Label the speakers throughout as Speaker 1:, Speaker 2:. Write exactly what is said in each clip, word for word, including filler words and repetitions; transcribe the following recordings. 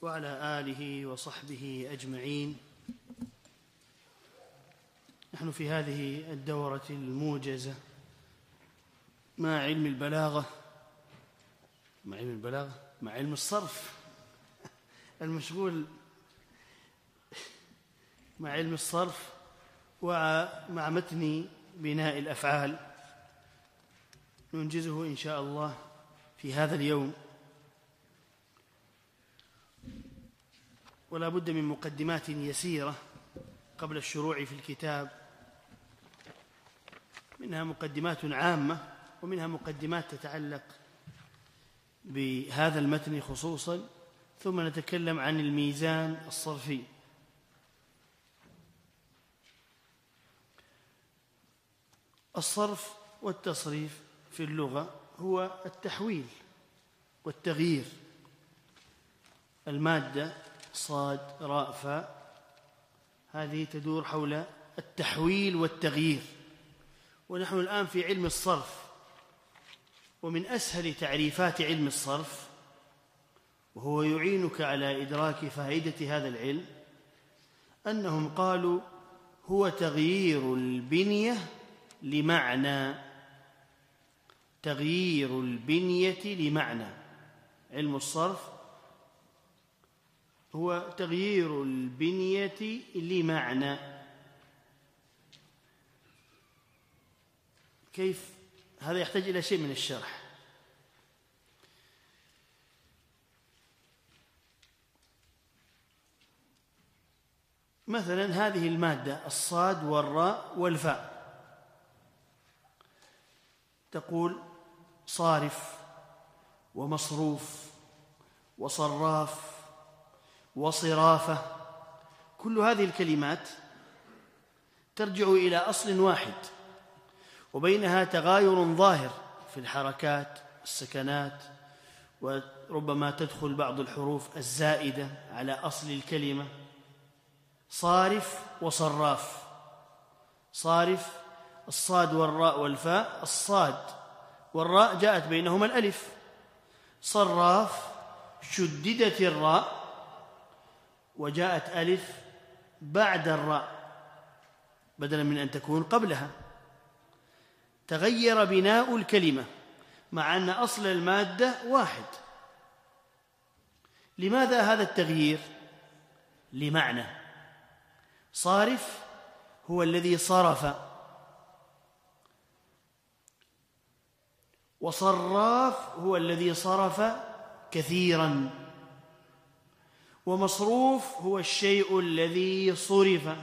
Speaker 1: وعلى آله وصحبه أجمعين. نحن في هذه الدورة الموجزة مع علم البلاغة مع علم البلاغة مع علم الصرف المشغول مع علم الصرف ومع متن بناء الأفعال، ننجزه إن شاء الله في هذا اليوم. ولا بد من مقدمات يسيرة قبل الشروع في الكتاب، منها مقدمات عامة ومنها مقدمات تتعلق بهذا المتن خصوصا، ثم نتكلم عن الميزان الصرفي. الصرف والتصريف في اللغة هو التحويل والتغيير. المادة صاد راء فاء هذه تدور حول التحويل والتغيير، ونحن الآن في علم الصرف. ومن أسهل تعريفات علم الصرف، وهو يعينك على إدراك فائدة هذا العلم، أنهم قالوا هو تغيير البنية لمعنى تغيير البنية لمعنى علم الصرف هو تغيير البنية لمعنى. كيف؟ هذا يحتاج إلى شيء من الشرح. مثلا هذه المادة الصاد والراء والفاء، تقول صارف ومصروف وصراف وصرافة. كل هذه الكلمات ترجع إلى أصل واحد، وبينها تغاير ظاهر في الحركات السكنات، وربما تدخل بعض الحروف الزائدة على أصل الكلمة. صارف وصراف. صارف الصاد والراء والفاء، الصاد والراء جاءت بينهما الألف. صراف شددت الراء وجاءت ألف بعد الراء بدلا من أن تكون قبلها. تغير بناء الكلمة مع أن أصل المادة واحد. لماذا هذا التغيير؟ لمعنى. صارف هو الذي صرف، وصراف هو الذي صرف كثيرا، ومصروف هو الشيء الذي صرف،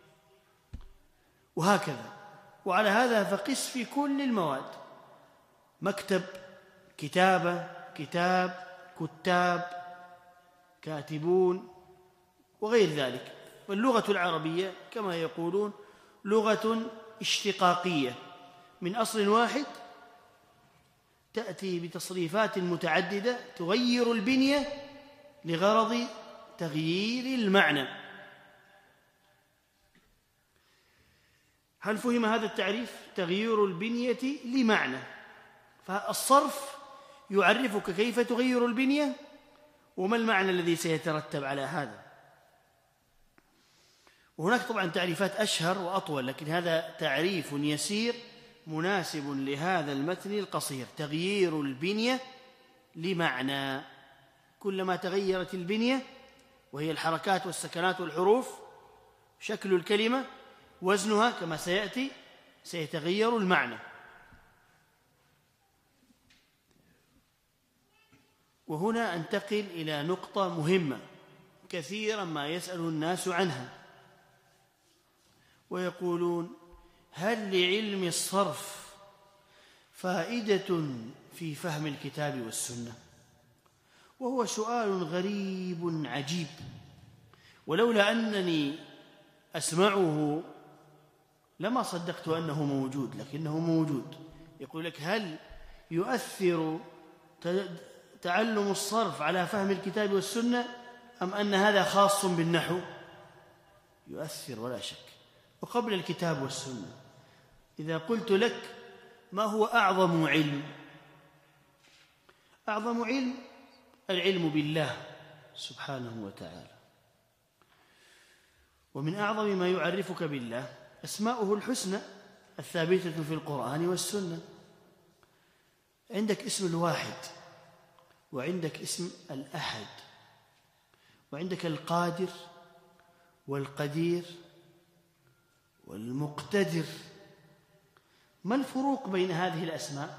Speaker 1: وهكذا. وعلى هذا فقس في كل المواد: مكتب، كتابة، كتاب، كتاب، كاتبون، وغير ذلك. واللغة العربية كما يقولون لغة اشتقاقية من أصل واحد، تأتي بتصريفات متعددة تغير البنية لغرض تغيير المعنى. هل فهم هذا التعريف؟ تغيير البنية لمعنى. فالصرف يعرفك كيف تغير البنية وما المعنى الذي سيترتب على هذا. وهناك طبعا تعريفات أشهر وأطول، لكن هذا تعريف يسير مناسب لهذا المتن القصير: تغيير البنية لمعنى. كلما تغيرت البنية، وهي الحركات والسكنات والحروف، شكل الكلمة، وزنها كما سيأتي، سيتغير المعنى. وهنا أنتقل إلى نقطة مهمة كثيرا ما يسأل الناس عنها، ويقولون: هل لعلم الصرف فائدة في فهم الكتاب والسنة؟ وهو سؤال غريب عجيب، ولولا أنني أسمعه لما صدقت أنه موجود، لكنه موجود. يقول لك: هل يؤثر تعلم الصرف على فهم الكتاب والسنة، أم أن هذا خاص بالنحو؟ يؤثر ولا شك. وقبل الكتاب والسنة، إذا قلت لك ما هو أعظم علم؟ أعظم علم العلم بالله سبحانه وتعالى. ومن أعظم ما يعرفك بالله أسماؤه الحسنى الثابتة في القرآن والسنة. عندك اسم الواحد، وعندك اسم الأحد، وعندك القادر والقدير والمقتدر. ما الفروق بين هذه الأسماء؟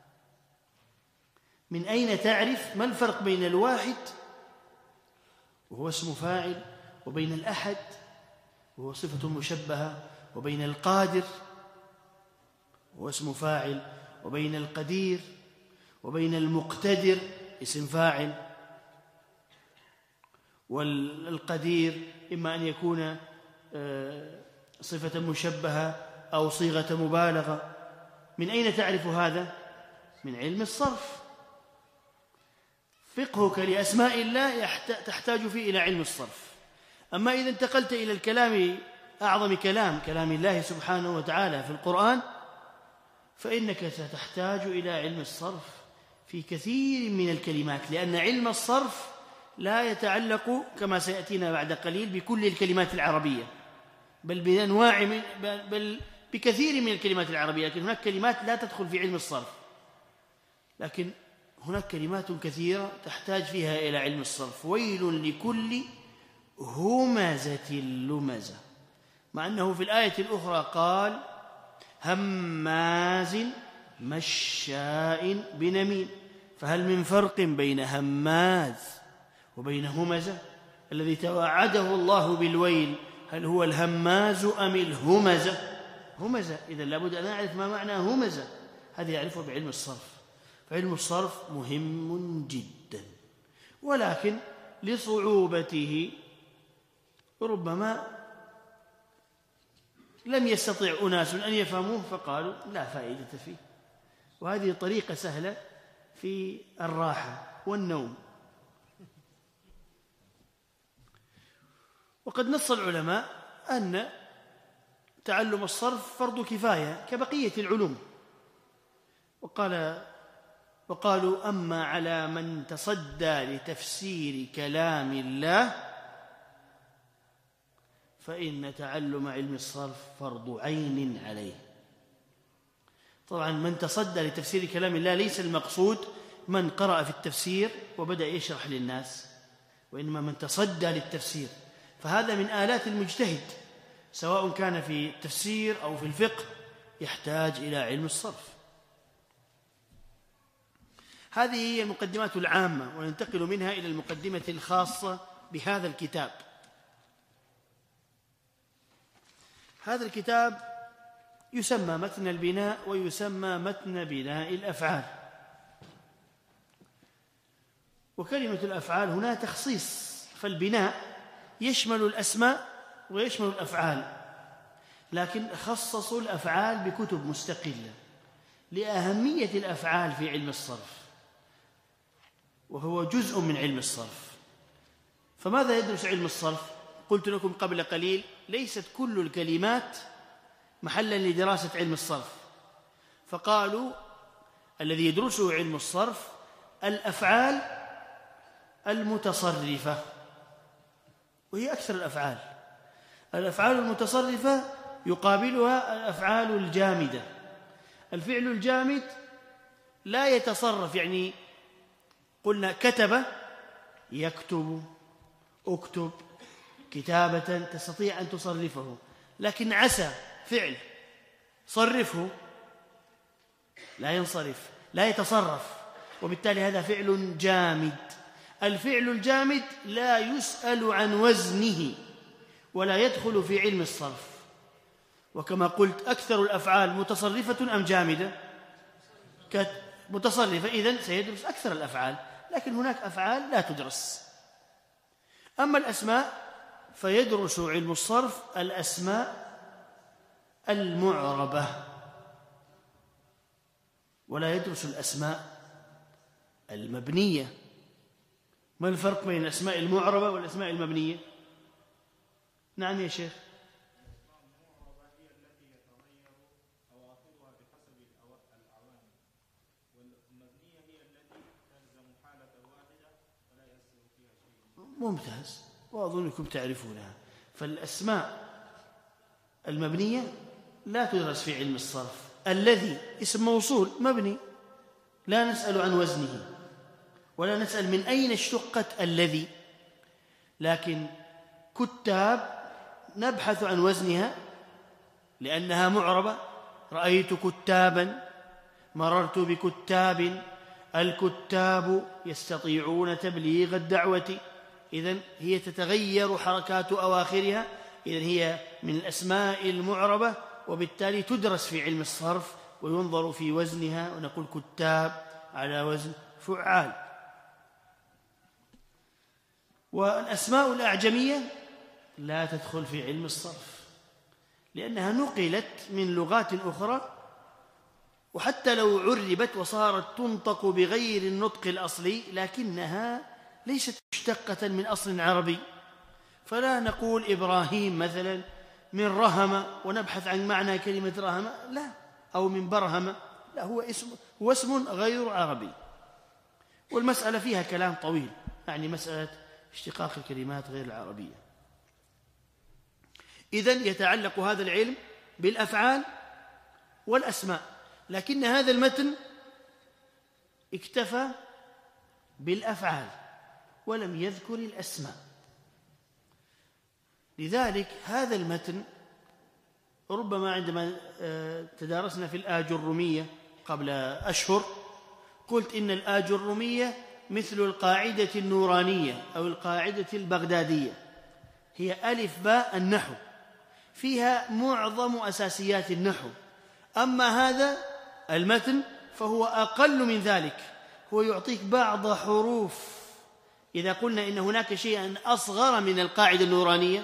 Speaker 1: من أين تعرف ما الفرق بين الواحد وهو اسم فاعل، وبين الأحد وهو صفة مشبهة، وبين القادر وهو اسم فاعل، وبين القدير، وبين المقتدر اسم فاعل؟ والقدير إما أن يكون صفة مشبهة أو صيغة مبالغة. من أين تعرف هذا؟ من علم الصرف. فقهك لأسماء الله تحتاج فيه إلى علم الصرف. أما إذا انتقلت إلى الكلام، أعظم كلام كلام الله سبحانه وتعالى في القرآن، فإنك ستحتاج إلى علم الصرف في كثير من الكلمات، لأن علم الصرف لا يتعلق كما سيأتينا بعد قليل بكل الكلمات العربية، بل بأنواع من بل بكثير من الكلمات العربية، لكن هناك كلمات لا تدخل في علم الصرف. لكن هناك كلمات كثيرة تحتاج فيها إلى علم الصرف. ويل لكل همزة لمزة، مع أنه في الآية الأخرى قال هماز مشاء بنميم. فهل من فرق بين هماز وبين همزة؟ الذي توعده الله بالويل هل هو الهماز أم الهمزة؟ همزة. إذن لابد أن أعرف ما معنى همزة، هذا يعرفه بعلم الصرف. فعلم الصرف مهم جدا، ولكن لصعوبته ربما لم يستطع أناس أن يفهموه فقالوا لا فائدة فيه. وهذه طريقة سهلة في الراحة والنوم. وقد نص العلماء أن تعلم الصرف فرض كفاية كبقية العلوم، وقال وقالوا أما على من تصدى لتفسير كلام الله فإن تعلم علم الصرف فرض عين عليه. طبعا من تصدى لتفسير كلام الله ليس المقصود من قرأ في التفسير وبدأ يشرح للناس، وإنما من تصدى للتفسير، فهذا من آلات المجتهد سواء كان في التفسير أو في الفقه، يحتاج إلى علم الصرف. هذه هي المقدمات العامة، وننتقل منها إلى المقدمة الخاصة بهذا الكتاب. هذا الكتاب يسمى متن البناء ويسمى متن بناء الأفعال. وكلمة الأفعال هنا تخصيص، فالبناء يشمل الأسماء ويشمل الأفعال، لكن خصصوا الأفعال بكتب مستقلة لأهمية الأفعال في علم الصرف، وهو جزء من علم الصرف. فماذا يدرس علم الصرف؟ قلت لكم قبل قليل ليست كل الكلمات محلا لدراسة علم الصرف، فقالوا الذي يدرسه علم الصرف الأفعال المتصرفة، وهي أكثر الأفعال. الأفعال المتصرفة يقابلها الأفعال الجامدة. الفعل الجامد لا يتصرف، يعني قلنا كتب يكتب، اكتب كتابة تستطيع أن تصرفه، لكن عسى فعل صرفه لا ينصرف، لا يتصرف، وبالتالي هذا فعل جامد. الفعل الجامد لا يسأل عن وزنه ولا يدخل في علم الصرف. وكما قلت أكثر الأفعال متصرفة أم جامدة؟ متصرفة، إذن سيدرس أكثر الأفعال، لكن هناك أفعال لا تدرس. أما الأسماء فيدرس علم الصرف الأسماء المعربة، ولا يدرس الأسماء المبنية. ما الفرق بين الأسماء المعربة والأسماء المبنية؟ نعم يا شيخ. ممتاز، وأظنكم تعرفونها. فالأسماء المبنية لا تدرس في علم الصرف. الذي اسم موصول مبني، لا نسأل عن وزنه ولا نسأل من أين اشتقت الذي، لكن كتاب نبحث عن وزنها لأنها معربة. رأيت كتابا، مررت بكتاب، الكتاب يستطيعون تبليغ الدعوة. إذن هي تتغير حركات أواخرها، إذن هي من الأسماء المعربة، وبالتالي تدرس في علم الصرف وينظر في وزنها، ونقول كتاب على وزن فعال. والأسماء الأعجمية لا تدخل في علم الصرف لأنها نقلت من لغات أخرى، وحتى لو عربت وصارت تنطق بغير النطق الأصلي لكنها ليست مشتقة من أصل عربي. فلا نقول إبراهيم مثلا من رهم ونبحث عن معنى كلمة رهم، لا، أو من برهم، لا، هو اسم, هو اسم غير عربي. والمسألة فيها كلام طويل، يعني مسألة اشتقاق الكلمات غير العربية. إذن يتعلق هذا العلم بالأفعال والأسماء، لكن هذا المتن اكتفى بالأفعال ولم يذكر الأسماء. لذلك هذا المتن ربما عندما تدارسنا في الآجرمية قبل أشهر قلت إن الآجرمية مثل القاعدة النورانية أو القاعدة البغدادية، هي ألف باء النحو، فيها معظم أساسيات النحو. أما هذا المتن فهو أقل من ذلك، هو يعطيك بعض حروف. إذا قلنا إن هناك شيئا أصغر من القاعدة النورانية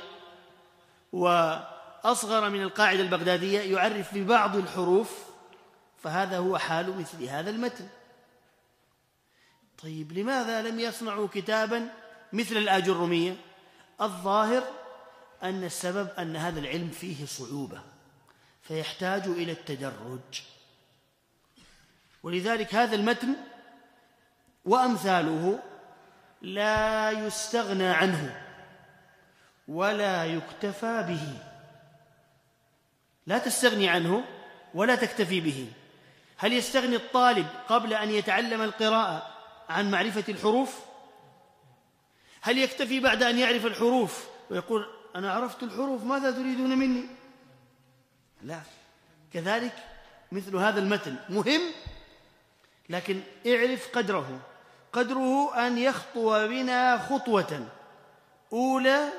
Speaker 1: وأصغر من القاعدة البغدادية يعرف ببعض الحروف، فهذا هو حال مثل هذا المتن. طيب لماذا لم يصنعوا كتابا مثل الآجرمية؟ الظاهر أن السبب أن هذا العلم فيه صعوبة فيحتاج إلى التدرج، ولذلك هذا المتن وأمثاله لا يستغنى عنه ولا يكتفى به. لا تستغني عنه ولا تكتفي به. هل يستغني الطالب قبل أن يتعلم القراءة عن معرفة الحروف؟ هل يكتفي بعد أن يعرف الحروف ويقول أنا عرفت الحروف ماذا تريدون مني؟ لا. كذلك مثل هذا المتن مهم، لكن اعرف قدره. قدره أن يخطو بنا خطوة أولى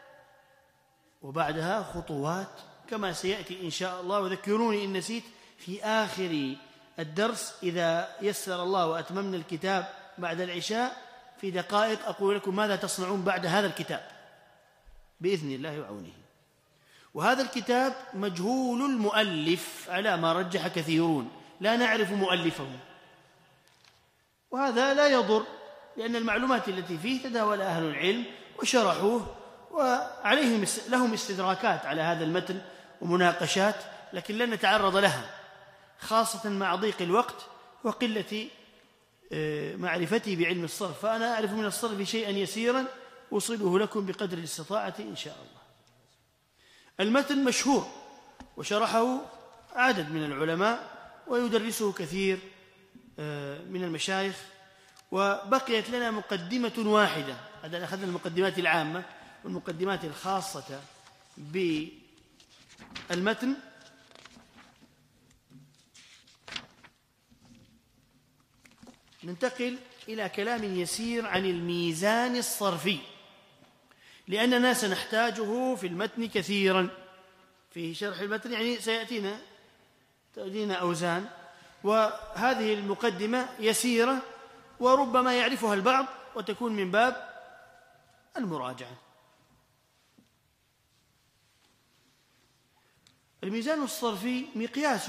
Speaker 1: وبعدها خطوات كما سيأتي إن شاء الله. وذكروني إن نسيت في آخر الدرس إذا يسر الله وأتممنا الكتاب بعد العشاء في دقائق أقول لكم ماذا تصنعون بعد هذا الكتاب بإذن الله وعونه. وهذا الكتاب مجهول المؤلف على ما رجح كثيرون، لا نعرف مؤلفه، وهذا لا يضر لأن المعلومات التي فيه تداولها أهل العلم وشرحوه، وعليهم لهم استدراكات على هذا المتن ومناقشات، لكن لن نتعرض لها خاصة مع ضيق الوقت وقلة معرفتي بعلم الصرف. فأنا أعرف من الصرف شيئا يسيرا أوصله لكم بقدر الاستطاعة إن شاء الله. المتن مشهور وشرحه عدد من العلماء ويدرسه كثير من المشايخ، وبقيت لنا مقدمة واحدة. هذا أخذنا المقدمات العامة والمقدمات الخاصة بالمتن. ننتقل إلى كلام يسير عن الميزان الصرفي، لأننا سنحتاجه في المتن كثيرا في شرح المتن، يعني سيأتينا تأتينا أوزان، وهذه المقدمة يسيرة وربما يعرفها البعض وتكون من باب المراجعة. الميزان الصرفي مقياس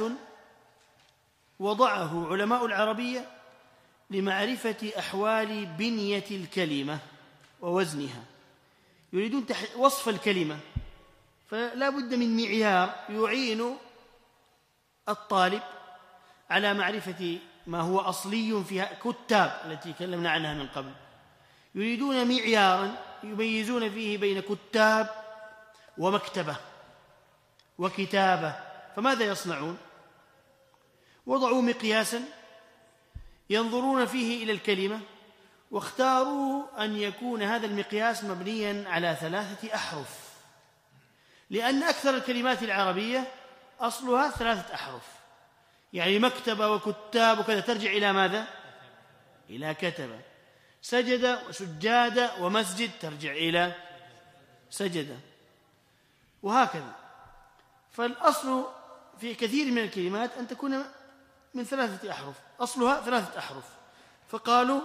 Speaker 1: وضعه علماء العربية لمعرفة أحوال بنية الكلمة ووزنها. يريدون وصف الكلمة، فلا بد من معيار يعين الطالب على معرفة ما هو أصلي فيها. كتاب التي تكلمنا عنها من قبل يريدون معيارا يميزون فيه بين كتاب ومكتبة وكتابة، فماذا يصنعون؟ وضعوا مقياسا ينظرون فيه إلى الكلمة، واختاروا أن يكون هذا المقياس مبنيا على ثلاثة أحرف، لأن أكثر الكلمات العربية أصلها ثلاثة أحرف، يعني مكتبة وكتاب وكذا ترجع إلى ماذا؟ إلى كتبة. سجد وسجادة ومسجد ترجع إلى سجدة، وهكذا. فالأصل في كثير من الكلمات أن تكون من ثلاثة أحرف، أصلها ثلاثة أحرف، فقالوا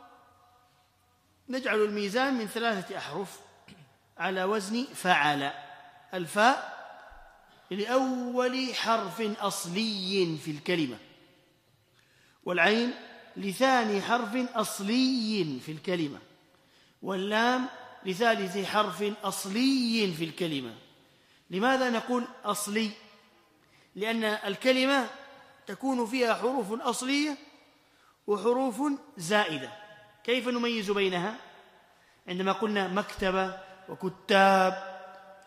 Speaker 1: نجعل الميزان من ثلاثة أحرف على وزن فعل. الفاء لأول حرف أصلي في الكلمة، والعين لثاني حرف أصلي في الكلمة، واللام لثالث حرف أصلي في الكلمة. لماذا نقول أصلي؟ لأن الكلمة تكون فيها حروف أصلية وحروف زائدة. كيف نميز بينها؟ عندما قلنا مكتبة وكتاب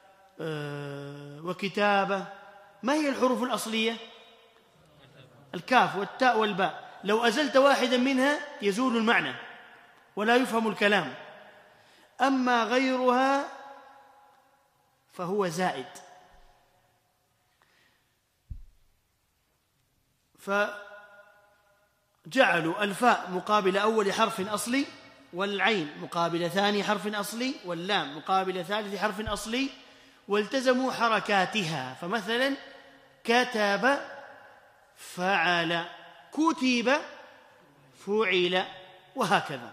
Speaker 1: وكتابة، ما هي الحروف الأصلية؟ الكاف والتاء والباء. لو أزلت واحدا منها يزول المعنى ولا يفهم الكلام، أما غيرها فهو زائد. فجعلوا الفاء مقابل أول حرف أصلي، والعين مقابل ثاني حرف أصلي، واللام مقابل ثالث حرف أصلي، والتزموا حركاتها. فمثلا كتب فعل، كتب فعل، وهكذا.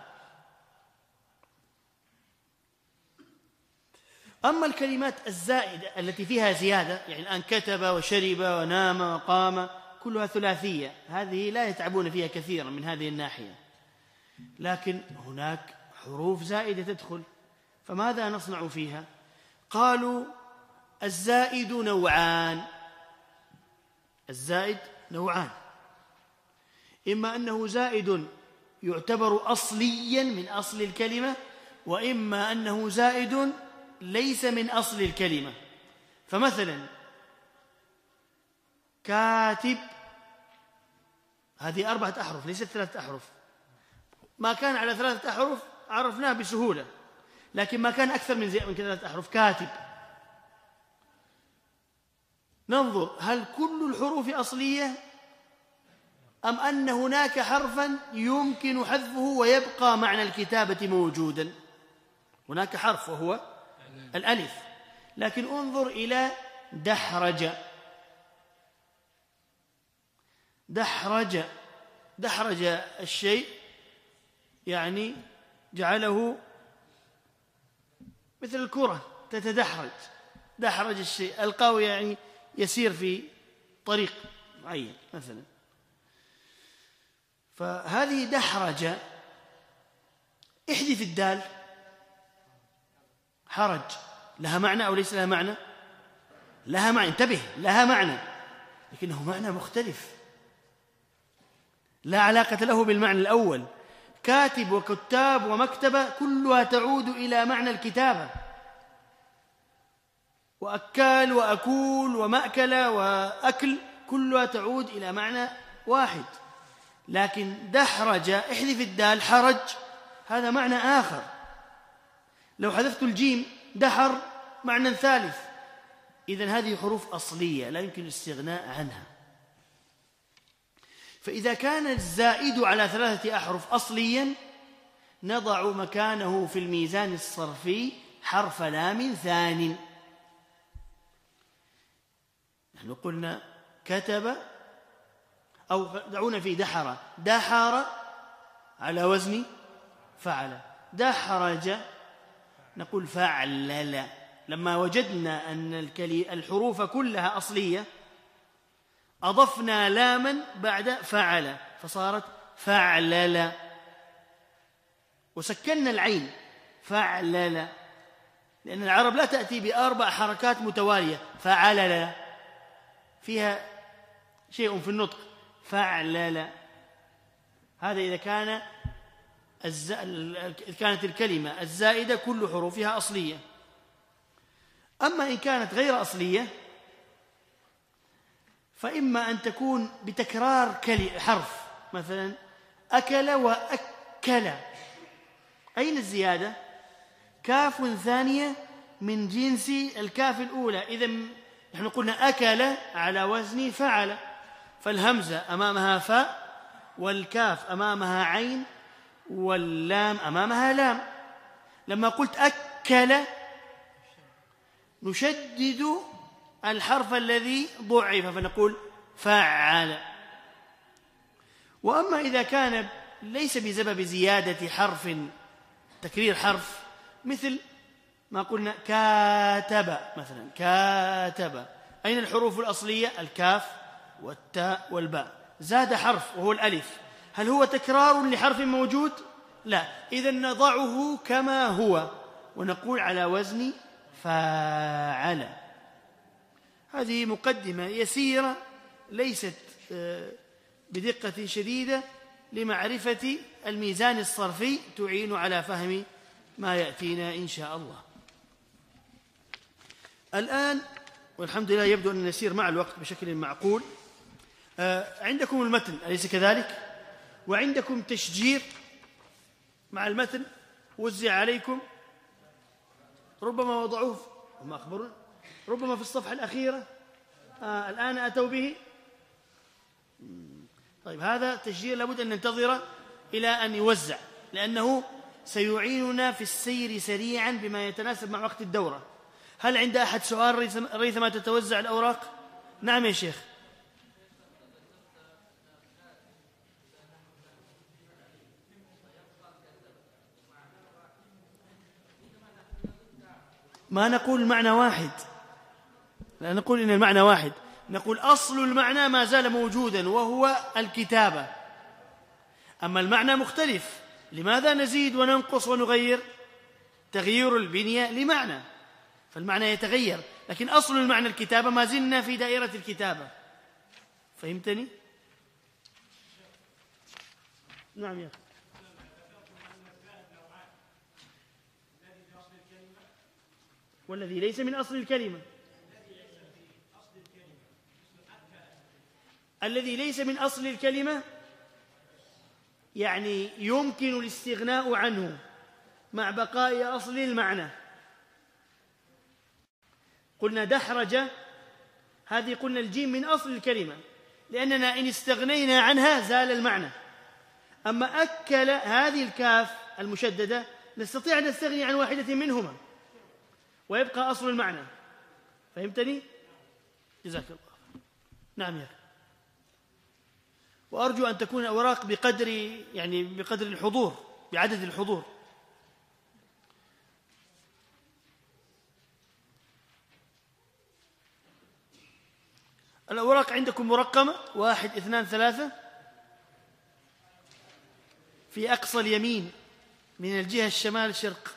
Speaker 1: أما الكلمات الزائدة التي فيها زيادة، يعني الآن كتب وشرب ونام وقام، كلها ثلاثية، هذه لا يتعبون فيها كثيرا من هذه الناحية. لكن هناك حروف زائدة تدخل، فماذا نصنع فيها؟ قالوا الزائد نوعان. الزائد نوعان، إما أنه زائد يعتبر أصليا من أصل الكلمة، وإما أنه زائد ليس من أصل الكلمة. فمثلا كاتب، هذه أربعة أحرف ليست ثلاثة أحرف. ما كان على ثلاثة أحرف عرفناه بسهولة، لكن ما كان أكثر من من ثلاثة أحرف كاتب. ننظر هل كل الحروف أصلية أم أن هناك حرفا يمكن حذفه ويبقى معنى الكتابة موجودا. هناك حرف وهو الألف، لكن انظر إلى دحرج. دحرج دحرج الشيء، يعني جعله مثل الكرة تتدحرج. دحرج الشيء، القاه يعني يسير في طريق معين مثلا. فهذه دحرج، احذف الدال، حرج، لها معنى أو ليس لها معنى؟ لها معنى، انتبه، لها معنى، لكنه معنى مختلف لا علاقة له بالمعنى الأول. كاتب وكتاب ومكتبة كلها تعود إلى معنى الكتابة، وأكال وأكول ومأكل وأكل كلها تعود إلى معنى واحد. لكن دحرج، احذف الدال، حرج، هذا معنى آخر. لو حذفت الجيم دحر معنى ثالث. إذن هذه حروف أصلية لا يمكن الاستغناء عنها. فإذا كان الزائد على ثلاثة أحرف أصليا، نضع مكانه في الميزان الصرفي حرف لام ثان. نحن قلنا كتب، أو دعونا في دحر، دحر على وزن فعل. دحرج نقول فعلل. لما وجدنا أن الحروف كلها أصلية أضفنا لاما بعد فعل فصارت فعلل، وسكننا العين فعلل، لأن العرب لا تأتي بأربع حركات متوالية. فعلل فيها شيء في النطق، فعلل. هذا إذا كان الز... كانت الكلمة الزائدة كل حروفها أصلية. أما إن كانت غير أصلية فإما أن تكون بتكرار كلمة حرف، مثلا أكل وأكل، أين الزيادة؟ كاف ثانية من جنس الكاف الأولى. إذن نحن قلنا أكل على وزن فعل، فالهمزة أمامها فاء، والكاف أمامها عين، واللام أمامها لام. لما قلت أكل نشدد الحرف الذي ضعف فنقول فعل. وأما إذا كان ليس بسبب زيادة حرف، تكرير حرف، مثل ما قلنا كاتب مثلا، كاتب، أين الحروف الأصلية؟ الكاف والتاء والباء، زاد حرف وهو الألف، هل هو تكرار لحرف موجود؟ لا. إذن نضعه كما هو ونقول على وزن فاعل. هذه مقدمة يسيرة ليست بدقة شديدة لمعرفة الميزان الصرفي، تعين على فهم ما يأتينا إن شاء الله. الآن والحمد لله يبدو أن نسير مع الوقت بشكل معقول. عندكم المتن أليس كذلك؟ وعندكم تشجير مع المتن وزع عليكم، ربما وضعوه هم أخبرون ربما في الصفحة الأخيرة. آه الآن أتوا به. طيب هذا تشجير لابد أن ننتظر إلى أن يوزع، لأنه سيعيننا في السير سريعا بما يتناسب مع وقت الدورة. هل عند أحد سؤال ريثما تتوزع الأوراق؟ نعم يا شيخ. ما نقول المعنى واحد، لا نقول إن المعنى واحد، نقول أصل المعنى ما زال موجودا وهو الكتابة، أما المعنى مختلف. لماذا نزيد وننقص ونغير؟ تغيير البنية لمعنى، فالمعنى يتغير، لكن أصل المعنى الكتابة، ما زلنا في دائرة الكتابة. فهمتني؟ نعم يا أخي. والذي ليس من أصل الكلمة، الذي ليس من أصل الكلمة يعني يمكن الاستغناء عنه مع بقاء أصل المعنى. قلنا دحرج، هذه قلنا الجيم من أصل الكلمة، لأننا إن استغنينا عنها زال المعنى. أما أكل هذه الكاف المشددة نستطيع أن نستغني عن واحدة منهما ويبقى أصل المعنى. فهمتني؟ جزاك الله. نعم يا أخي. وأرجو أن تكون الأوراق بقدر يعني بقدر الحضور، بعدد الحضور. الأوراق عندكم مرقمة، واحد اثنان ثلاثة، في أقصى اليمين من الجهة الشمال شرق.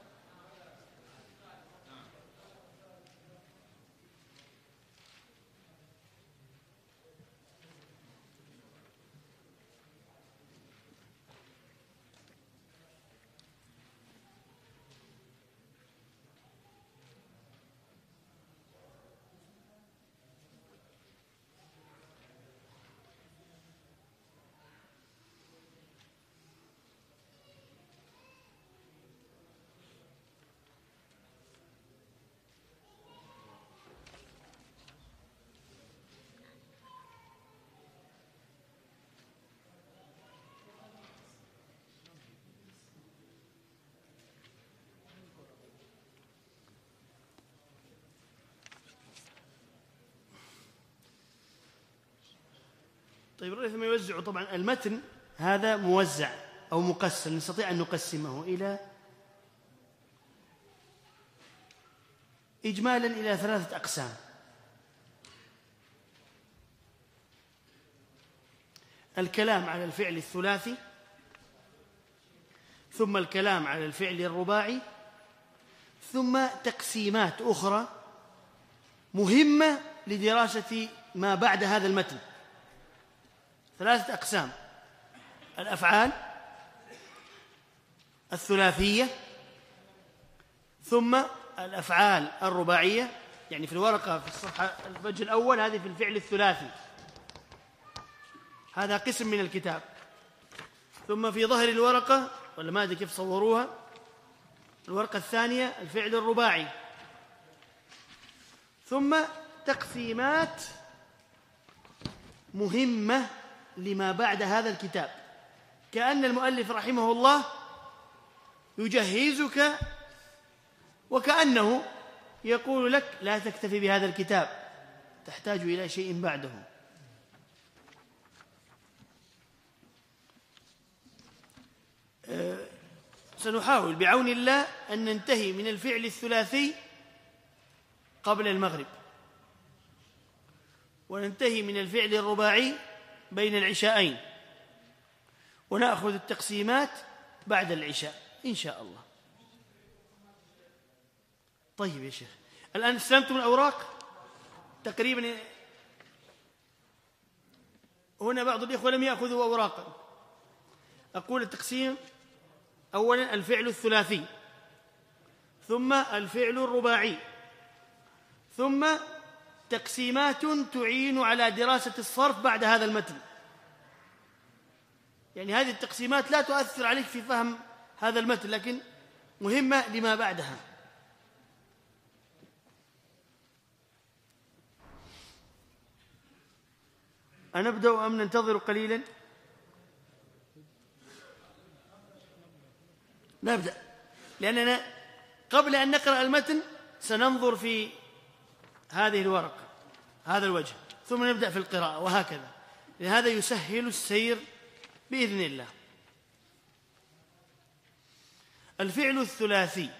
Speaker 1: طيب ريثما يوزع طبعا المتن هذا موزع أو مقسم، نستطيع أن نقسمه إلى إجمالا إلى ثلاثة أقسام. الكلام على الفعل الثلاثي، ثم الكلام على الفعل الرباعي، ثم تقسيمات أخرى مهمة لدراسة ما بعد هذا المتن. ثلاثة أقسام: الأفعال، الثلاثية، ثم الأفعال الرباعية. يعني في الورقة في الصفحة الوجه الأول هذه في الفعل الثلاثي، هذا قسم من الكتاب. ثم في ظهر الورقة، ولا ما أدري كيف صوروها، الورقة الثانية الفعل الرباعي. ثم تقسيمات مهمة لما بعد هذا الكتاب، كأن المؤلف رحمه الله يجهزك وكأنه يقول لك لا تكتفي بهذا الكتاب، تحتاج إلى شيء بعده. أه سنحاول بعون الله أن ننتهي من الفعل الثلاثي قبل المغرب، وننتهي من الفعل الرباعي بين العشاءين، ونأخذ التقسيمات بعد العشاء إن شاء الله. طيب يا شيخ، الآن استلمتم الأوراق تقريبا. هنا بعض الإخوة لم يأخذوا أوراقا. أقول التقسيم: أولا الفعل الثلاثي، ثم الفعل الرباعي، ثم تقسيمات تعين على دراسة الصرف بعد هذا المتن. يعني هذه التقسيمات لا تؤثر عليك في فهم هذا المتن، لكن مهمة لما بعدها. أنبدأ أم ننتظر قليلا؟ نبدأ، لأننا قبل أن نقرأ المتن سننظر في هذه الورقة، هذا الوجه، ثم نبدأ في القراءة، وهكذا. لهذا يسهل السير بإذن الله. الفعل الثلاثي: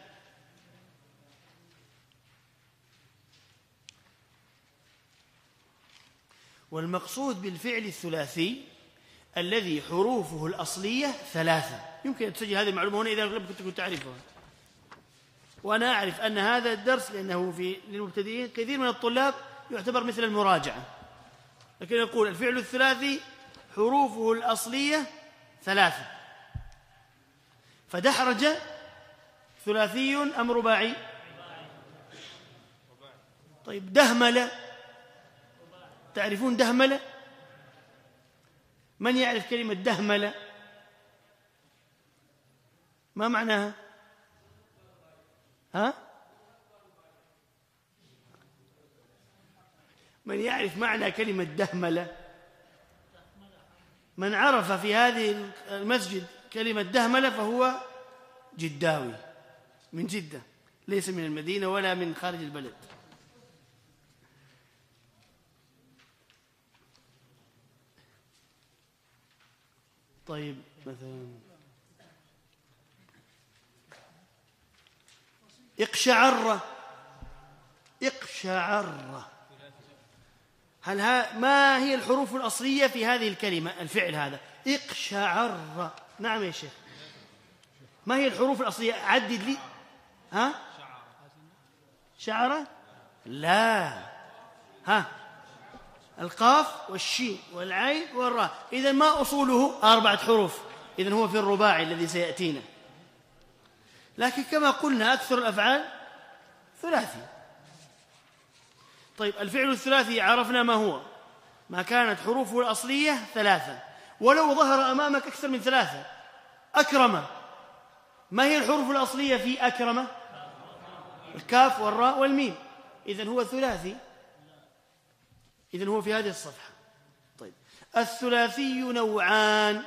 Speaker 1: والمقصود بالفعل الثلاثي الذي حروفه الأصلية ثلاثة. يمكن أن تسجل هذه المعلومة هنا إذا كنت كنت تعرفها، وأنا أعرف أن هذا الدرس لأنه في للمبتدئين كثير من الطلاب يعتبر مثل المراجعة، لكن يقول الفعل الثلاثي حروفه الأصلية ثلاثة. فدحرج ثلاثي أم رباعي؟ طيب دهملة، تعرفون دهملة؟ من يعرف كلمة دهملة؟ ما معناها؟ ها؟ من يعرف معنى كلمة دهملة؟ من عرف في هذه المسجد كلمة دهملة فهو جداوي من جدة، ليس من المدينة ولا من خارج البلد. طيب مثلا اقشعر، اقشعر، هل ها ما هي الحروف الأصلية في هذه الكلمة الفعل هذا اقشعر؟ نعم يا شيخ، ما هي الحروف الأصلية؟ عدد لي. ها؟ شعر؟ لا، ها، القاف والشين والعين والراء. إذن ما أصوله؟ أربعة حروف. إذن هو في الرباعي الذي سيأتينا، لكن كما قلنا أكثر الأفعال ثلاثي. طيب الفعل الثلاثي عرفنا ما هو، ما كانت حروفه الأصلية ثلاثة، ولو ظهر أمامك أكثر من ثلاثة. أكرم، ما هي الحروف الأصلية في أكرم؟ الكاف والراء والميم. إذن هو ثلاثي، إذن هو في هذه الصفحة. طيب الثلاثي نوعان: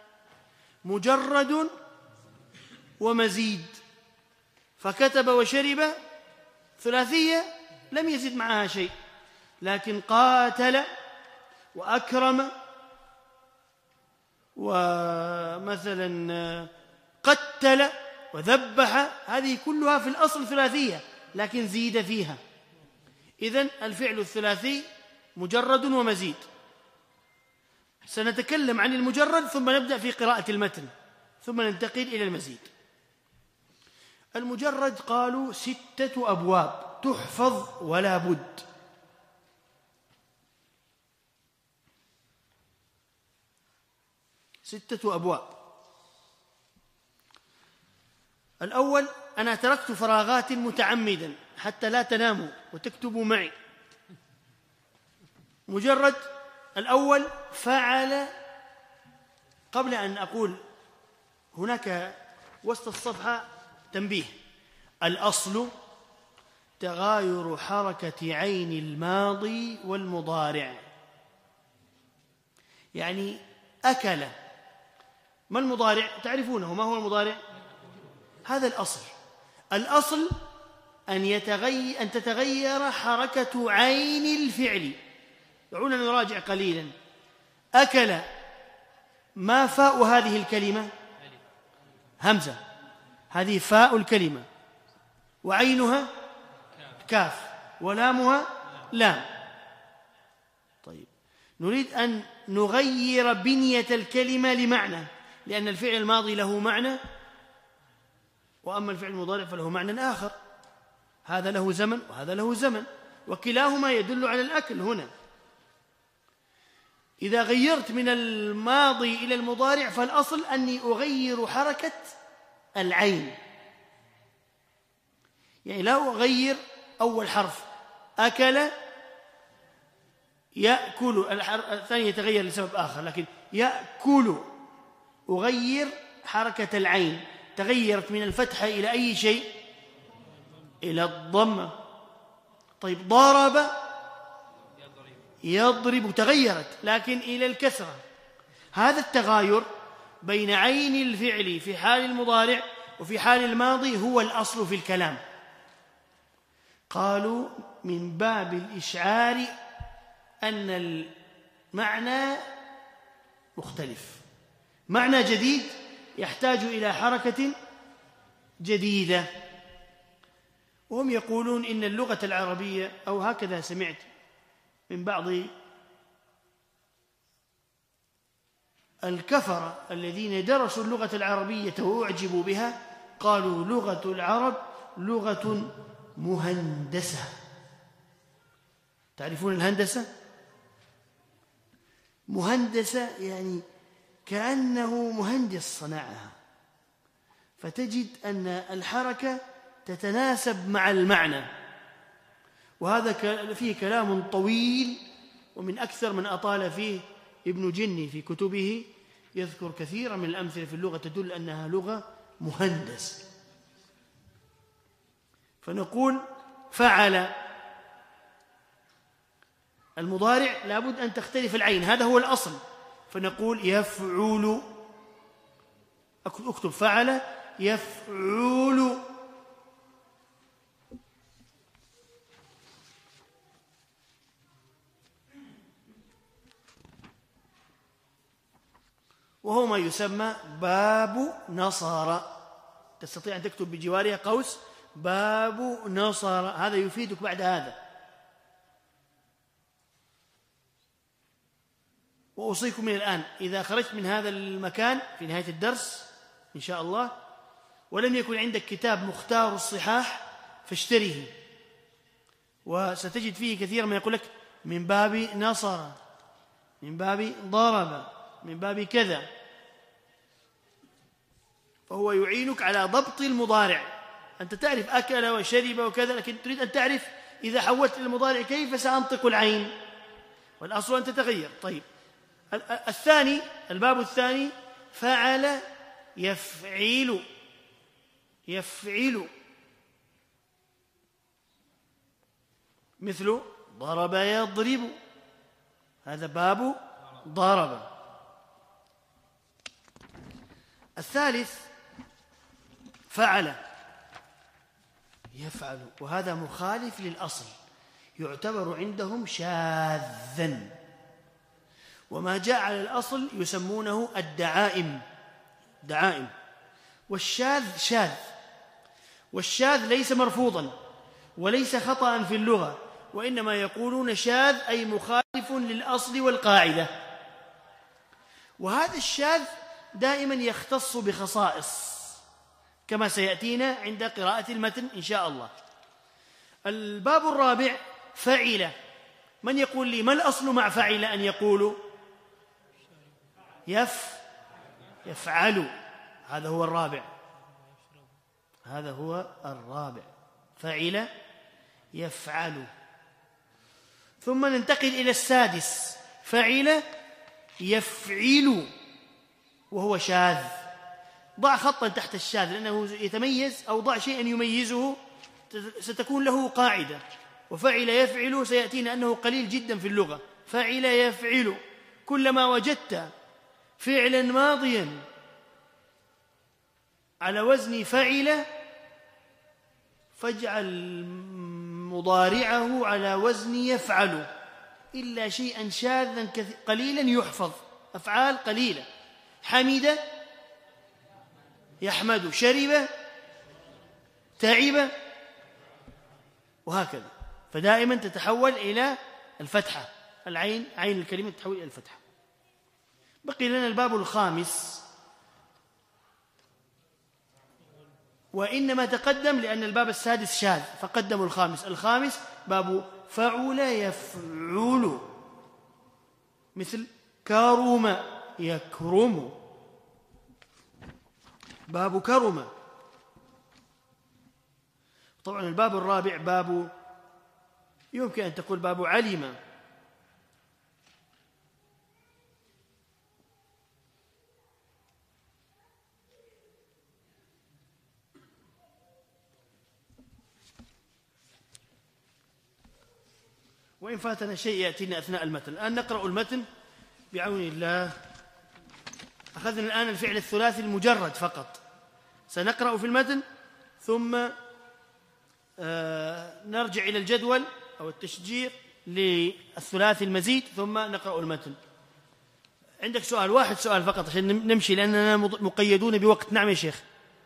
Speaker 1: مجرد ومزيد. فكتب وشرب ثلاثية لم يزد معها شيء، لكن قاتل وأكرم ومثلا قتل وذبح، هذه كلها في الأصل ثلاثية لكن زيد فيها. إذن الفعل الثلاثي مجرد ومزيد. سنتكلم عن المجرد ثم نبدأ في قراءة المتن، ثم ننتقل إلى المزيد. المجرد قالوا ستة أبواب تحفظ ولا بد. ستة أبواب. الأول: أنا تركت فراغات متعمدا حتى لا تناموا وتكتبوا معي. مجرد الأول فعل. قبل أن أقول هناك وسط الصفحة تنبيه: الأصل تغاير حركة عين الماضي والمضارع. يعني أكل. ما المضارع؟ تعرفونه. ما هو المضارع؟ هذا الأصل. الأصل أن يتغير أن تتغير حركة عين الفعل. دعونا نراجع قليلا. أكل، ما فاء هذه الكلمة؟ همزة. هذه فاء الكلمة، وعينها كاف، ولامها لام. طيب، نريد أن نغير بنية الكلمة لمعنى، لأن الفعل الماضي له معنى، وأما الفعل المضارع فله معنى آخر. هذا له زمن وهذا له زمن، وكلاهما يدل على الأكل. هنا إذا غيرت من الماضي إلى المضارع فالأصل أني أغير حركة العين، يعني لا أغير أول حرف أكل يأكل، الثاني يتغير لسبب آخر، لكن يأكل أغير حركة العين، تغيرت من الفتحة إلى أي شيء؟ إلى الضمة. طيب، ضرب يضرب تغيرت لكن إلى الكسرة. هذا التغاير بين عين الفعل في حال المضارع وفي حال الماضي هو الأصل في الكلام. قالوا من باب الإشعار أن المعنى مختلف، معنى جديد يحتاج إلى حركة جديدة. وهم يقولون إن اللغة العربية، أو هكذا سمعت من بعض الكفرة الذين درسوا اللغة العربية وأعجبوا بها، قالوا لغة العرب لغة مهندسة. تعرفون الهندسة؟ مهندسة يعني كأنه مهندس صنعها، فتجد أن الحركة تتناسب مع المعنى. وهذا فيه كلام طويل، ومن أكثر من أطال فيه ابن جني في كتبه، يذكر كثيرا من الأمثلة في اللغة تدل أنها لغة مهندس. فنقول فعل المضارع لابد أن تختلف العين، هذا هو الأصل. فنقول يفعل. اكتب فعل يفعل. وهو ما يسمى باب نصر. تستطيع أن تكتب بجوارها قوس باب نصر، هذا يفيدك بعد هذا. وأوصيكم من الآن إذا خرجت من هذا المكان في نهاية الدرس إن شاء الله ولم يكن عندك كتاب مختار الصحاح فاشتريه، وستجد فيه كثيرا ما يقول لك من باب نصر، من باب ضرب، من باب كذا، فهو يعينك على ضبط المضارع. أنت تعرف أكل وشرب وكذا، لكن تريد أن تعرف إذا حولت المضارع كيف سأنطق العين، والأصل أن تتغير. طيب، الثاني، الباب الثاني فعل يفعل. يفعل مثل ضرب يضرب، هذا باب ضرب. الثالث فعل يفعل، وهذا مخالف للأصل، يعتبر عندهم شاذا، وما جاء على الأصل يسمونه الدعائم، دعائم. والشاذ شاذ، والشاذ ليس مرفوضا وليس خطأ في اللغة، وإنما يقولون شاذ أي مخالف للأصل والقاعدة. وهذا الشاذ دائما يختص بخصائص كما سيأتينا عند قراءة المتن إن شاء الله. الباب الرابع فعل. من يقول لي ما الأصل مع فعل أن يقولوا؟ يف يفعل، هذا هو الرابع. هذا هو الرابع، فعل يفعل. ثم ننتقل إلى السادس، فعل يفعل وهو شاذ. ضع خطا تحت الشاذ لأنه يتميز، أو ضع شيئا يميزه ستكون له قاعدة. وفعل يفعل سيأتينا أنه قليل جدا في اللغة. فعل يفعل، كلما وجدت فعلا ماضيا على وزن فعل فاجعل مضارعه على وزن يفعل، إلا شيئا شاذا قليلا يحفظ. أفعال قليلة: حمد يحمد، شرب تعب، وهكذا. فدائما تتحول إلى الفتحة، العين عين الكلمة تتحول إلى الفتحة. بقي لنا الباب الخامس، وإنما تقدم لأن الباب السادس شاذ فقدموا الخامس. الخامس باب فعل يفعل، مثل كرم يكرم، باب كرم. طبعا الباب الرابع باب، يمكن أن تقول باب علم، وإن فاتنا شيء يأتينا أثناء المتن. الآن نقرأ المتن بعون الله. أخذنا الآن الفعل الثلاثي المجرد فقط، سنقرأ في المتن ثم آه نرجع إلى الجدول أو التشجير للثلاثي المزيد ثم نقرأ المتن. عندك سؤال واحد، سؤال فقط عشان نمشي لأننا مقيدون بوقت. نعم يا شيخ.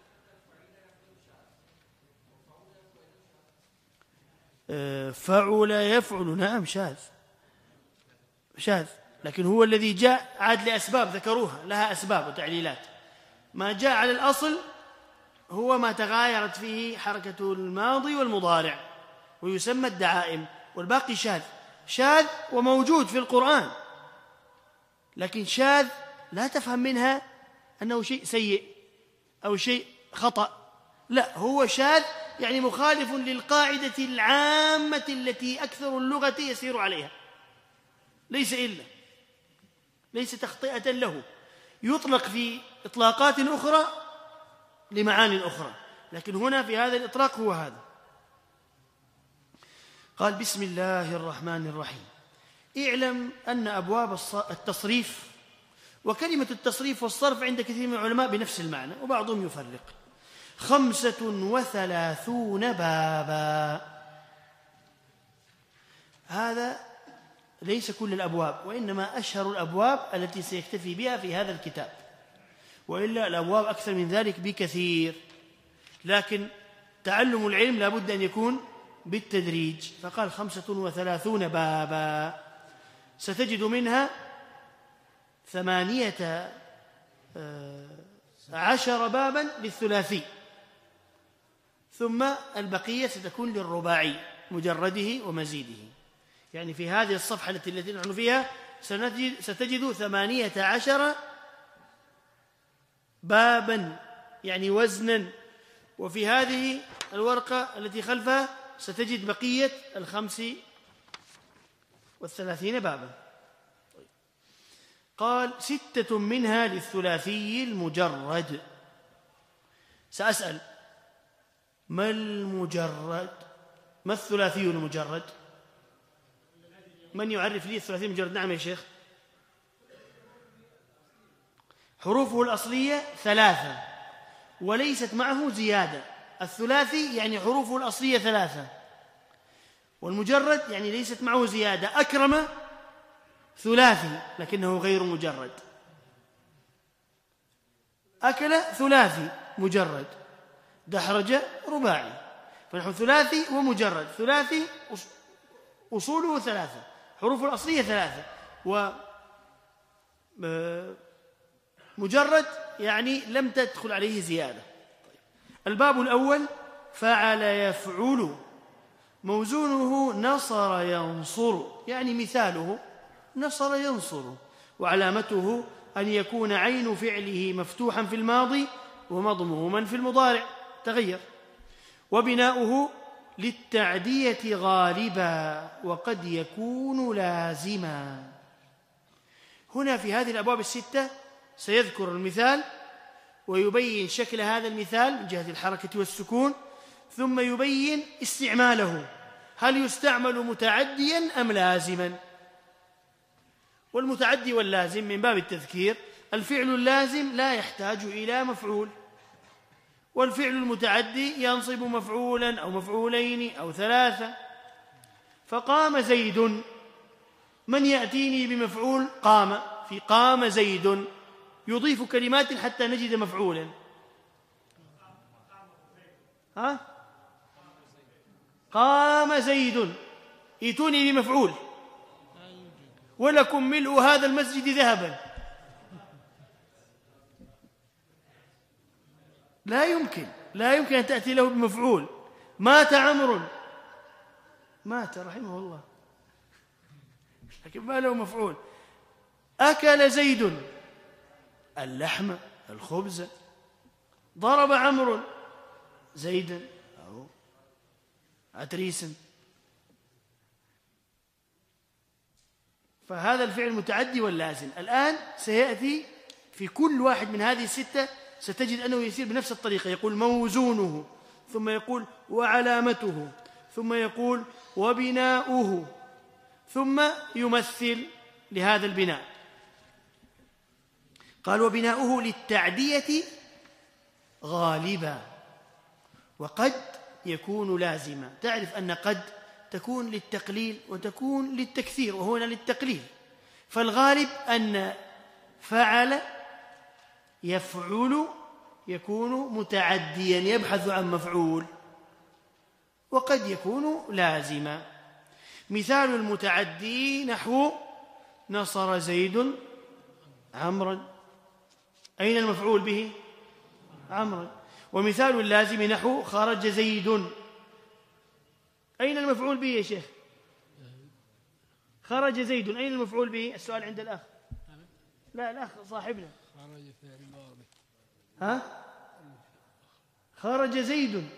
Speaker 1: فعل يفعل، نعم شاذ شاذ، لكن هو الذي جاء عاد لأسباب ذكروها، لها أسباب وتعليلات. ما جاء على الأصل هو ما تغايرت فيه حركة الماضي والمضارع، ويسمى الدعائم، والباقي شاذ. شاذ وموجود في القرآن، لكن شاذ لا تفهم منها أنه شيء سيء أو شيء خطأ، لا، هو شاذ يعني مخالف للقاعدة العامة التي أكثر اللغة يسير عليها، ليس إلا ليس تخطئة له، يطلق في إطلاقات أخرى لمعاني أخرى، لكن هنا في هذا الإطلاق هو هذا. قال: بسم الله الرحمن الرحيم. اعلم أن أبواب التصريف وكلمة التصريف والصرف عند كثير من العلماء بنفس المعنى، وبعضهم يفرق. خمسة وثلاثون بابا، هذا ليس كل الأبواب، وإنما أشهر الأبواب التي سيكتفي بها في هذا الكتاب، وإلا الأبواب أكثر من ذلك بكثير، لكن تعلم العلم لا بد أن يكون بالتدريج. فقال خمسة وثلاثون بابا، ستجد منها ثمانية عشر بابا للثلاثي، ثم البقية ستكون للرباعي مجرده ومزيده. يعني في هذه الصفحة التي التي نحن فيها ستجد ثمانية عشر بابا يعني وزنا، وفي هذه الورقة التي خلفها ستجد بقية الخمس والثلاثين بابا. قال: ستة منها للثلاثي المجرد. سأسأل: ما المجرد؟ ما الثلاثي المجرد؟ من يعرف لي الثلاثي المجرد؟ نعم يا شيخ. حروفه الأصلية ثلاثة وليست معه زيادة. الثلاثي يعني حروفه الأصلية ثلاثة، والمجرد يعني ليست معه زيادة. أكرم ثلاثي لكنه غير مجرد، أكل ثلاثي مجرد، دحرج رباعي. فنحن ثلاثي ومجرد. ثلاثي أصوله ثلاثة، حروفه الأصلية ثلاثة، ومجرد يعني لم تدخل عليه زيادة. الباب الأول فعل يفعل، موزونه نصر ينصر، يعني مثاله نصر ينصر، وعلامته أن يكون عين فعله مفتوحا في الماضي ومضموما في المضارع. تغير. وبناؤه للتعدية غالبا وقد يكون لازما. هنا في هذه الأبواب الستة سيذكر المثال ويبين شكل هذا المثال من جهة الحركة والسكون، ثم يبين استعماله، هل يستعمل متعديا أم لازما. والمتعدي واللازم من باب التذكير، الفعل اللازم لا يحتاج إلى مفعول، والفعل المتعدي ينصب مفعولا أو مفعولين أو ثلاثة. فقام زيد، من يأتيني بمفعول قام؟ في قام زيد يضيف كلمات حتى نجد مفعولا. ها؟ قام زيد، ائتوني بمفعول. ولكم ملء هذا المسجد ذهبا. لا يمكن لا يمكن أن تأتي له بمفعول. مات عمرو، مات رحمه الله، لكن ما له مفعول. أكل زيد اللحم الخبز. ضرب عمرو زيدا أو عتريسا. فهذا الفعل متعدي واللازم. الآن سيأتي في كل واحد من هذه الستة ستجد أنه يسير بنفس الطريقة، يقول موزونه، ثم يقول وعلامته، ثم يقول وبناؤه، ثم يمثل لهذا البناء. قال وبناؤه للتعدية غالبا وقد يكون لازما. تعرف أن قد تكون للتقليل وتكون للتكثير، وهنا للتقليل. فالغالب أن فعل يفعل يكون متعديا يبحث عن مفعول، وقد يكون لازما. مثال المتعدي نحو نصر زيد عمرا، أين المفعول به؟ عمرا. ومثال اللازم نحو خرج زيد، أين المفعول به يا شيخ؟ خرج زيد، أين المفعول به؟ السؤال عند الأخ. لا الأخ صاحبنا. خرج فعل ماضي. ها؟ خرج زيد.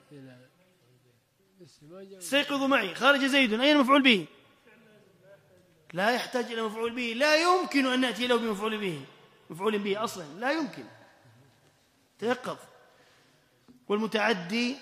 Speaker 1: استيقظوا معي. خرج زيد، أين المفعول به؟ لا يحتاج إلى مفعول به، لا يمكن أن نأتي له بمفعول به، مفعول به أصلا لا يمكن. تيقظ. والمتعدي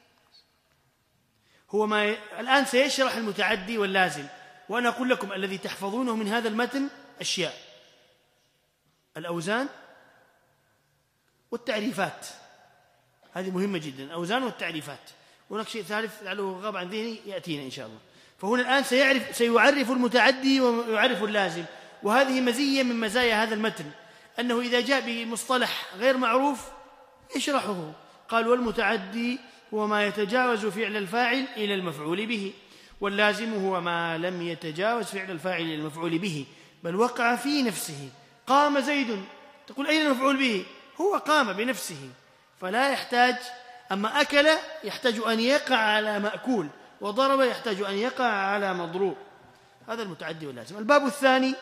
Speaker 1: هو ما ي... الآن سيشرح المتعدي واللازم، وأنا أقول لكم الذي تحفظونه من هذا المتن أشياء: الأوزان والتعريفات، هذه مهمة جدا، الأوزان والتعريفات. هناك شيء ثالث لعله غاب عن ذهني يأتينا إن شاء الله. فهنا الآن سيعرف سيعرف المتعدي ويعرف اللازم، وهذه مزية من مزايا هذا المتن، أنه إذا جاء بمصطلح غير معروف يشرحه. قال والمتعدي هو ما يتجاوز فعل الفاعل إلى المفعول به، واللازم هو ما لم يتجاوز فعل الفاعل إلى المفعول به بل وقع في نفسه. قام زيد، تقول أين المفعول به؟ هو قام بنفسه فلا يحتاج. أما أكل يحتاج أن يقع على مأكول، وضرب يحتاج أن يقع على مضروب. هذا المتعدي واللازم. الباب الثاني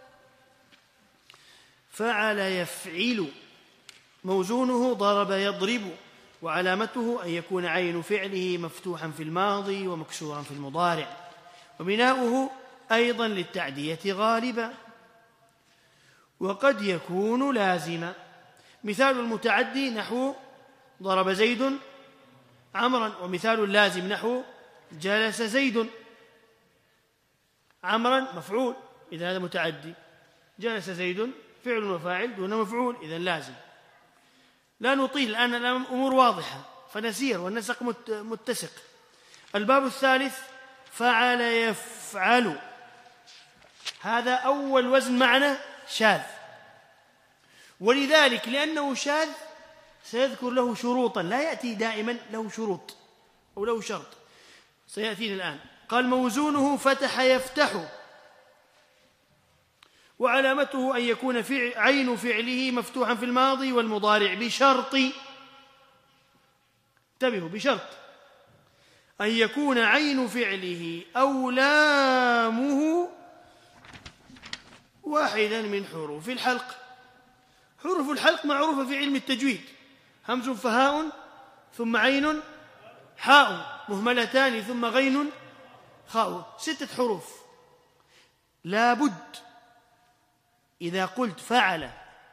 Speaker 1: فعل يفعل، موزونه ضرب يضرب، وعلامته أن يكون عين فعله مفتوحا في الماضي ومكسورا في المضارع. وبناؤه أيضا للتعدية غالبا وقد يكون لازما. مثال المتعدي نحو ضرب زيد عمرا، ومثال اللازم نحو جلس زيد. عمرا مفعول، إذا هذا متعدي. جلس زيد فعل وفاعل دون مفعول، إذا لازم. لا نطيل الآن، الأمور واضحة فنسير والنسق متسق. الباب الثالث فعل يفعل، هذا أول وزن معنا شاذ، ولذلك لأنه شاذ سيذكر له شروطا، لا يأتي دائما له شروط أو له شرط، سيأتينا الآن. قال موزونه فتح يفتح، وعلامته أن يكون فعل عين فعله مفتوحا في الماضي والمضارع بشرط، انتبهوا، بشرط أن يكون عين فعله أو لامه واحدا من حروف الحلق. حروف الحلق معروفة في علم التجويد: همز فهاء ثم عين حاء مهملتان ثم غين خاء، ستة حروف. لا بد إذا قلت فعل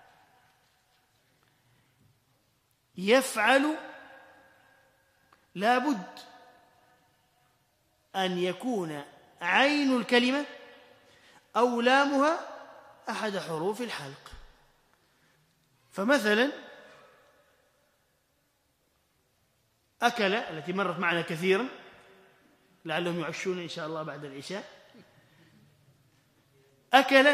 Speaker 1: يفعل لا بد أن يكون عين الكلمة أو لامها أحد حروف الحلق. فمثلا أكل التي مرت معنا كثيرا، لعلهم يعشون إن شاء الله بعد العشاء، أكل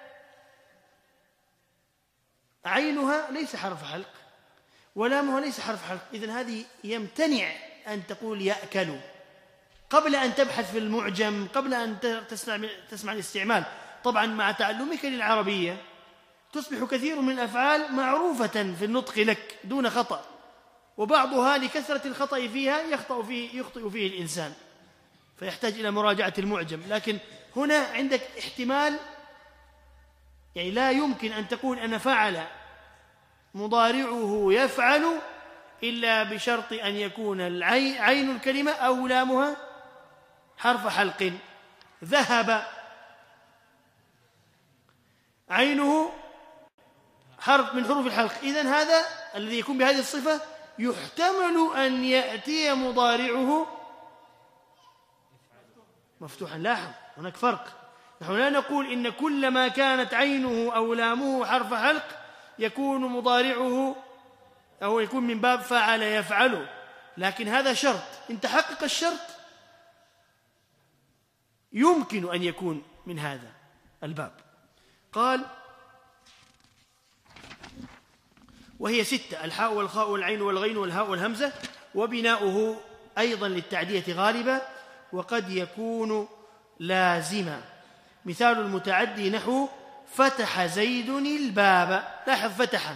Speaker 1: عينها ليس حرف حلق ولامها ليس حرف حلق، إذن هذه يمتنع أن تقول يأكل قبل أن تبحث في المعجم، قبل أن تسمع, تسمع الاستعمال. طبعا مع تعلمك للعربية تصبح كثير من الأفعال معروفة في النطق لك دون خطأ، وبعضها لكثرة الخطأ فيها يخطئ فيه, يخطئ فيه الإنسان فيحتاج إلى مراجعة المعجم. لكن هنا عندك احتمال، يعني لا يمكن أن تقول أن فعل مضارعه يفعل إلا بشرط أن يكون عين الكلمة أو لامها حرف حلق. ذهب عينه حرف من حروف الحلق، إذن هذا الذي يكون بهذه الصفة يحتمل أن يأتي مضارعه مفتوحا. لاحظ هناك فرق، نحن لا نقول إن كل ما كانت عينه أو لامه حرف حلق يكون مضارعه أو يكون من باب فعل يفعله، لكن هذا شرط، إن تحقق الشرط يمكن أن يكون من هذا الباب. قال وهي ستة: الحاء والخاء والعين والغين والهاء والهمزة، وبناؤه أيضا للتعدية غالبا، وقد يكون لازما. مثال المتعدي نحو فتح زيد الباب. لاحظ فتح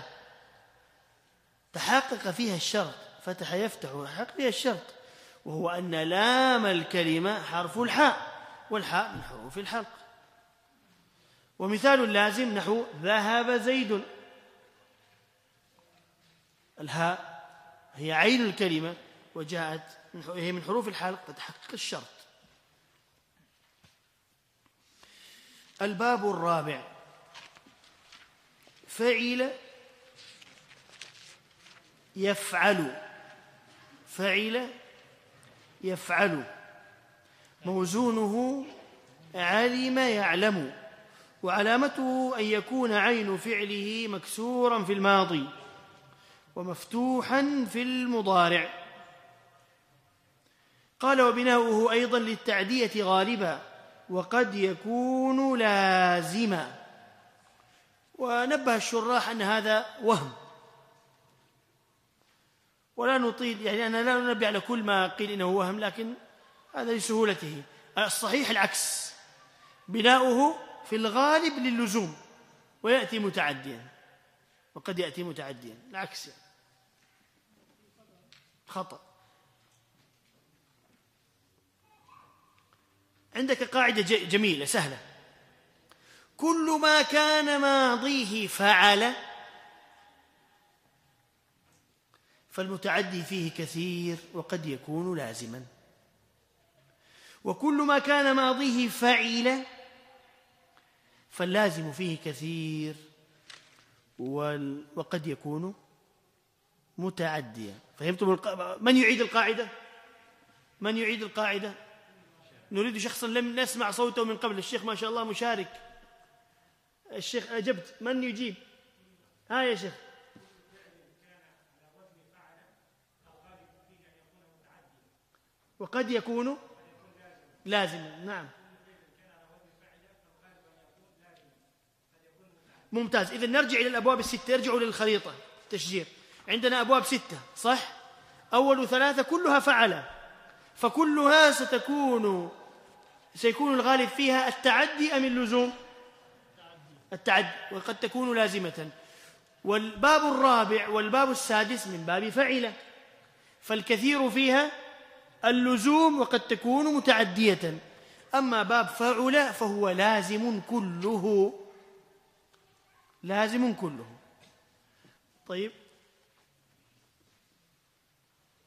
Speaker 1: تحقق فيها الشرط، فتح يفتح تحقق فيها الشرط، وهو أن لام الكلمة حرف الحاء، والحاء من حروف الحلق. ومثال اللازم نحو ذهب زيد. الهاء هي عين الكلمة وجاءت هي من حروف الحلق فتحقق الشرط. الباب الرابع: فعل يفعل. فعل يفعل موزونه علم يعلم، وعلامته أن يكون عين فعله مكسورا في الماضي ومفتوحا في المضارع. قال وبناؤه أيضا للتعدية غالبا، وقد يكون لازما. ونبه الشراح أن هذا وهم، ولا نطيل، يعني أنا لا ننبه على كل ما قيل إنه وهم، لكن هذا لسهولته. الصحيح العكس، بناؤه في الغالب للزوم ويأتي متعديا، وقد يأتي متعديا العكس، يعني خطأ. عندك قاعدة جميلة سهلة: كل ما كان ماضيه فعل فالمتعدي فيه كثير وقد يكون لازما، وكل ما كان ماضيه فعل فاللازم فيه كثير وقد يكون متعديا. فهمتم الق... من يعيد القاعدة؟ من يعيد القاعدة؟ نريد شخصا لم نسمع صوته من قبل. الشيخ ما شاء الله مشارك. الشيخ أجبت، من يجيب؟ ها يا شيخ. وقد يكون لازما. نعم ممتاز. إذن نرجع إلى الأبواب الستة، ارجعوا للخريطة التشجير. عندنا أبواب ستة صح؟ أول ثلاثة كلها فعل، فكلها ستكون سيكون الغالب فيها التعدي أم اللزوم؟ التعدي، وقد تكون لازمة. والباب الرابع والباب السادس من باب فعل، فالكثير فيها اللزوم وقد تكون متعدية. أما باب فعل فهو لازم كله، لازم كله. طيب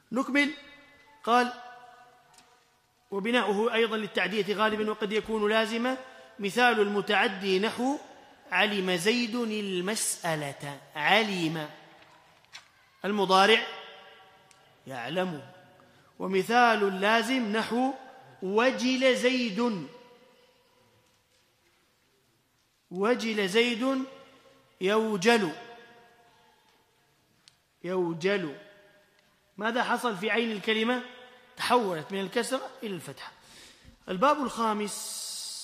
Speaker 1: نكمل. قال: وبناؤه أيضا للتعدية غالبا وقد يكون لازما. مثال المتعدي نحو علم زيد المسألة. علم المضارع يعلم. ومثال اللازم نحو وجل زيد. وجل زيد يوجل. يوجل. ماذا حصل في عين الكلمة؟ تحولت من الكسرة إلى الفتحة. الباب الخامس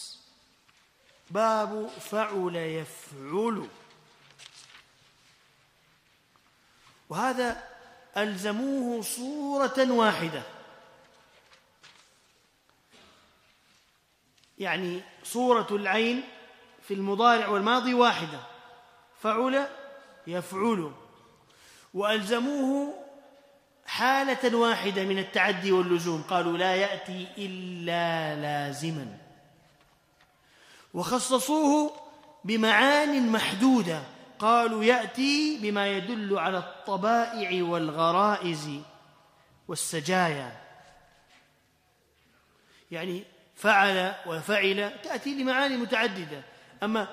Speaker 1: باب فعل يفعل، وهذا ألزموه صورة واحدة، يعني صورة العين في المضارع والماضي واحدة، فعل يفعل، وألزموه حالة واحدة من التعدي واللزوم، قالوا لا يأتي إلا لازما، وخصصوه بمعان محدودة، قالوا يأتي بما يدل على الطبائع والغرائز والسجايا، يعني فعل وفعل تأتي لمعاني متعددة، أما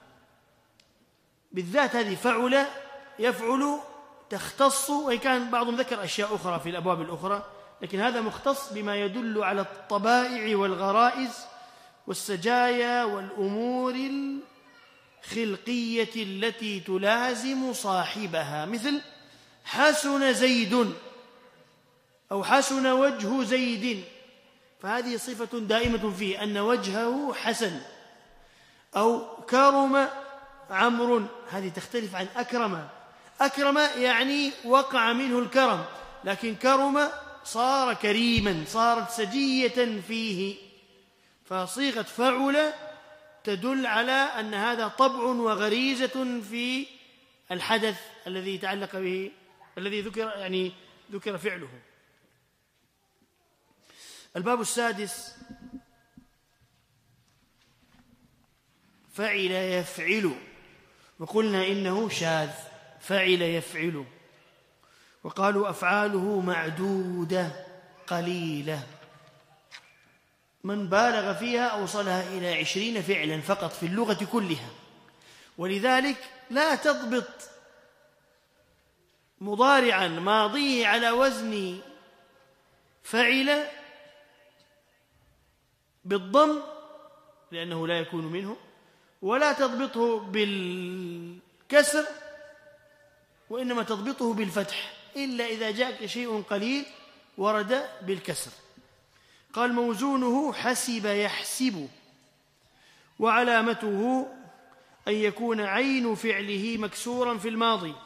Speaker 1: بالذات هذه فعل يفعل تختص، وإن كان بعضهم ذكر أشياء أخرى في الأبواب الأخرى، لكن هذا مختص بما يدل على الطبائع والغرائز والسجايا والأمور الخلقية التي تلازم صاحبها، مثل حسن زيد أو حسن وجه زيد، فهذه صفة دائمة فيه أن وجهه حسن، أو كرم عمرو، هذه تختلف عن أكرم. أكرم يعني وقع منه الكرم، لكن كرم صار كريما، صارت سجية فيه، فصيغة فعل تدل على أن هذا طبع وغريزة في الحدث الذي يتعلق به، الذي ذكر يعني ذكر فعله. الباب السادس فعل يفعل، وقلنا إنه شاذ، فعل يفعل، وقالوا أفعاله معدودة قليلة، من بالغ فيها أوصلها إلى عشرين فعلا فقط في اللغة كلها، ولذلك لا تضبط مضارعا ماضيه على وزن فعل بالضم لأنه لا يكون منه، ولا تضبطه بالكسر، وإنما تضبطه بالفتح، إلا إذا جاءك شيء قليل ورد بالكسر. قال موزونه حسب يحسب، وعلامته أن يكون عين فعله مكسورا في الماضي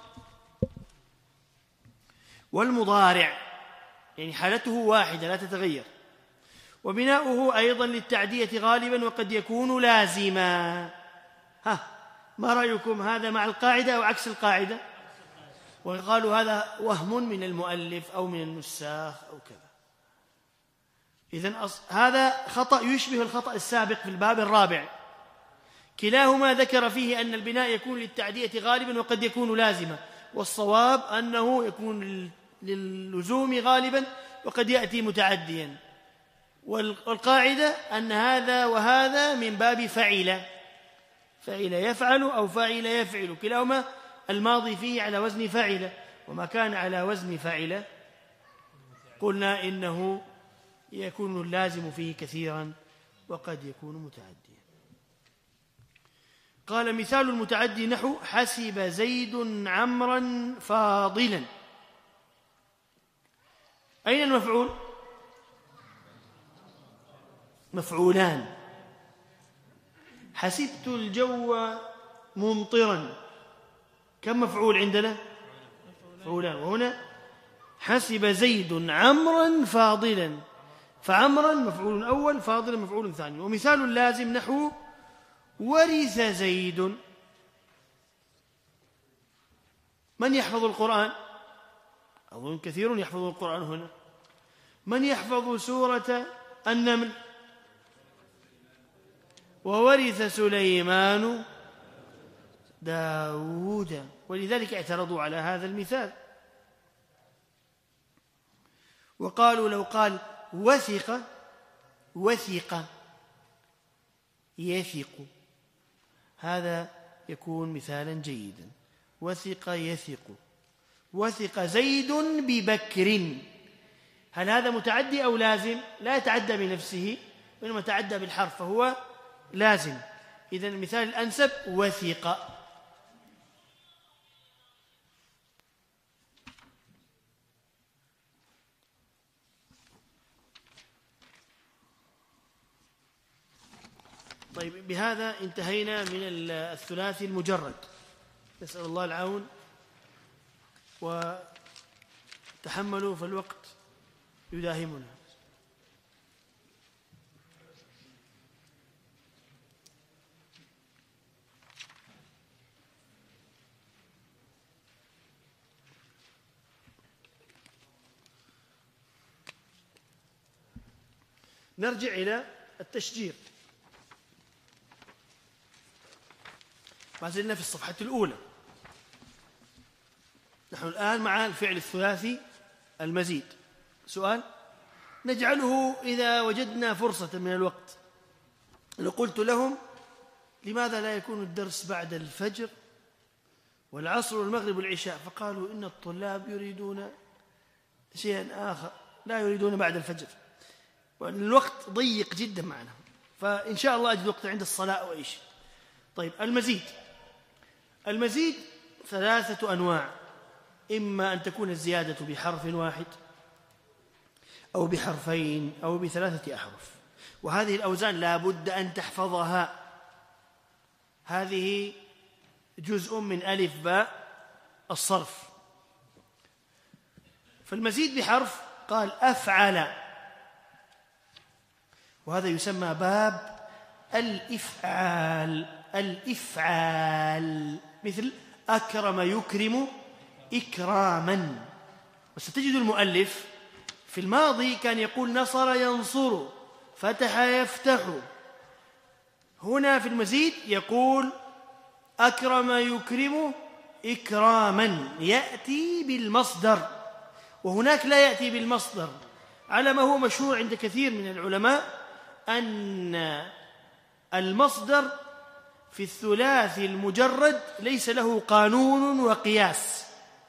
Speaker 1: والمضارع، يعني حالته واحدة لا تتغير. وبناؤه أيضا للتعدية غالبا وقد يكون لازما. ها ما رأيكم، هذا مع القاعدة أو عكس القاعدة؟ وقالوا هذا وهم من المؤلف أو من النساخ أو كذا. إذن هذا خطأ يشبه الخطأ السابق في الباب الرابع، كلاهما ذكر فيه أن البناء يكون للتعدية غالبا وقد يكون لازما، والصواب أنه يكون للزوم غالبا وقد يأتي متعديا، والقاعدة أن هذا وهذا من باب فعل، فعل يفعل أو فعل يفعل، كلاهما الماضي فيه على وزن فعل، وما كان على وزن فعل قلنا إنه يكون اللازم فيه كثيرا وقد يكون متعديا. قال مثال المتعدي نحو حسب زيد عمرا فاضلا. أين المفعول؟ مفعولان. حسبت الجو ممطرا، كم مفعول عندنا؟ مفعولان. وهنا حسب زيد عمرا فاضلا، فعمرا مفعول أول، فاضلا مفعول ثاني. ومثال اللازم نحو ورث زيد. من يحفظ القرآن؟ أظن كثير يحفظ القرآن هنا. من يحفظ سورة النمل؟ وورث سليمان داود، ولذلك اعترضوا على هذا المثال. وقالوا لو قال وثق وثق يثق، هذا يكون مثالا جيدا. وثق يثق. وثق زيد ببكر، هل هذا متعدي أو لازم؟ لا يتعدى بنفسه وإنما يتعدى بالحرف فهو لازم. إذن المثال الأنسب وثق. طيب، بهذا انتهينا من الثلاثي المجرد. نسأل الله العون وتحملوا فالوقت يداهمنا. نرجع إلى التشجير. ما زلنا في الصفحة الأولى. نحن الآن مع الفعل الثلاثي المزيد. سؤال نجعله إذا وجدنا فرصة من الوقت. لو قلت لهم لماذا لا يكون الدرس بعد الفجر والعصر والمغرب والعشاء، فقالوا إن الطلاب يريدون شيئا آخر، لا يريدون بعد الفجر، والوقت ضيق جدا معنا، فإن شاء الله أجد وقت عند الصلاة أو أي شيء. طيب، المزيد. المزيد ثلاثة أنواع: إما أن تكون الزيادة بحرف واحد أو بحرفين أو بثلاثة أحرف، وهذه الأوزان لا بد أن تحفظها. هذه جزء من ألف باء الصرف. فالمزيد بحرف قال أفعل، وهذا يسمى باب الإفعال. الإفعال مثل أكرم يكرم إكراما. وستجد المؤلف في الماضي كان يقول نصر ينصر، فتح يفتح. هنا في المزيد يقول أكرم يكرم إكراما، يأتي بالمصدر، وهناك لا يأتي بالمصدر، على ما هو مشهور عند كثير من العلماء أن المصدر في الثلاثي المجرد ليس له قانون وقياس،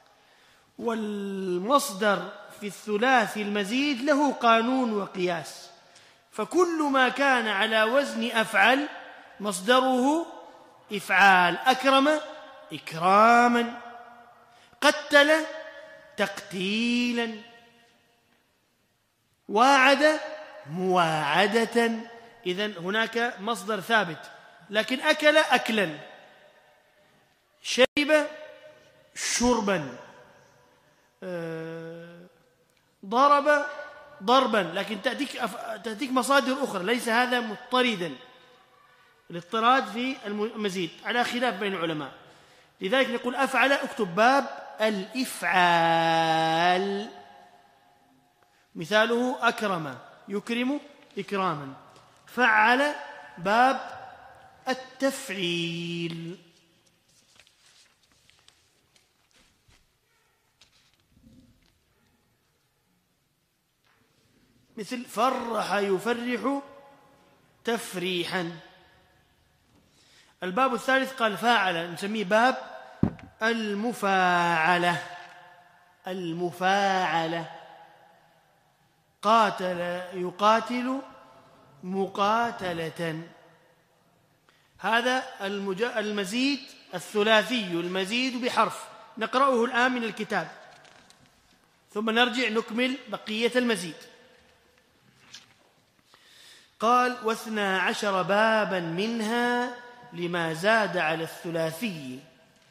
Speaker 1: والمصدر في الثلاثي المزيد له قانون وقياس. فكل ما كان على وزن أفعل مصدره إفعال. أكرم إكراما، قتل تقتيلا، واعد مواعدة. إذن هناك مصدر ثابت. لكن أكل أكلا، شرب شربا، ضرب ضربا، لكن تأتيك, تأتيك مصادر أخرى. ليس هذا مضطردا، الاضطراد في المزيد على خلاف بين العلماء. لذلك نقول أفعل، اكتب باب الإفعال. مثاله أكرم يكرم إكراما. فعل باب التفعيل. مثل فرح يفرح تفريحا. الباب الثالث قال فاعل، نسميه باب المفاعلة. المفاعلة. قاتل يقاتل مقاتلة. هذا المزيد الثلاثي المزيد بحرف. نقرأه الآن من الكتاب ثم نرجع نكمل بقية المزيد. قال واثنا عشر بابا منها لما زاد على الثلاثي،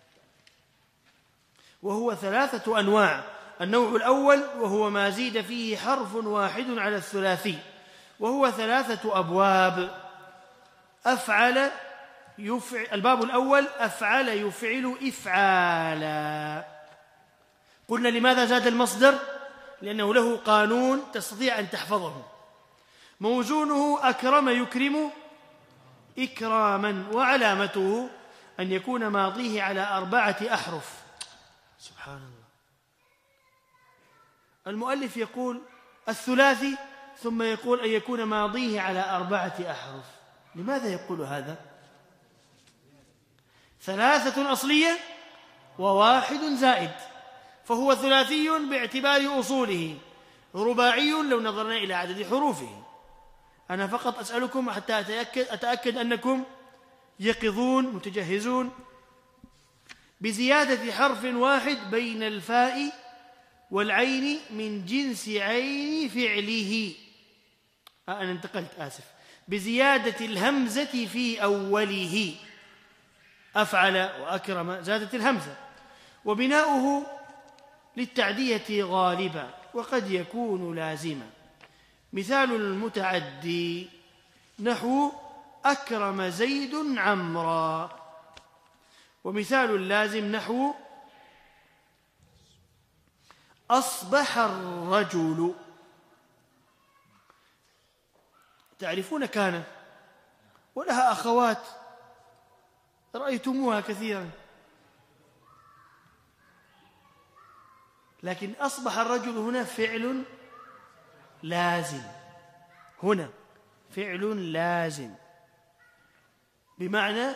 Speaker 1: وهو ثلاثة أنواع. النوع الأول وهو ما زيد فيه حرف واحد على الثلاثي، وهو ثلاثة أبواب. أفعل يفعل. الباب الأول أفعل يفعل إفعالا. قلنا لماذا زاد المصدر؟ لأنه له قانون تستطيع أن تحفظه. موزونه أكرم يكرم إكراما، وعلامته أن يكون ماضيه على أربعة أحرف. سبحان الله. المؤلف يقول الثلاثي ثم يقول أن يكون ماضيه على أربعة أحرف. لماذا يقول هذا؟ ثلاثة أصلية وواحد زائد، فهو ثلاثي باعتبار أصوله، رباعي لو نظرنا إلى عدد حروفه. أنا فقط أسألكم حتى أتأكد, أتأكد أنكم يقظون متجهزون. بزيادة حرف واحد بين الفاء والعين من جنس عين فعله. آه أنا انتقلت آسف. بزيادة الهمزة في أوله، أفعل وأكرم زادت الهمزة. وبناؤه للتعدية غالبا وقد يكون لازما. مثال المتعدي نحو أكرم زيد عمرا، ومثال اللازم نحو أصبح الرجل. تعرفون كان ولها أخوات رأيتموها كثيرا، لكن أصبح الرجل هنا فعل لازم، هنا فعل لازم بمعنى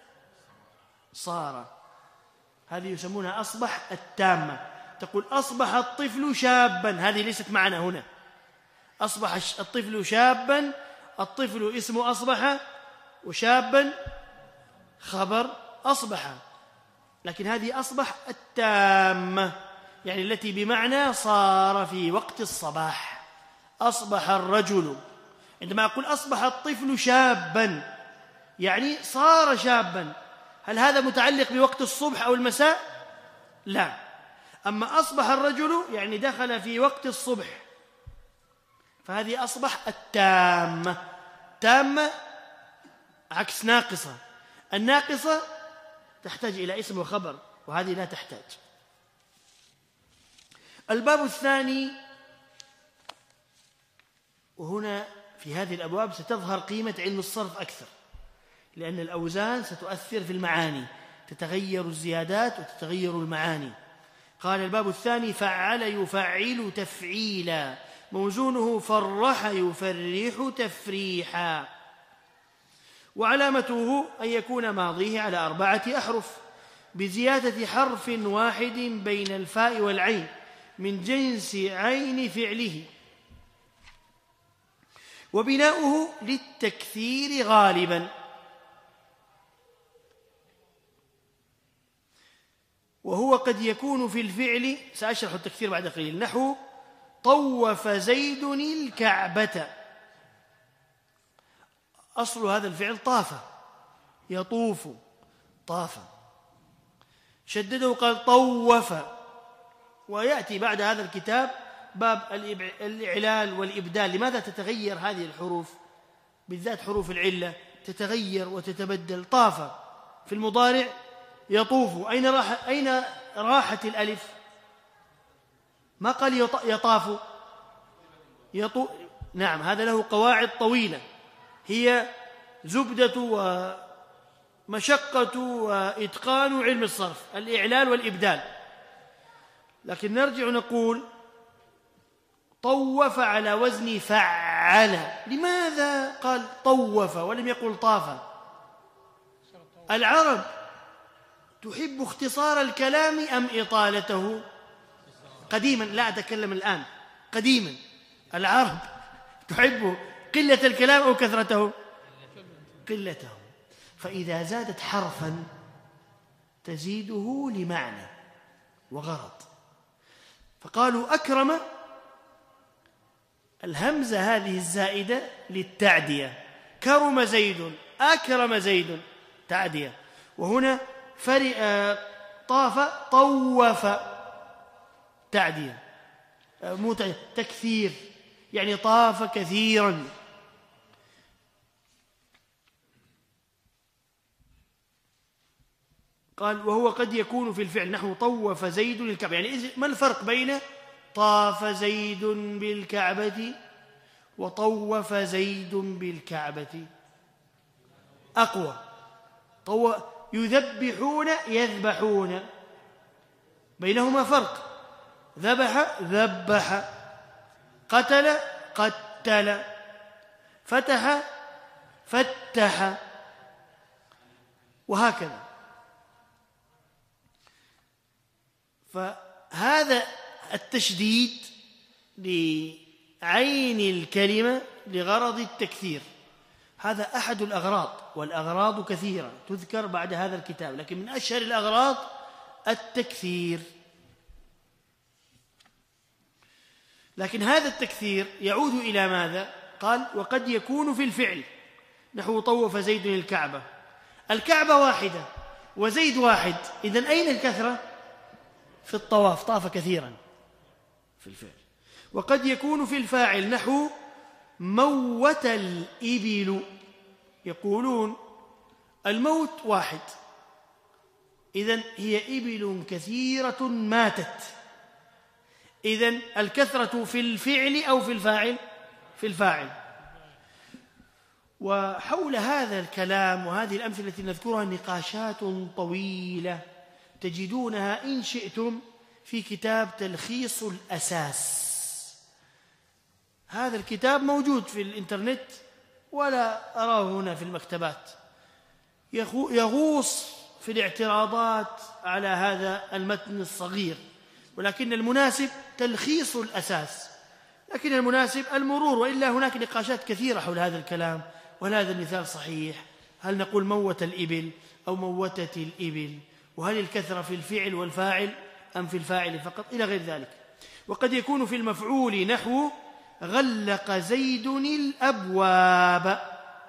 Speaker 1: صار. هذه يسمونها أصبح التامة. تقول أصبح الطفل شابا، هذه ليست معنا هنا. أصبح الطفل شابا، الطفل اسم أصبح وشابا خبر أصبح، لكن هذه أصبح التامة يعني التي بمعنى صار في وقت الصباح. أصبح الرجل، عندما أقول أصبح الطفل شابا يعني صار شابا. هل هذا متعلق بوقت الصبح أو المساء؟ لا. أما أصبح الرجل يعني دخل في وقت الصبح، فهذه أصبح التامة. تامة عكس ناقصة. الناقصة تحتاج إلى اسم وخبر، وهذه لا تحتاج. الباب الثاني، وهنا في هذه الأبواب ستظهر قيمة علم الصرف أكثر، لأن الأوزان ستؤثر في المعاني، تتغير الزيادات وتتغير المعاني. قال الباب الثاني: فعل يفعل تفعيلا، موزونه فرح يفرح تفريحا. وعلامته أن يكون ماضيه على أربعة أحرف بزيادة حرف واحد بين الفاء والعين من جنس عين فعله. وبناؤه للتكثير غالبا، وهو قد يكون في الفعل، سأشرح التكثير بعد قليل، نحو طوف زيد الكعبة. أصل هذا الفعل طاف، يطوف، طاف، شدده قال طوف. ويأتي بعد هذا الكتاب باب الإعلال والإبدال. لماذا تتغير هذه الحروف بالذات حروف العلة؟ تتغير وتتبدل. طاف في المضارع يطوف، أين راح أين راحت الألف؟ ما قال يطاف، يطو... نعم، هذا له قواعد طويلة، هي زبدة ومشقة وإتقان علم الصرف، الإعلال والإبدال. لكن نرجع نقول طوف على وزن فعل. لماذا قال طوف ولم يقل طاف؟ العرب تحب اختصار الكلام أم إطالته؟ قديما، لا أتكلم الآن، قديما العرب تحب قلة الكلام أو كثرته؟ قلته. فإذا زادت حرفا تزيده لمعنى وغرض. فقالوا أكرم، الهمزة هذه الزائدة للتعدية. كرم زيد، أكرم زيد، تعدية. وهنا فرئ طاف، طوف، تعدية، مو تكثير، يعني طاف كثيرا. قال وهو قد يكون في الفعل نحو طوف زيد الكعبة. يعني ما الفرق بين طاف زيد بالكعبة وطوف زيد بالكعبة؟ أقوى. طو... يذبحون، يذبحون، بينهما فرق. ذبح، ذبح. قتل قتل، فتح فتح، وهكذا. فهذا التشديد لعين الكلمة لغرض التكثير، هذا أحد الأغراض، والأغراض كثيرة تذكر بعد هذا الكتاب، لكن من أشهر الأغراض التكثير. لكن هذا التكثير يعود إلى ماذا؟ قال وقد يكون في الفعل، نحو طوف زيد الكعبة، الكعبة واحدة وزيد واحد، إذن أين الكثرة؟ في الطواف، طاف كثيرا في الفعل. وقد يكون في الفاعل، نحو موت الإبل، يقولون الموت واحد، إذن هي إبل كثيرة ماتت، إذن الكثرة في الفعل أو في الفاعل؟ في الفاعل. وحول هذا الكلام وهذه الأمثلة التي نذكرها نقاشات طويلة تجدونها إن شئتم في كتاب تلخيص الأساس. هذا الكتاب موجود في الإنترنت ولا أراه هنا في المكتبات، يغوص في الاعتراضات على هذا المتن الصغير، ولكن المناسب تلخيص الأساس، لكن المناسب المرور، وإلا هناك نقاشات كثيرة حول هذا الكلام. وهل هذا المثال صحيح؟ هل نقول موت الإبل أو موتت الإبل؟ وهل الكثرة في الفعل والفاعل أم في الفاعل فقط؟ إلى غير ذلك. وقد يكون في المفعول، نحو غلق زيد الأبواب،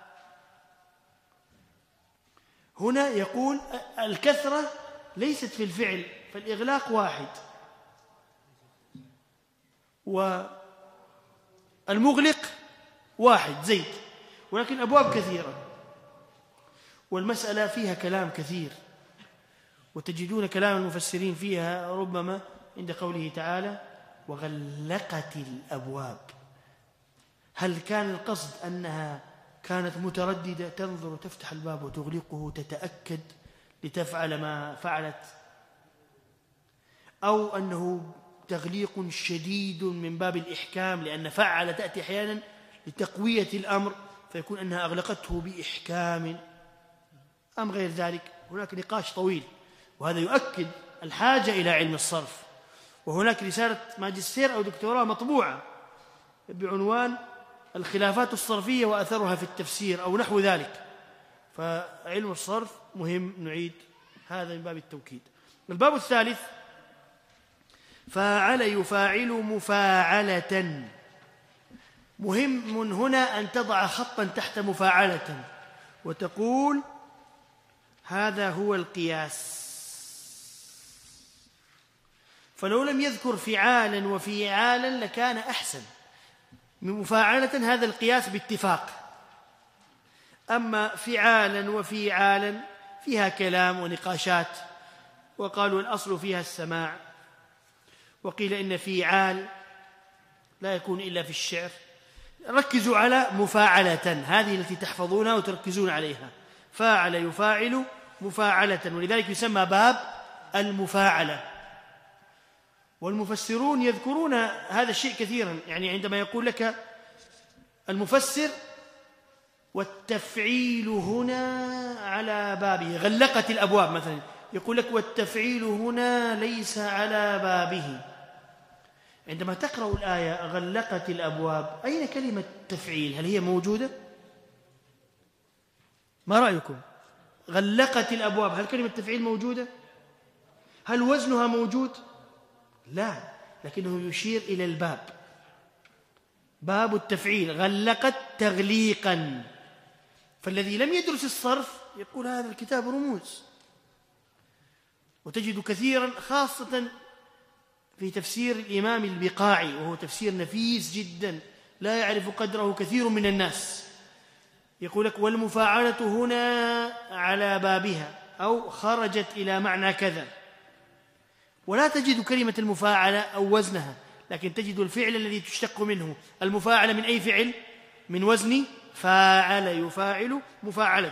Speaker 1: هنا يقول الكثرة ليست في الفعل، فالإغلاق واحد، والمغلق واحد زيد، ولكن أبواب كثيرة، والمسألة فيها كلام كثير، وتجدون كلام المفسرين فيها ربما عند قوله تعالى وغلقت الأبواب. هل كان القصد أنها كانت مترددة تنظر وتفتح الباب وتغلقه تتأكد لتفعل ما فعلت، أو أنه تغليق شديد من باب الإحكام، لأن فعل تأتي أحيانا لتقوية الأمر فيكون أنها أغلقته بإحكام، أم غير ذلك؟ هناك نقاش طويل، وهذا يؤكد الحاجة إلى علم الصرف. وهناك رسالة ماجستير أو دكتوراه مطبوعة بعنوان الخلافات الصرفية وأثرها في التفسير أو نحو ذلك. فعلم الصرف مهم، نعيد هذا من باب التوكيد. الباب الثالث فاعل يفاعل مفاعلة. مهم هنا أن تضع خطا تحت مفاعلة وتقول هذا هو القياس. فلو لم يذكر فعالا وفعالا لكان أحسن. من مفاعلة هذا القياس باتفاق، أما فعالا وفعالا فيها كلام ونقاشات، وقالوا الأصل فيها السماع، وقيل إن فعال لا يكون إلا في الشعر. ركزوا على مفاعلة، هذه التي تحفظونها وتركزون عليها، فاعل يفاعل مفاعلة، ولذلك يسمى باب المفاعلة. والمفسرون يذكرون هذا الشيء كثيرا، يعني عندما يقول لك المفسر والتفعيل هنا على بابه، غلقت الأبواب مثلا، يقول لك والتفعيل هنا ليس على بابه. عندما تقرأ الآية غلقت الأبواب، أين كلمة تفعيل؟ هل هي موجودة؟ ما رأيكم؟ غلقت الأبواب، هل كلمة تفعيل موجودة؟ هل وزنها موجود؟ لا، لكنه يشير إلى الباب، باب التفعيل، غلقت تغليقا. فالذي لم يدرس الصرف يقول هذا الكتاب رموز. وتجد كثيرا خاصة في تفسير الإمام البقاعي، وهو تفسير نفيس جدا لا يعرف قدره كثير من الناس، يقول لك والمفاعلة هنا على بابها، أو خرجت إلى معنى كذا، ولا تجد كلمة المفاعلة أو وزنها، لكن تجد الفعل الذي تشتق منه. المفاعلة من أي فعل؟ من وزن فاعل يفاعل مفاعلة.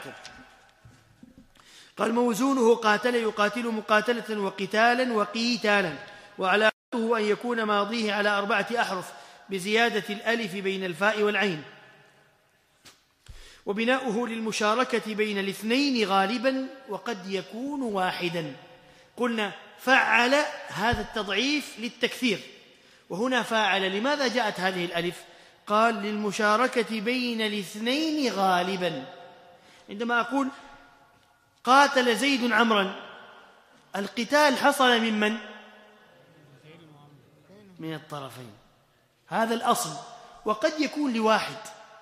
Speaker 1: قال موزونه قاتل يقاتل مقاتلة وقتالا وقيتالا، وعلامته أن يكون ماضيه على أربعة أحرف بزيادة الألف بين الفاء والعين، وبناؤه للمشاركة بين الاثنين غالبا وقد يكون واحدا. قلنا فعل هذا التضعيف للتكثير، وهنا فاعل. لماذا جاءت هذه الألف؟ قال للمشاركة بين الاثنين غالبا. عندما أقول قاتل زيد عمرا، القتال حصل ممن؟ من الطرفين، هذا الأصل، وقد يكون لواحد.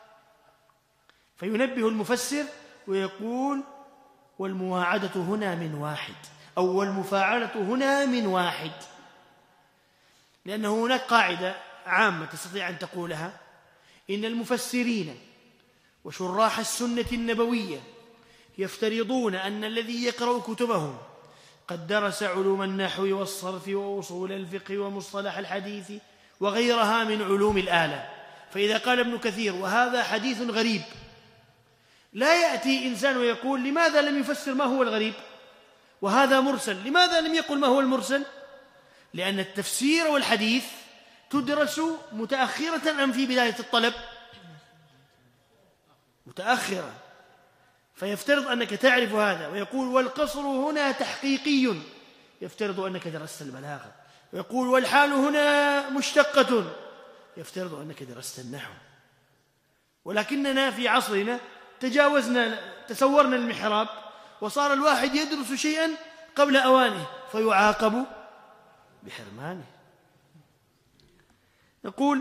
Speaker 1: فينبه المفسر ويقول والمواعدة هنا من واحد، أو والمفاعلة هنا من واحد، لأن هناك قاعدة عامة تستطيع أن تقولها: إن المفسرين وشراح السنة النبوية يفترضون أن الذي يقرأ كتبهم قد درس علوم النحو والصرف وأصول الفقه ومصطلح الحديث وغيرها من علوم الآلة. فإذا قال ابن كثير وهذا حديث غريب، لا يأتي إنسان ويقول لماذا لم يفسر ما هو الغريب؟ وهذا مرسل، لماذا لم يقل ما هو المرسل؟ لأن التفسير والحديث تدرس متأخرة أم في بداية الطلب؟ متأخرة. فيفترض أنك تعرف هذا، ويقول والقصر هنا تحقيقي، يفترض أنك درست البلاغة. ويقول والحال هنا مشتقة، يفترض أنك درست النحو. ولكننا في عصرنا تجاوزنا، تسورنا المحراب، وصار الواحد يدرس شيئا قبل أوانه فيعاقب بحرمانه. نقول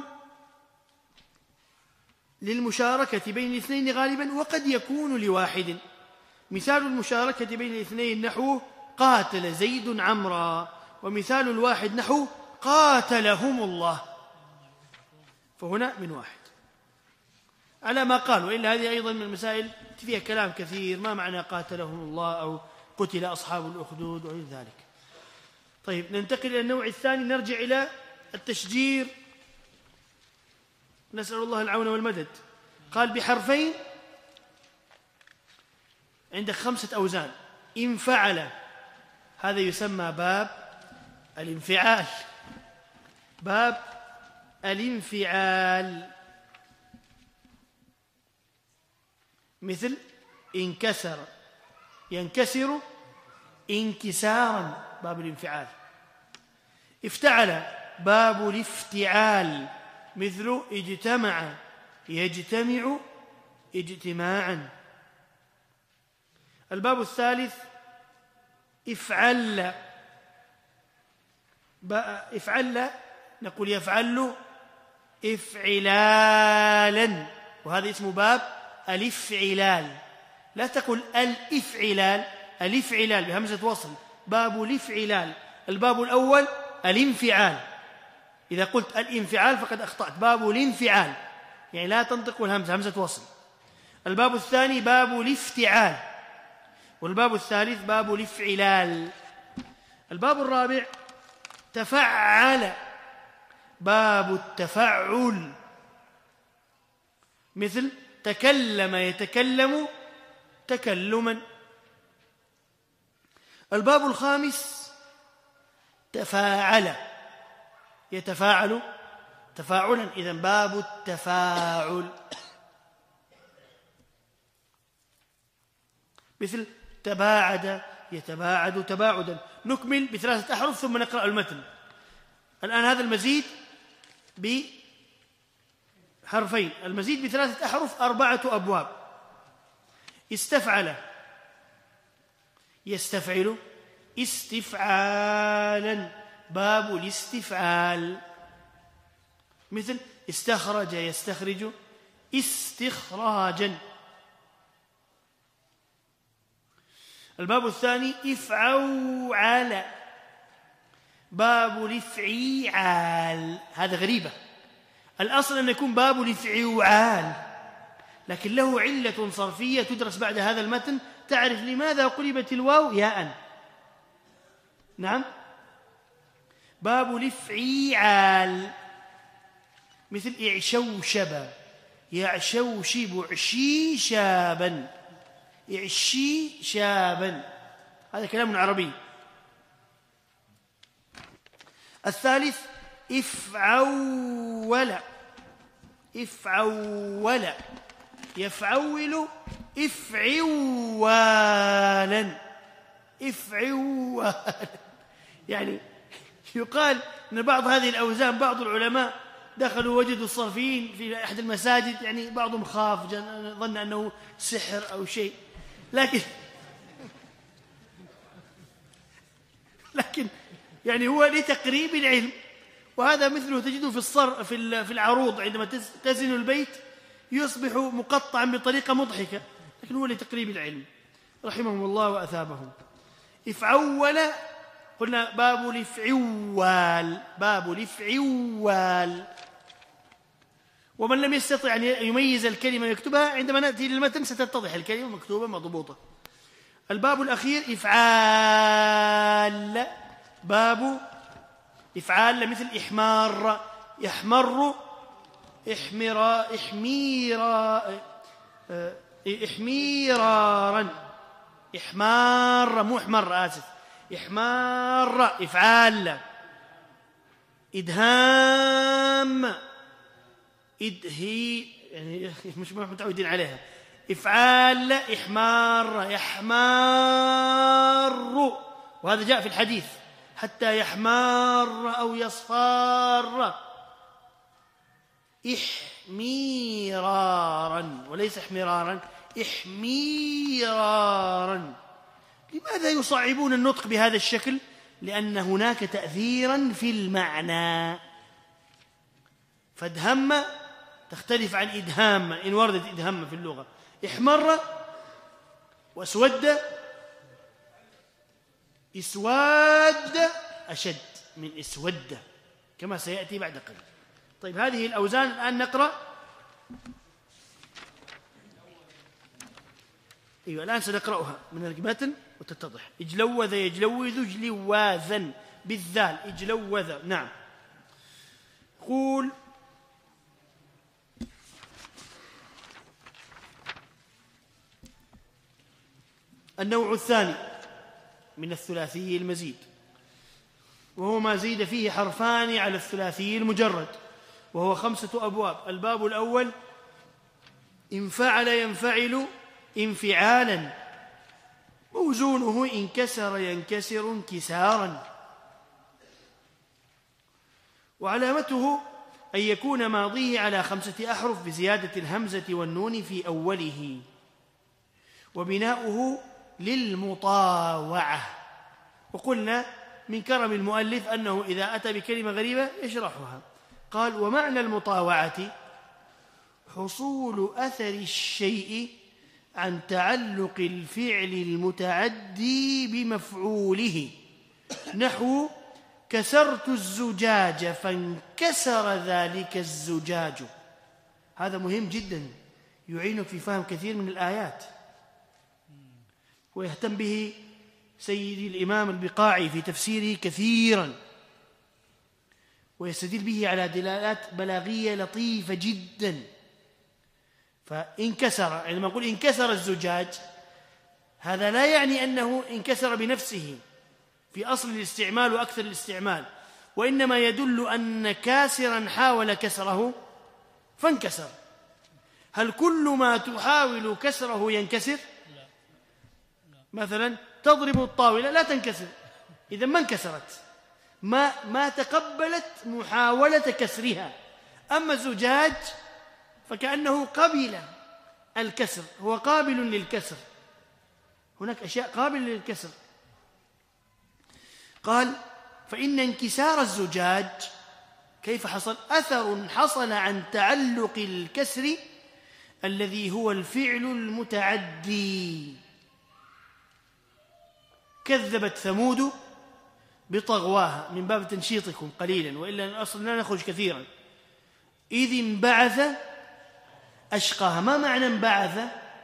Speaker 1: للمشاركة بين الاثنين غالبا وقد يكون لواحد. مثال المشاركة بين الاثنين نحو قاتل زيد عمرا، ومثال الواحد نحو قاتلهم الله، فهنا من واحد على ما قال. وإلا هذه أيضا من المسائل فيها كلام كثير، ما معنى قاتلهم الله أو قتل أصحاب الأخدود وغير ذلك. طيب، ننتقل إلى النوع الثاني، نرجع إلى التشجير، نسأل الله العون والمدد. قال بحرفين عندك خمسة أوزان. إن فعل، هذا يسمى باب الانفعال، باب الانفعال. مثل انكسر، ينكسر انكسارا، باب الانفعال. افتعل، باب الافتعال. مثل اجتمع، يجتمع اجتماعا. الباب الثالث افعل، افعل نقول يفعل افعلالا، وهذا اسمه باب الافعلال. لا تقل الافعلال، الافعلال بهمزة وصل، باب الافعلال. الباب الأول الانفعال، إذا قلت الانفعال فقد أخطأت، باب الانفعال يعني لا تنطق الهمزة، همزة وصل. الباب الثاني باب الافتعال، والباب الثالث باب الافعلال. الباب الرابع تفعل، باب التفعل. مثل تكلم يتكلم تكلما. الباب الخامس تفاعل، يتفاعل تفاعلا، إذن باب التفاعل. مثل تباعد يتباعد تباعدا. نكمل بثلاثة أحرف ثم نقرأ المتن. الآن هذا المزيد بحرفين، المزيد بثلاثة أحرف أربعة أبواب. استفعل يستفعل استفعالا، باب الاستفعال. مثل استخرج يستخرج استخراجا. الباب الثاني افعوعل، باب الافعيعال. هذا غريبة، الأصل أن يكون باب الافعوعال، لكن له علة صرفية تدرس بعد هذا المتن، تعرف لماذا قلبت الواو ياء. نعم، باب الافعيعال. مثل اعشوشب يعشوشب عشي شابا، يعشي شابا، هذا كلام عربي. الثالث افعول، افعول، يفعول افعوالا، افعوالا. يعني يقال أن بعض هذه الأوزان بعض العلماء دخلوا وجدوا الصرفيين في أحد المساجد، يعني بعضهم خاف ظن أنه سحر أو شيء، لكن لكن يعني هو لتقريب العلم. وهذا مثله تجده في الصر في في العروض، عندما تزن البيت يصبح مقطعا بطريقة مضحكة، لكن هو لتقريب العلم رحمهم الله وأثابهم. افعول قلنا باب الافعوال، باب الافعوال. ومن لم يستطع أن يميز الكلمة يكتبها، عندما نأتي للمتن ستتضح الكلمة مكتوبة مضبوطة. الباب الأخير إفعال، باب إفعال مثل إحمار، يحمر، إحمرا، إحميرا، إحميرارا، إحمار مو إحمر، آسف، إحمار. إفعال. إدهام، إدهي، يعني مش متعودين عليها. إفعال إحمار، يحمار، وهذا جاء في الحديث حتى يحمار أو يصفار. إحميرارا وليس إحمرارا، إحميرارا. لماذا يصعبون النطق بهذا الشكل؟ لأن هناك تأثيرا في المعنى. فادهم تختلف عن إدهام إن وردت إدهام في اللغة. احمر واسود، اسواد أشد من اسود كما سيأتي بعد قليل. طيب هذه الأوزان الآن نقرأ. أيوة الآن سنقرأها من المتن وتتضح. اجلوذ يجلوذ اجلواذا بالذال، اجلوذ. نعم. قول النوع الثاني من الثلاثي المزيد، وهو ما زيد فيه حرفان على الثلاثي المجرد، وهو خمسة أبواب. الباب الأول انفعل ينفعل انفعالا، موزونه انكسر ينكسر انكسارا، وعلامته أن يكون ماضيه على خمسة أحرف بزيادة الهمزة والنون في أوله، وبناؤه للمطاوعة. وقلنا من كرم المؤلف أنه إذا أتى بكلمة غريبة يشرحها. قال: ومعنى المطاوعة حصول أثر الشيء عن تعلق الفعل المتعدي بمفعوله، نحو كسرت الزجاج فانكسر ذلك الزجاج. هذا مهم جدا، يعينك في فهم كثير من الآيات، ويهتم به سيدي الإمام البقاعي في تفسيره كثيرا، ويستدل به على دلالات بلاغية لطيفة جدا. فانكسر، عندما نقول انكسر الزجاج، هذا لا يعني أنه انكسر بنفسه في أصل الاستعمال وأكثر الاستعمال، وإنما يدل أن كاسرا حاول كسره فانكسر. هل كل ما تحاول كسره ينكسر؟ مثلا تضرب الطاولة لا تنكسر، إذا ما انكسرت، ما ما تقبلت محاولة كسرها. أما الزجاج فكأنه قبل الكسر، هو قابل للكسر، هناك أشياء قابلة للكسر. قال: فإن انكسار الزجاج كيف حصل؟ أثر حصل عن تعلق الكسر الذي هو الفعل المتعدي. كذبت ثمود بطغواها، من باب تنشيطكم قليلا، وإلا أصلا لا نخرج كثيرا. إذ انبعث أشقاها. ما معنى انبعث؟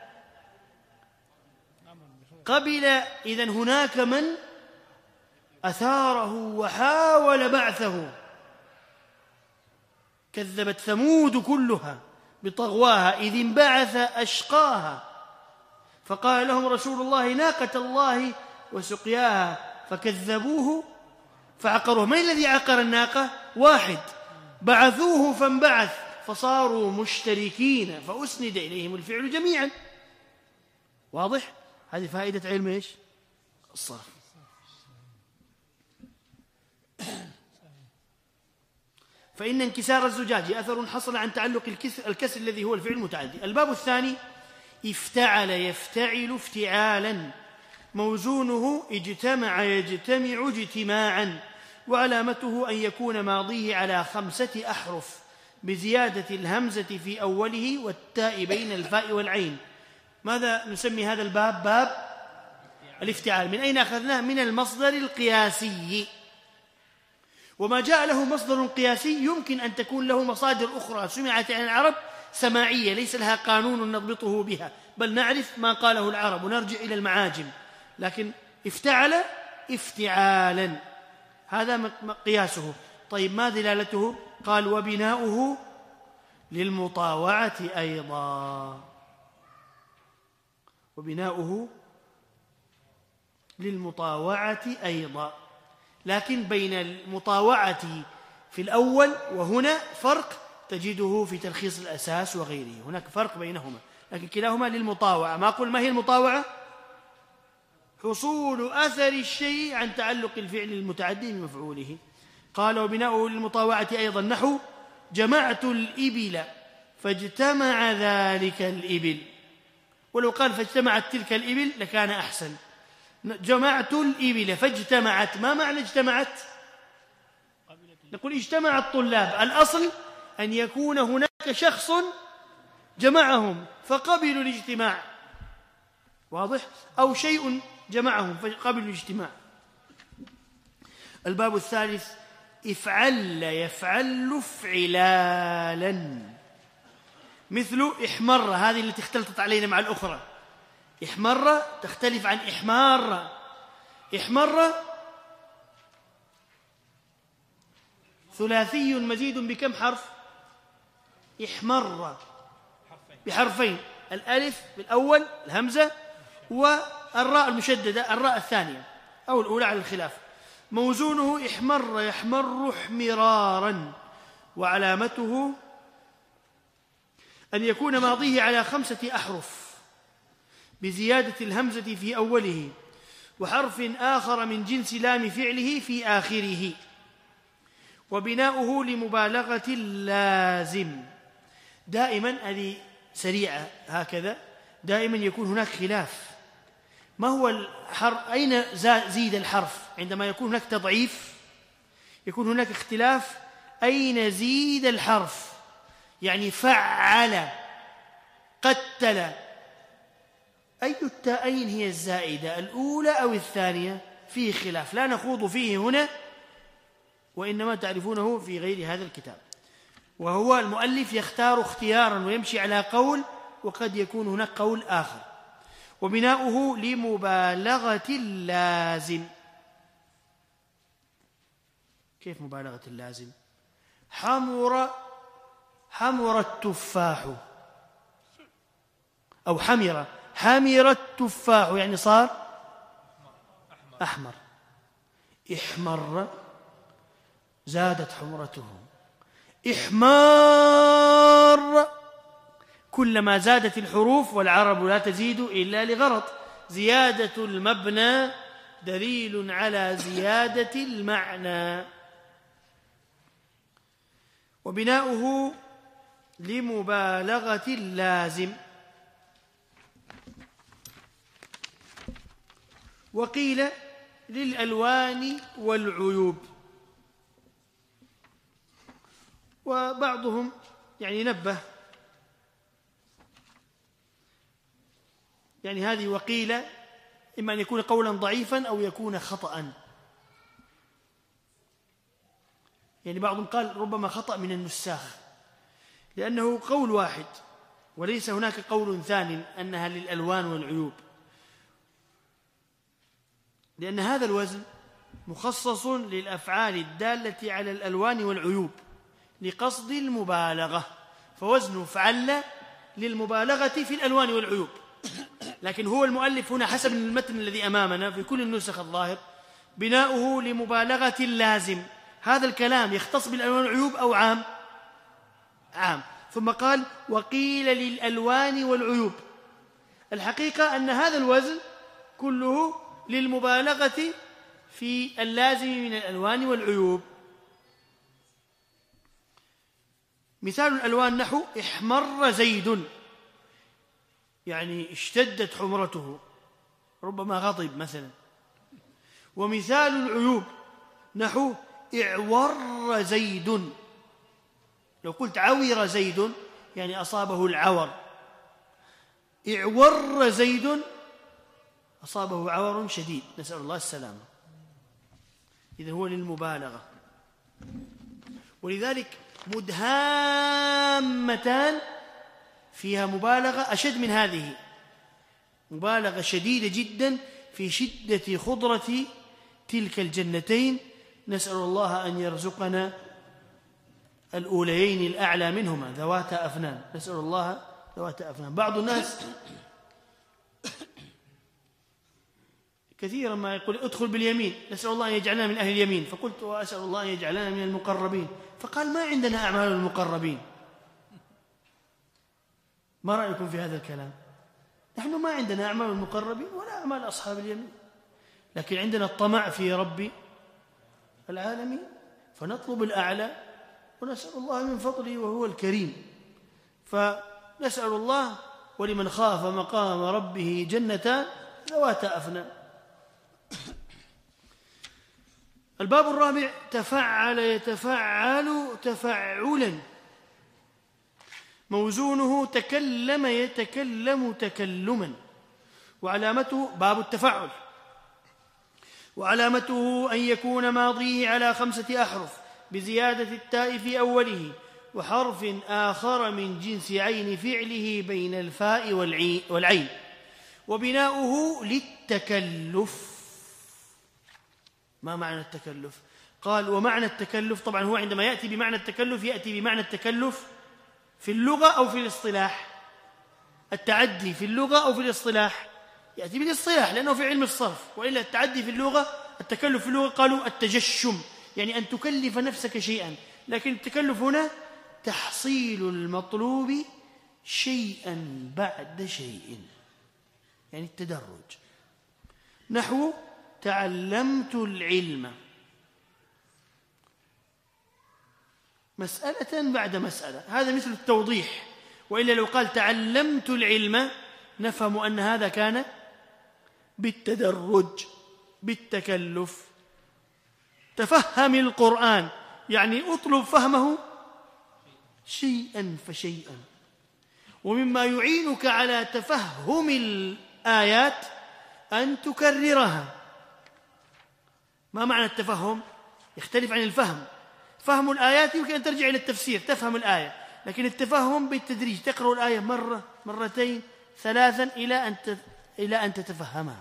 Speaker 1: قبل. إذن هناك من أثاره وحاول بعثه. كذبت ثمود كلها بطغواها إذ انبعث أشقاها، فقال لهم رسول الله ناقة الله وسقياها فكذبوه فعقروه. من الذي عقر الناقة؟ واحد. بعثوه فانبعث فصاروا مشتركين فأسند إليهم الفعل جميعا. واضح؟ هذه فائدة علم إيش؟ الصرف. فإن انكسار الزجاج أثر حصل عن تعلق الكسر الذي هو الفعل المتعدي. الباب الثاني: افتعل يفتعل افتعالا، موزونه اجتمع يجتمع اجتماعا، وعلامته أن يكون ماضيه على خمسة أحرف بزيادة الهمزة في أوله والتاء بين الفاء والعين. ماذا نسمي هذا الباب؟ باب الافتعال. من أين أخذناه؟ من المصدر القياسي. وما جاء له مصدر قياسي يمكن أن تكون له مصادر أخرى سمعت عن العرب سماعية ليس لها قانون نضبطه بها، بل نعرف ما قاله العرب ونرجع إلى المعاجم. لكن افتعل افتعالا هذا قياسه. طيب ما دلالته؟ قال: وبناؤه للمطاوعة أيضا، وبناؤه للمطاوعة أيضا. لكن بين المطاوعة في الأول وهنا فرق تجده في تلخيص الأساس وغيره، هناك فرق بينهما، لكن كلاهما للمطاوعة. ما أقول ما هي المطاوعة؟ حصول أثر الشيء عن تعلق الفعل المتعدي بمفعوله. قال: وبناؤه للمطاوعة أيضا، نحو: جمعت الإبل فاجتمع ذلك الإبل. ولو قال فاجتمعت تلك الإبل لكان أحسن. جمعت الإبل فاجتمعت، ما معنى اجتمعت؟ نقول اجتمع الطلاب، الأصل أن يكون هناك شخص جمعهم فقبلوا الاجتماع، واضح؟ أو شيء جمعهم فقبلوا الاجتماع. الباب الثالث: افعل يفعل افعلالا، مثل احمر، هذه التي اختلطت علينا مع الأخرى. احمر تختلف عن إحمار. احمر ثلاثي مزيد بكم حرف؟ احمر بحرفين، الألف بالأول الهمزة، والراء المشددة الراء الثانية أو الأولى على الخلاف. موزونه احمر يحمر احمرارا، وعلامته أن يكون ماضيه على خمسة أحرف بزيادة الهمزة في أوله وحرف آخر من جنس لام فعله في آخره. وبناؤه لمبالغة اللازم. دائما هذه سريعة هكذا، دائما يكون هناك خلاف. ما هو الحرف؟ أين زيد الحرف؟ عندما يكون هناك تضعيف يكون هناك اختلاف أين زيد الحرف. يعني فعل قتل، أي التاءين هي الزائدة، الأولى أو الثانية؟ فيه خلاف لا نخوض فيه هنا، وإنما تعرفونه في غير هذا الكتاب. وهو المؤلف يختار اختيارا ويمشي على قول، وقد يكون هناك قول آخر. وبناؤه لمبالغة اللازم. كيف مبالغة اللازم؟ حمر حمر التفاح، أو حمر حمر التفاح، يعني صار أحمر. احمر زادت حمرته. إحمار كلما زادت الحروف، والعرب لا تزيد إلا لغرض. زيادة المبنى دليل على زيادة المعنى. وبناؤه لمبالغة اللازم. وقيل للألوان والعيوب. وبعضهم يعني نبه، يعني هذه وقيل إما أن يكون قولا ضعيفا أو يكون خطأ. يعني بعضهم قال ربما خطأ من النساخ، لأنه قول واحد وليس هناك قول ثاني أنها للألوان والعيوب، لأن هذا الوزن مخصص للأفعال الدالة على الألوان والعيوب لقصد المبالغة، فوزن فعل للمبالغة في الألوان والعيوب. لكن هو المؤلف هنا حسب المتن الذي أمامنا في كل النسخ الظاهر بناؤه لمبالغة اللازم. هذا الكلام يختص بالألوان والعيوب أو عام؟ عام. ثم قال وقيل للألوان والعيوب. الحقيقة أن هذا الوزن كله للمبالغة في اللازم من الألوان والعيوب. مثال الألوان نحو احمر زيد، يعني اشتدت حمرته، ربما غضب مثلا. ومثال العيوب نحو اعور زيد، لو قلت عور زيد يعني أصابه العور، اعور زيد أصابه عور شديد، نسأل الله السلامة. إذن هو للمبالغة. ولذلك مدهامتان فيها مبالغة أشد من هذه، مبالغة شديدة جدا في شدة خضرة تلك الجنتين. نسأل الله أن يرزقنا الأوليين الأعلى منهما ذواتا أفنان، نسأل الله ذواتا أفنان. بعض الناس كثيرا ما يقول ادخل باليمين، نسأل الله أن يجعلنا من أهل اليمين، فقلت وأسأل الله أن يجعلنا من المقربين، فقال ما عندنا أعمال المقربين. ما رأيكم في هذا الكلام؟ نحن ما عندنا أعمال المقربين ولا أعمال أصحاب اليمين، لكن عندنا الطمع في رب العالمين، فنطلب الأعلى ونسأل الله من فضله وهو الكريم. فنسأل الله ولمن خاف مقام ربه جنتان ذواتا أفنان. الباب الرابع تفعل يتفعل تفعلا، موزونه تكلم يتكلم تكلما، وعلامته باب التفعل، وعلامته أن يكون ماضيه على خمسة أحرف بزيادة التاء في أوله، وحرف آخر من جنس عين فعله بين الفاء والعين، وبناؤه للتكلف. ما معنى التكلف؟ قال ومعنى التكلف، طبعا هو عندما يأتي بمعنى التكلف يأتي بمعنى التكلف في اللغة أو في الاصطلاح. التعدي في اللغة أو في الاصطلاح؟ يأتي بالاصطلاح لأنه في علم الصرف، وإلا التعدي في اللغة، التكلف في اللغة قالوا التجشم، يعني أن تكلف نفسك شيئا، لكن التكلف هنا تحصيل المطلوب شيئا بعد شيء، يعني التدرج. نحو تعلمت العلم، مسألة بعد مسألة، هذا مثل التوضيح. وإلا لو قال تعلمت العلم نفهم أن هذا كان بالتدرج بالتكلف. تفهم القرآن يعني أطلب فهمه شيئا فشيئا. ومما يعينك على تفهم الآيات أن تكررها. ما معنى التفهم؟ يختلف عن الفهم. فهم الآيات يمكن أن ترجع إلى التفسير تفهم الآية، لكن التفهم بالتدريج، تقرأ الآية مرة مرتين ثلاثا إلى أن إلى أن تتفهمها.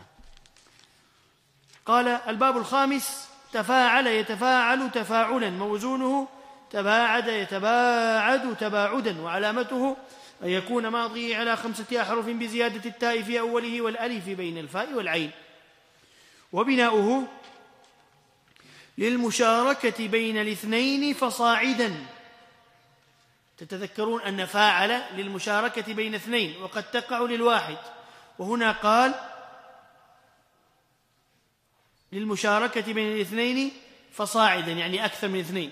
Speaker 1: قال الباب الخامس تفاعل يتفاعل تفاعلا، موزونه تباعد يتباعد تباعدا، وعلامته أن يكون ماضيه على خمسة أحرف بزيادة التاء في أوله والألف بين الفاء والعين، وبناؤه للمشاركة بين الاثنين فصاعدا. تتذكرون أن فاعل للمشاركة بين اثنين وقد تقع للواحد، وهنا قال للمشاركة بين الاثنين فصاعدا يعني أكثر من اثنين.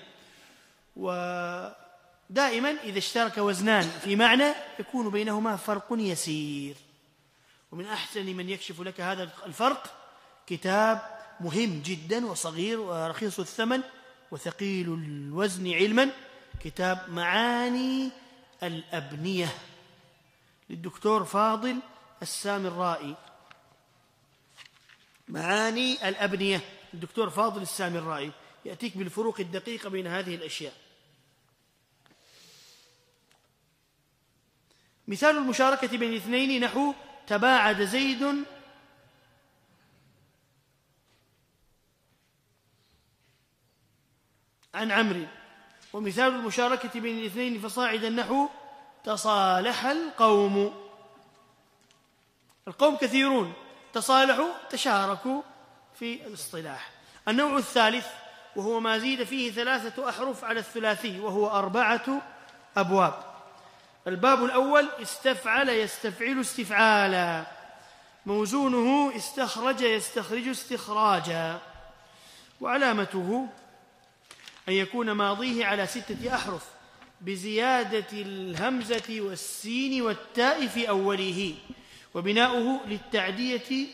Speaker 1: ودائما إذا اشترك وزنان في معنى يكون بينهما فرق يسير، ومن أحسن من يكشف لك هذا الفرق كتاب مهم جدا وصغير ورخيص الثمن وثقيل الوزن علما، كتاب معاني الأبنية للدكتور فاضل السامرائي. معاني الأبنية الدكتور فاضل السامرائي يأتيك بالفروق الدقيقة بين هذه الأشياء. مثال المشاركة بين الاثنين نحو تباعد زيد عن عمرو. ومثال المشاركة بين الاثنين فصاعدا نحو تصالح القوم. القوم كثيرون، تصالحوا تشاركوا في الاصطلاح. النوع الثالث وهو ما زيد فيه ثلاثة أحرف على الثلاثي وهو أربعة أبواب. الباب الأول استفعل يستفعل استفعالا، موزونه استخرج يستخرج استخراجا، وعلامته أن يكون ماضيه على ستة أحرف بزيادة الهمزة والسين والتاء في أوله، وبناؤه للتعدية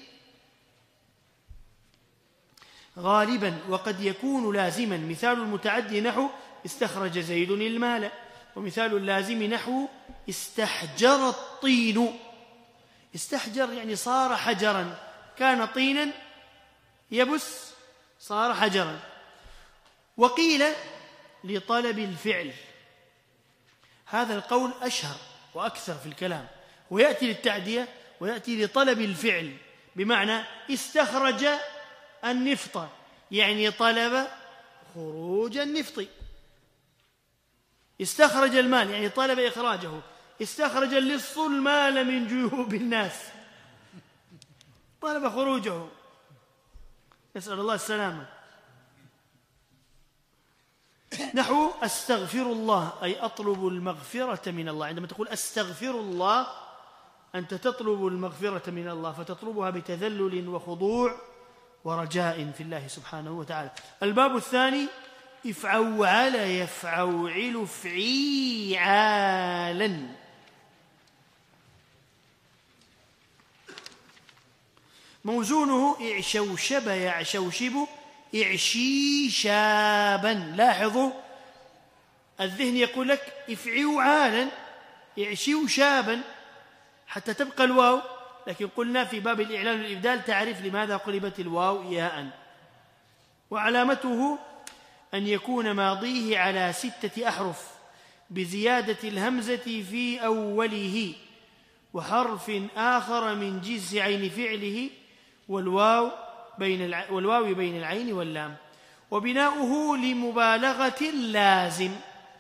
Speaker 1: غالبا، وقد يكون لازما. مثال المتعدي نحو استخرج زيد المال، ومثال اللازم نحو استحجر الطين. استحجر يعني صار حجرا، كان طينا يبس صار حجرا. وقيل لطلب الفعل، هذا القول أشهر وأكثر في الكلام، ويأتي للتعدية ويأتي لطلب الفعل، بمعنى استخرج النفط يعني طلب خروج النفط، استخرج المال يعني طلب إخراجه، استخرج اللص المال من جيوب الناس طلب خروجه، نسأل الله السلامة. نحو أستغفر الله أي أطلب المغفرة من الله. عندما تقول أستغفر الله أنت تطلب المغفرة من الله، فتطلبها بتذلل وخضوع ورجاء في الله سبحانه وتعالى. الباب الثاني افعوعل يفعوعل فعيعالا، موزونه اعشوشب يعشوشب اعشيشابا. لاحظوا الذهن يقول لك افعوعالا اعشوشابا حتى تبقى الواو، لكن قلنا في باب الإعلان والإبدال تعرف لماذا قلبت الواو ياء. وعلامته أن يكون ماضيه على ستة أحرف بزيادة الهمزة في أوله، وحرف آخر من جنس عين فعله، والواو بين الع... والواو بين العين واللام. وبناؤه لمبالغة لازم،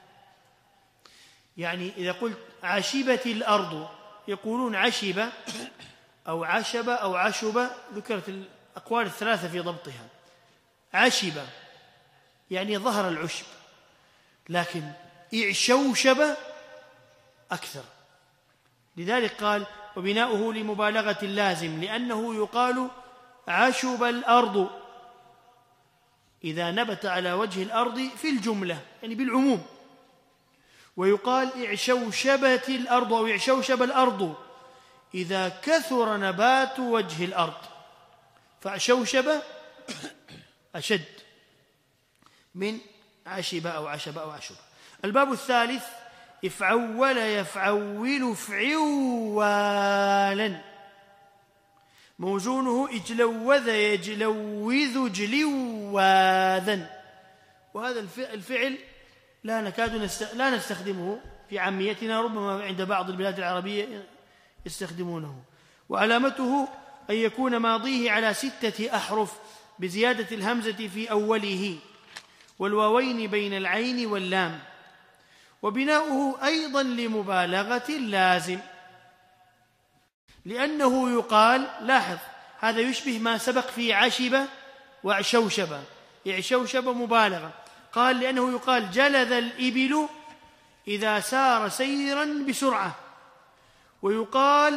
Speaker 1: يعني إذا قلت عشبت الأرض يقولون عشب أو عشب أو عشب، ذكرت الأقوال الثلاثة في ضبطها. عشب يعني ظهر العشب، لكن اعشوشب أكثر، لذلك قال وبناؤه لمبالغة اللازم، لأنه يقال عشب الأرض إذا نبت على وجه الأرض في الجملة يعني بالعموم، ويقال اعشوشبت الأرض أو اعشوشب الأرض إذا كثر نبات وجه الأرض، فعشوشب أشد من عشب أو عشب أو عشب. الباب الثالث افعول يفعول فعوالا، موزونه اجلوذ يجلوذ جلواذا. وهذا الفعل لا نكاد نست... لا نستخدمه في عاميتنا، ربما عند بعض البلاد العربية يستخدمونه. وعلامته أن يكون ماضيه على ستة أحرف بزيادة الهمزة في أوله، والواوين بين العين واللام. وبناؤه أيضا لمبالغة اللازم، لأنه يقال، لاحظ هذا يشبه ما سبق في عشب وعشوشب. يعشوشب مبالغة، قال لأنه يقال جلذ الإبل إذا سار سيرا بسرعة، ويقال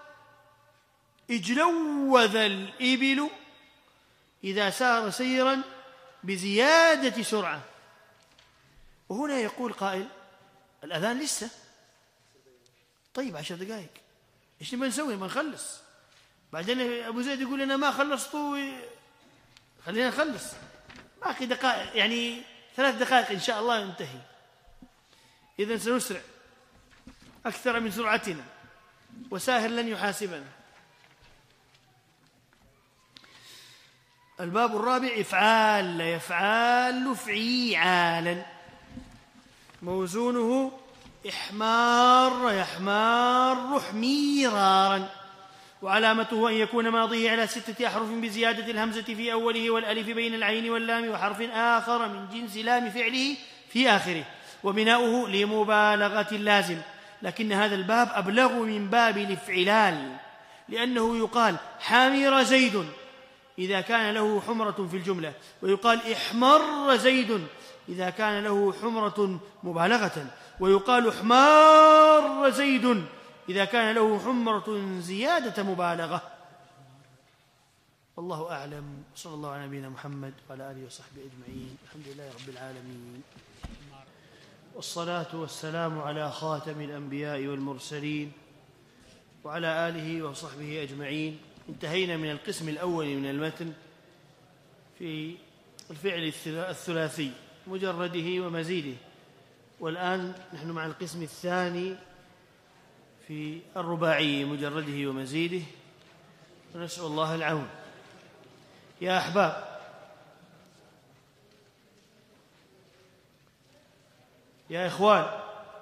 Speaker 1: اجلوذ الإبل إذا سار سيرا بزيادة سرعة. وهنا يقول قائل الأذان لسه، طيب عشر دقائق إيش نبغى نسوي؟ ما نخلص. بعدين أبو زيد يقول لنا ما خلصتوا، خلينا نخلص، باقي دقائق يعني ثلاث دقائق إن شاء الله ينتهي. إذن سنسرع أكثر من سرعتنا، وساهر لن يحاسبنا. الباب الرابع إفعال يفعال فعيعالا، موزونه إحمار يحمار حميرارا. وعلامته أن يكون ماضيه على ستة أحرف بزيادة الهمزة في أوله والألف بين العين واللام، وحرف آخر من جنس لام فعله في آخره. وبناؤه لمبالغة اللازم، لكن هذا الباب أبلغ من باب الافعلال، لأنه يقال حامر زيد إذا كان له حمرة في الجملة، ويقال احمر زيد إذا كان له حمرة مبالغة، ويقال حمار مر زيد إذا كان له حمرة زيادة مبالغة. والله أعلم. صلى الله على نبينا محمد وعلى آله وصحبه أجمعين. الحمد لله رب العالمين، والصلاة والسلام على خاتم الأنبياء والمرسلين وعلى آله وصحبه أجمعين. انتهينا من القسم الأول من المتن في الفعل الثلاثي مجرده ومزيده، والآن نحن مع القسم الثاني في الرباعي مجرده ومزيده، ونسأل الله العون. يا أحباب، يا إخوان،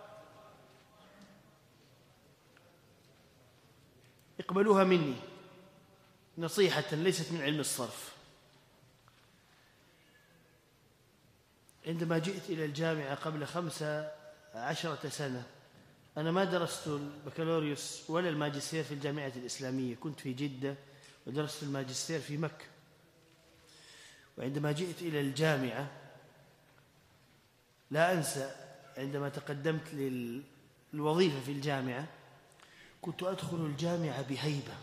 Speaker 1: اقبلوها مني نصيحة ليست من علم الصرف. عندما جئت إلى الجامعة قبل خمسة عشرة سنة، أنا ما درست البكالوريوس ولا الماجستير في الجامعة الإسلامية، كنت في جدة ودرست الماجستير في مكة. وعندما جئت إلى الجامعة لا أنسى عندما تقدمت للوظيفة في الجامعة كنت أدخل الجامعة بهيبة،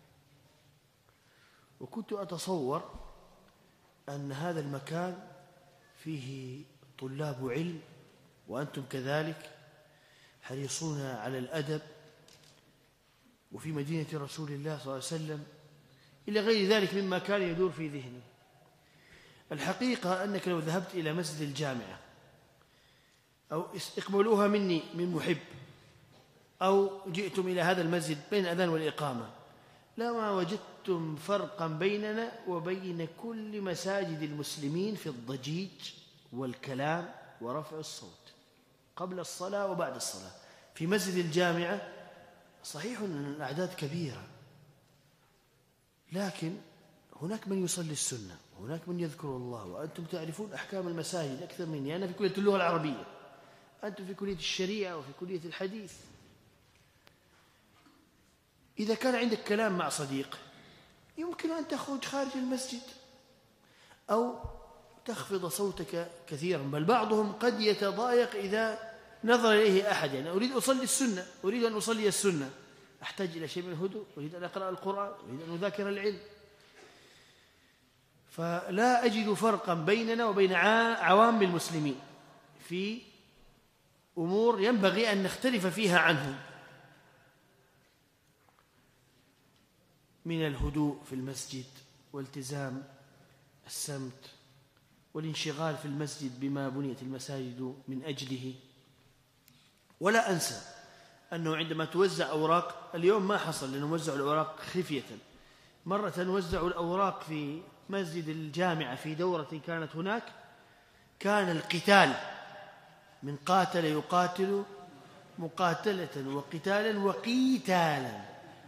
Speaker 1: وكنت أتصور أن هذا المكان فيه طلاب علم وأنتم كذلك حريصون على الأدب، وفي مدينة رسول الله صلى الله عليه وسلم، إلى غير ذلك مما كان يدور في ذهني. الحقيقة أنك لو ذهبت إلى مسجد الجامعة أو اقبلوها مني من محب أو جئتم إلى هذا المسجد بين الأذان والإقامة، لما وجدتم فرقا بيننا وبين كل مساجد المسلمين في الضجيج والكلام ورفع الصوت قبل الصلاة وبعد الصلاة. في مسجد الجامعة صحيح أن الأعداد كبيرة، لكن هناك من يصلي السنة وهناك من يذكر الله، وأنتم تعرفون أحكام المساجد أكثر مني. أنا في كلية اللغة العربية، أنتم في كلية الشريعة وفي كلية الحديث. إذا كان عندك كلام مع صديق يمكن أن تخرج خارج المسجد أو تخفض صوتك كثيرا، بل بعضهم قد يتضايق إذا نظر إليه أحد. يعني أريد أصلي السنة، أريد أن أصلي السنة، أحتاج إلى شيء من الهدوء، أريد أن أقرأ القرآن، أريد أن أذاكر العلم. فلا أجد فرقا بيننا وبين عوام المسلمين في أمور ينبغي أن نختلف فيها عنهم، من الهدوء في المسجد والتزام السمت والانشغال في المسجد بما بنيت المساجد من أجله. ولا أنسى أنه عندما توزع أوراق، اليوم ما حصل لأنه وزعوا الأوراق خفية، مرة وزعوا الأوراق في مسجد الجامعة في دورة كانت هناك، كان القتال من قاتل يقاتل مقاتلة وقتالا وقيتالا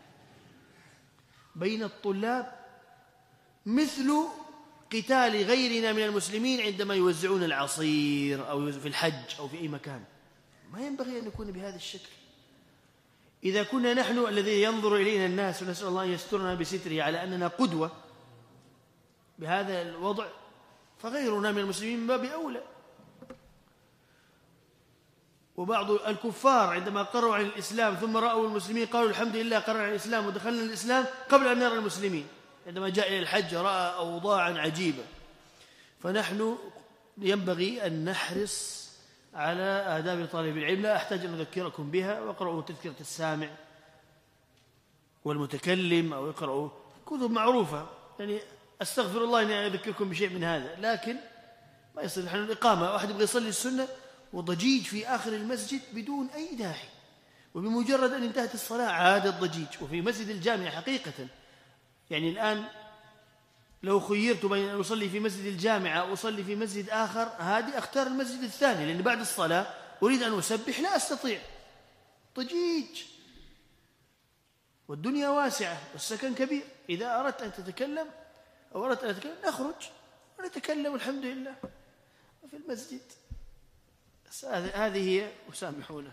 Speaker 1: بين الطلاب مثل قتال غيرنا من المسلمين عندما يوزعون العصير أو في الحج أو في أي مكان. ما ينبغي أن نكون بهذا الشكل. إذا كنا نحن الذي ينظر إلينا الناس، ونسأل الله أن يسترنا بستره على أننا قدوة بهذا الوضع، فغيرنا من المسلمين من باب أولى. وبعض الكفار عندما قرروا عن الإسلام ثم رأوا المسلمين قالوا الحمد لله قرر عن الإسلام ودخلنا الإسلام قبل أن نرى المسلمين. عندما جاء إلى الحج رأى أوضاعا عجيبة. فنحن ينبغي أن نحرص على آداب طالب العلم. لا أحتاج أن أذكركم بها، واقرأوا تذكرة السامع والمتكلم أو اقرأوا كتب معروفة. يعني أستغفر الله أني أذكركم بشيء من هذا، لكن ما يصير. نحن الإقامة واحد يبغى يصلي السنة وضجيج في آخر المسجد بدون أي داعي، وبمجرد أن انتهت الصلاة عاد الضجيج. وفي مسجد الجامعة حقيقة يعني الآن لو خيرت بين أن أصلي في مسجد الجامعة أو أصلي في مسجد آخر، هذه أختار المسجد الثاني، لأن بعد الصلاة أريد أن أسبح لا أستطيع، ضجيج والدنيا واسعة والسكن كبير. إذا أردت أن تتكلم أو أردت أن أتكلم نخرج ونتكلم الحمد لله في المسجد. هذه هي، وسامحونا.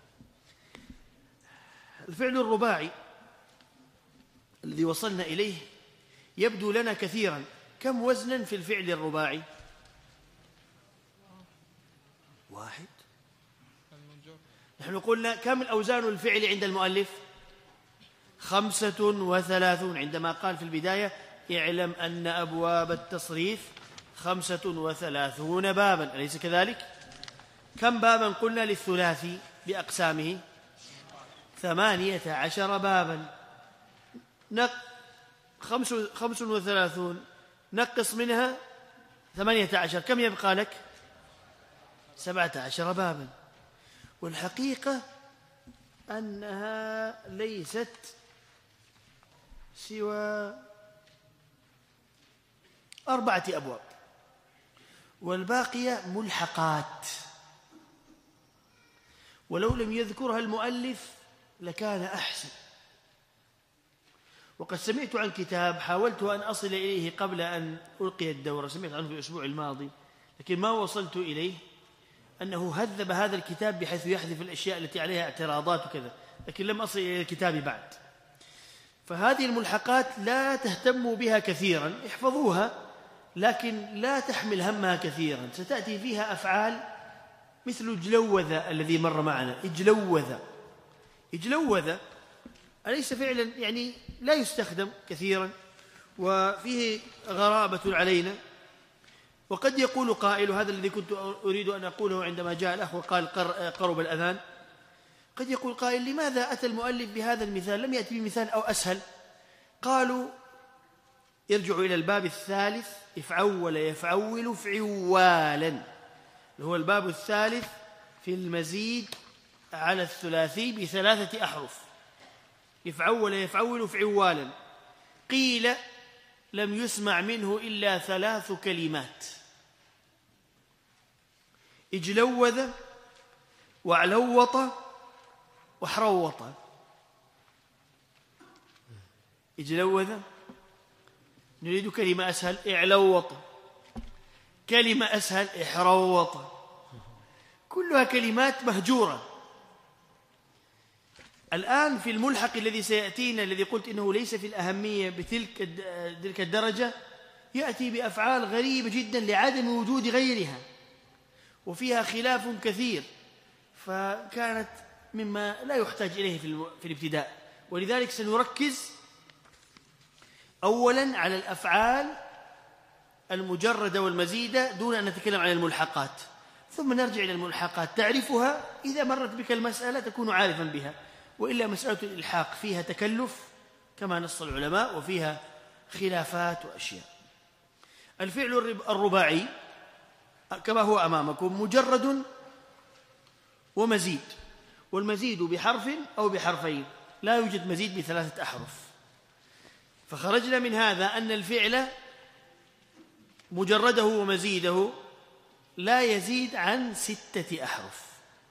Speaker 1: الفعل الرباعي الذي وصلنا إليه يبدو لنا كثيرا. كم وزنا في الفعل الرباعي؟ واحد. نحن قلنا كم الأوزان الفعل عند المؤلف؟ خمسة وثلاثون، عندما قال في البداية اعلم أن أبواب التصريف خمسة وثلاثون بابا، أليس كذلك؟ كم بابا قلنا للثلاثي بأقسامه؟ ثمانية عشر بابا. نق خمس, خمس وثلاثون نقص منها ثمانية عشر، كم يبقى لك؟ سبعة عشر بابا. والحقيقة أنها ليست سوى أربعة أبواب، والباقية ملحقات، ولو لم يذكرها المؤلف لكان أحسن. وقد سمعت عن كتاب حاولت أن أصل إليه قبل أن ألقي الدورة، سمعت عنه في الأسبوع الماضي لكن ما وصلت إليه، أنه هذب هذا الكتاب بحيث يحذف الأشياء التي عليها اعتراضات وكذا، لكن لم أصل إلى الكتاب بعد. فهذه الملحقات لا تهتموا بها كثيرا، احفظوها لكن لا تحمل همها كثيرا. ستأتي فيها أفعال مثل اجلوذ الذي مر معنا، اجلوذ اجلوذ أليس فعلا يعني لا يستخدم كثيرا وفيه غرابة علينا. وقد يقول قائل، هذا الذي كنت أريد أن أقوله عندما جاء الأخ وقال قرب الأذان، قد يقول قائل لماذا أتى المؤلف بهذا المثال، لم يأتي بمثال أو أسهل؟ قالوا يرجع إلى الباب الثالث، افعول يفعول فعوالا، اللي هو الباب الثالث في المزيد على الثلاثي بثلاثة أحرف، يفعول يفعول فعوالا. قيل لم يسمع منه إلا ثلاث كلمات، اجلوذ وعلوط وحروط. اجلوذ نريد كلمة أسهل، اعلوط، كلمة أسهل احروط، كلها كلمات مهجورة. الآن في الملحق الذي سيأتينا، الذي قلت إنه ليس في الأهمية بتلك تلك الدرجة، يأتي بأفعال غريبة جدا لعدم وجود غيرها وفيها خلاف كثير، فكانت مما لا يحتاج إليه في الابتداء. ولذلك سنركز أولا على الأفعال المجردة والمزيدة دون أن نتكلم عن الملحقات، ثم نرجع إلى الملحقات تعرفها، إذا مرت بك المسألة تكون عارفا بها، وإلا مسألة الإلحاق فيها تكلف كما نص العلماء وفيها خلافات وأشياء. الفعل الرباعي كما هو أمامكم مجرد ومزيد، والمزيد بحرف أو بحرفين، لا يوجد مزيد بثلاثة أحرف. فخرجنا من هذا أن الفعل مجرده ومزيده لا يزيد عن ستة أحرف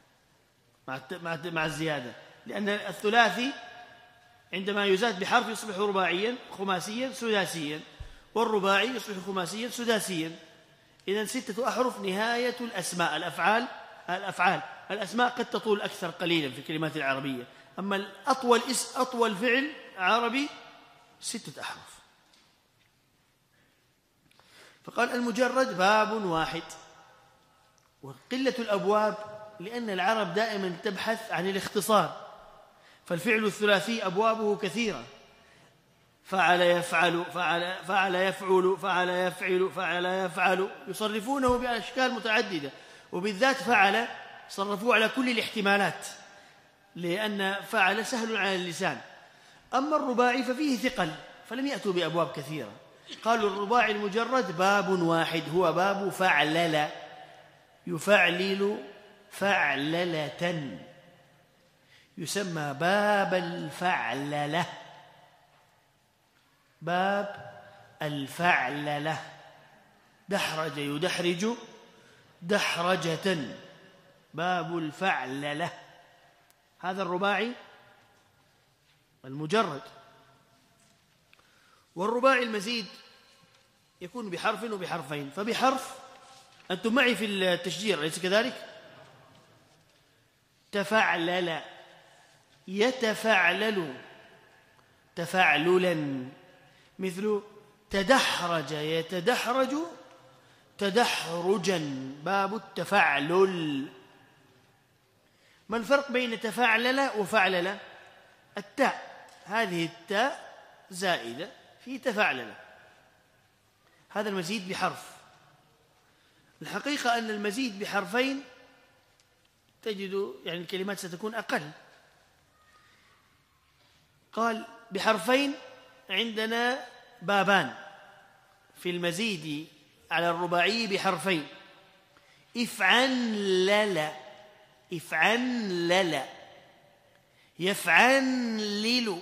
Speaker 1: مع الزيادة، لأن الثلاثي عندما يزاد بحرف يصبح رباعيا خماسيا سداسيا، والرباعي يصبح خماسيا سداسيا. إذن ستة أحرف نهاية الأسماء. الأفعال الأفعال الأسماء قد تطول أكثر قليلا في الكلمات العربية، أما الأطول اسم أطول فعل عربي ستة أحرف. فقال المجرد باب واحد، وقلة الأبواب لأن العرب دائما تبحث عن الاختصار، فالفعل الثلاثي أبوابه كثيرة، فعل يفعل فعل فعل يفعل فعل يفعل فعل يفعل، يصرفونه بأشكال متعددة، وبالذات فعل صرفوه على كل الاحتمالات لأن فعل سهل على اللسان. أما الرباعي ففيه ثقل فلم يأتوا بأبواب كثيرة، قالوا الرباعي المجرد باب واحد هو باب فعلل، يفعلل فعللة، يسمى باب الفعللة، باب الفعللة. دحرج يدحرج دحرجة، باب الفعللة، هذا الرباعي المجرد. والرباعي المزيد يكون بحرف وبحرفين، فبحرف أنتم معي في التشجير أليس كذلك؟ تفعلل يتفعلل تفعللا، مثل تدحرج يتدحرج تدحرجا، باب التفعلل. ما الفرق بين تفعلل وفعلل؟ التاء، هذه التاء زائدة في تفعلل، هذا المزيد بحرف. الحقيقة أن المزيد بحرفين تجد يعني الكلمات ستكون أقل. قال بحرفين عندنا بابان في المزيد على الرباعي بحرفين: افعنلل، افعنلل، يفعنلل،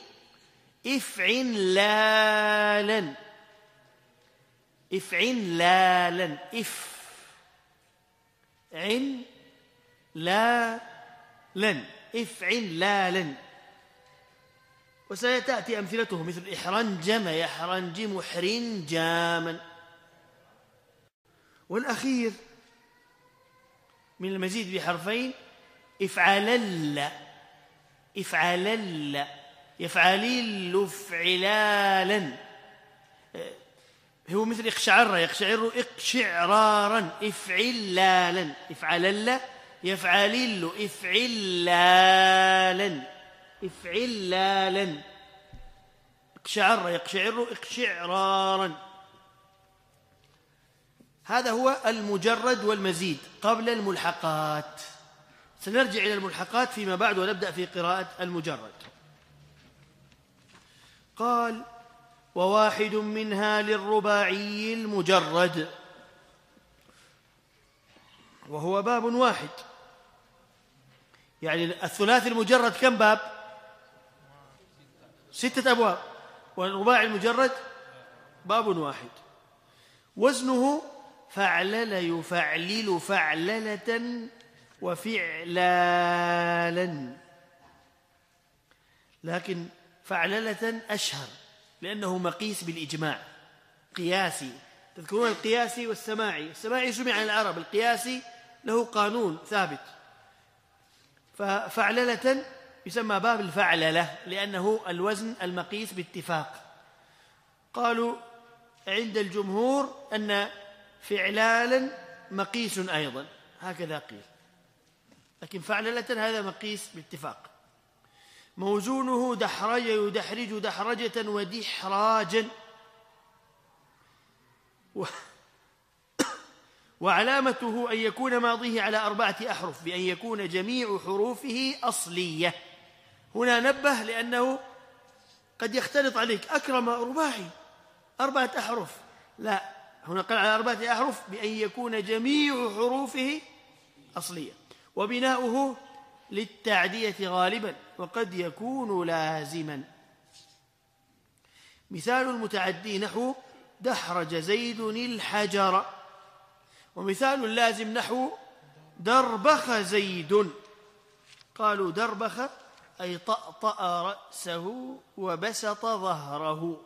Speaker 1: افعنلالا، افعنلالا، اف عن لا لن، افعنلالا. وسيتأتي أمثلته مثل إحرنجم، يحرنجم، حرنجاما. والأخير من المزيد بحرفين: افعلل، افعلل، يفعلل، افعلالا. هو مثل اقشعر، يقشعر، اقشعرارا، افعلالا، افعلل، يفعلل، افعلالا، افعلالا. اقشعر، يقشعر، اقشعرارا. هذا هو المجرد والمزيد قبل الملحقات. سنرجع إلى الملحقات فيما بعد ونبدأ في قراءة المجرد. قال: وواحد منها للرباعي المجرد، وهو باب واحد. يعني الثلاثي المجرد كم باب؟ ستة أبواب، والرباعي المجرد باب واحد. وزنه فعلل، يفعلل، فعللة، وفعلالا. لكن فعللة أشهر لأنه مقيس بالإجماع، قياسي. تذكرون القياسي والسماعي؟ السماعي سمع عن العرب، القياسي له قانون ثابت. ففعللة يسمى باب الفعللة لأنه الوزن المقيس باتفاق. قالوا عند الجمهور أن فعلالا مقيس أيضا، هكذا قيل، لكن فعللة هذا مقيس باتفاق. موزونه دحرج، يدحرج، دحرجة، ودحراجا. و... وعلامته أن يكون ماضيه على أربعة أحرف بأن يكون جميع حروفه أصلية. هنا نبه لأنه قد يختلط عليك: أكرم رباعي أربعة أحرف، لا، هنا قال على أربعة أحرف بأن يكون جميع حروفه أصلية. وبناؤه للتعدية غالبا، وقد يكون لازما. مثال المتعدي نحو دحرج زيد الحجر، ومثال اللازم نحو دربخ زيد. قالوا دربخ أي طأطأ رأسه وبسط ظهره،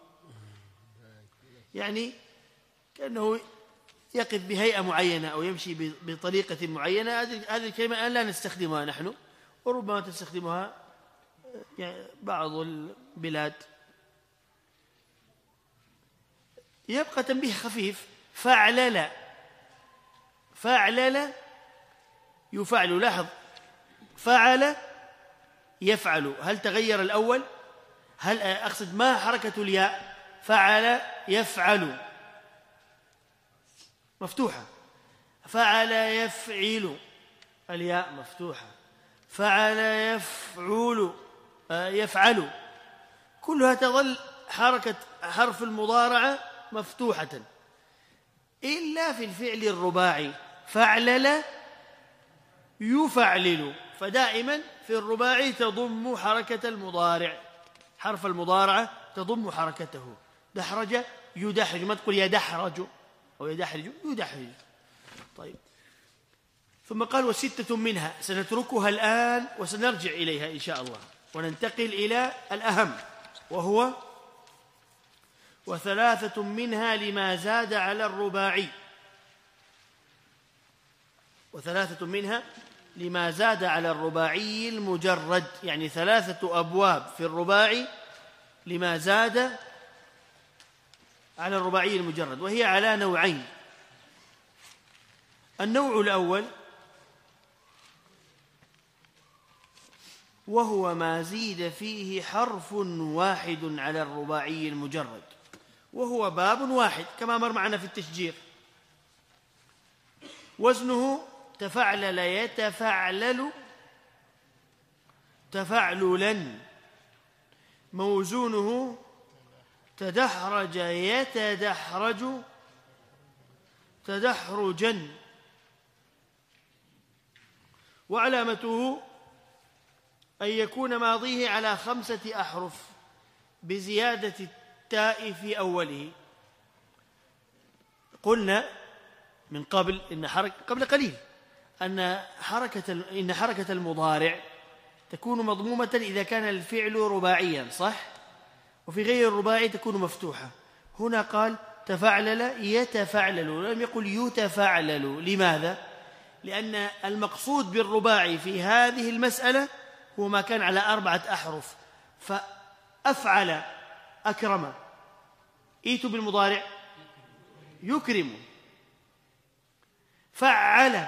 Speaker 1: يعني كأنه يقف بهيئة معينة أو يمشي بطريقة معينة. هذه الكلمة الآن لا نستخدمها نحن، وربما تستخدمها يعني بعض البلاد. يبقى تنبيه خفيف: فعلل، فعلل، يفعل. لاحظ، فعل يفعل، هل تغير الأول؟ هل أقصد ما حركة الياء؟ فعل يفعل مفتوحة، فعل يفعل الياء مفتوحة، فعل يفعل يفعل، كلها تظل حركة حرف المضارعة مفتوحة إلا في الفعل الرباعي: فعلل يفعلل، فدائما في الرباعي تضم حركة المضارع، حرف المضارعة تضم حركته. دحرج يدحرج، ما تقول يدحرج أو يدحرج، يدحرج. طيب، ثم قال: وستة منها، سنتركها الآن وسنرجع إليها إن شاء الله، وننتقل إلى الأهم، وهو وثلاثة منها لما زاد على الرباعي. وثلاثة منها لما زاد على الرباعي المجرد، يعني ثلاثة أبواب في الرباعي لما زاد على الرباعي المجرد، وهي على نوعين. النوع الأول وهو ما زيد فيه حرف واحد على الرباعي المجرد. وهو باب واحد كما مر معنا في التشجير. وزنه تفعلل يتفعلل تفعللا. موزونه تدحرج يتدحرج تدحرجا. وعلامته أن يكون ماضيه على خمسة أحرف بزيادة التاء في أوله. قلنا من قبل إن حركة قبل قليل أن حركة إن حركة المضارع تكون مضمومة إذا كان الفعل رباعيا، صح؟ وفي غير الرباعي تكون مفتوحة. هنا قال تفعلل يتفعلل، لم يقل يتفعلل. لماذا؟ لأن المقصود بالرباعي في هذه المسألة هو ما كان على أربعة أحرف. فأفعل أكرم، إيتوا بالمضارع يكرم. فعل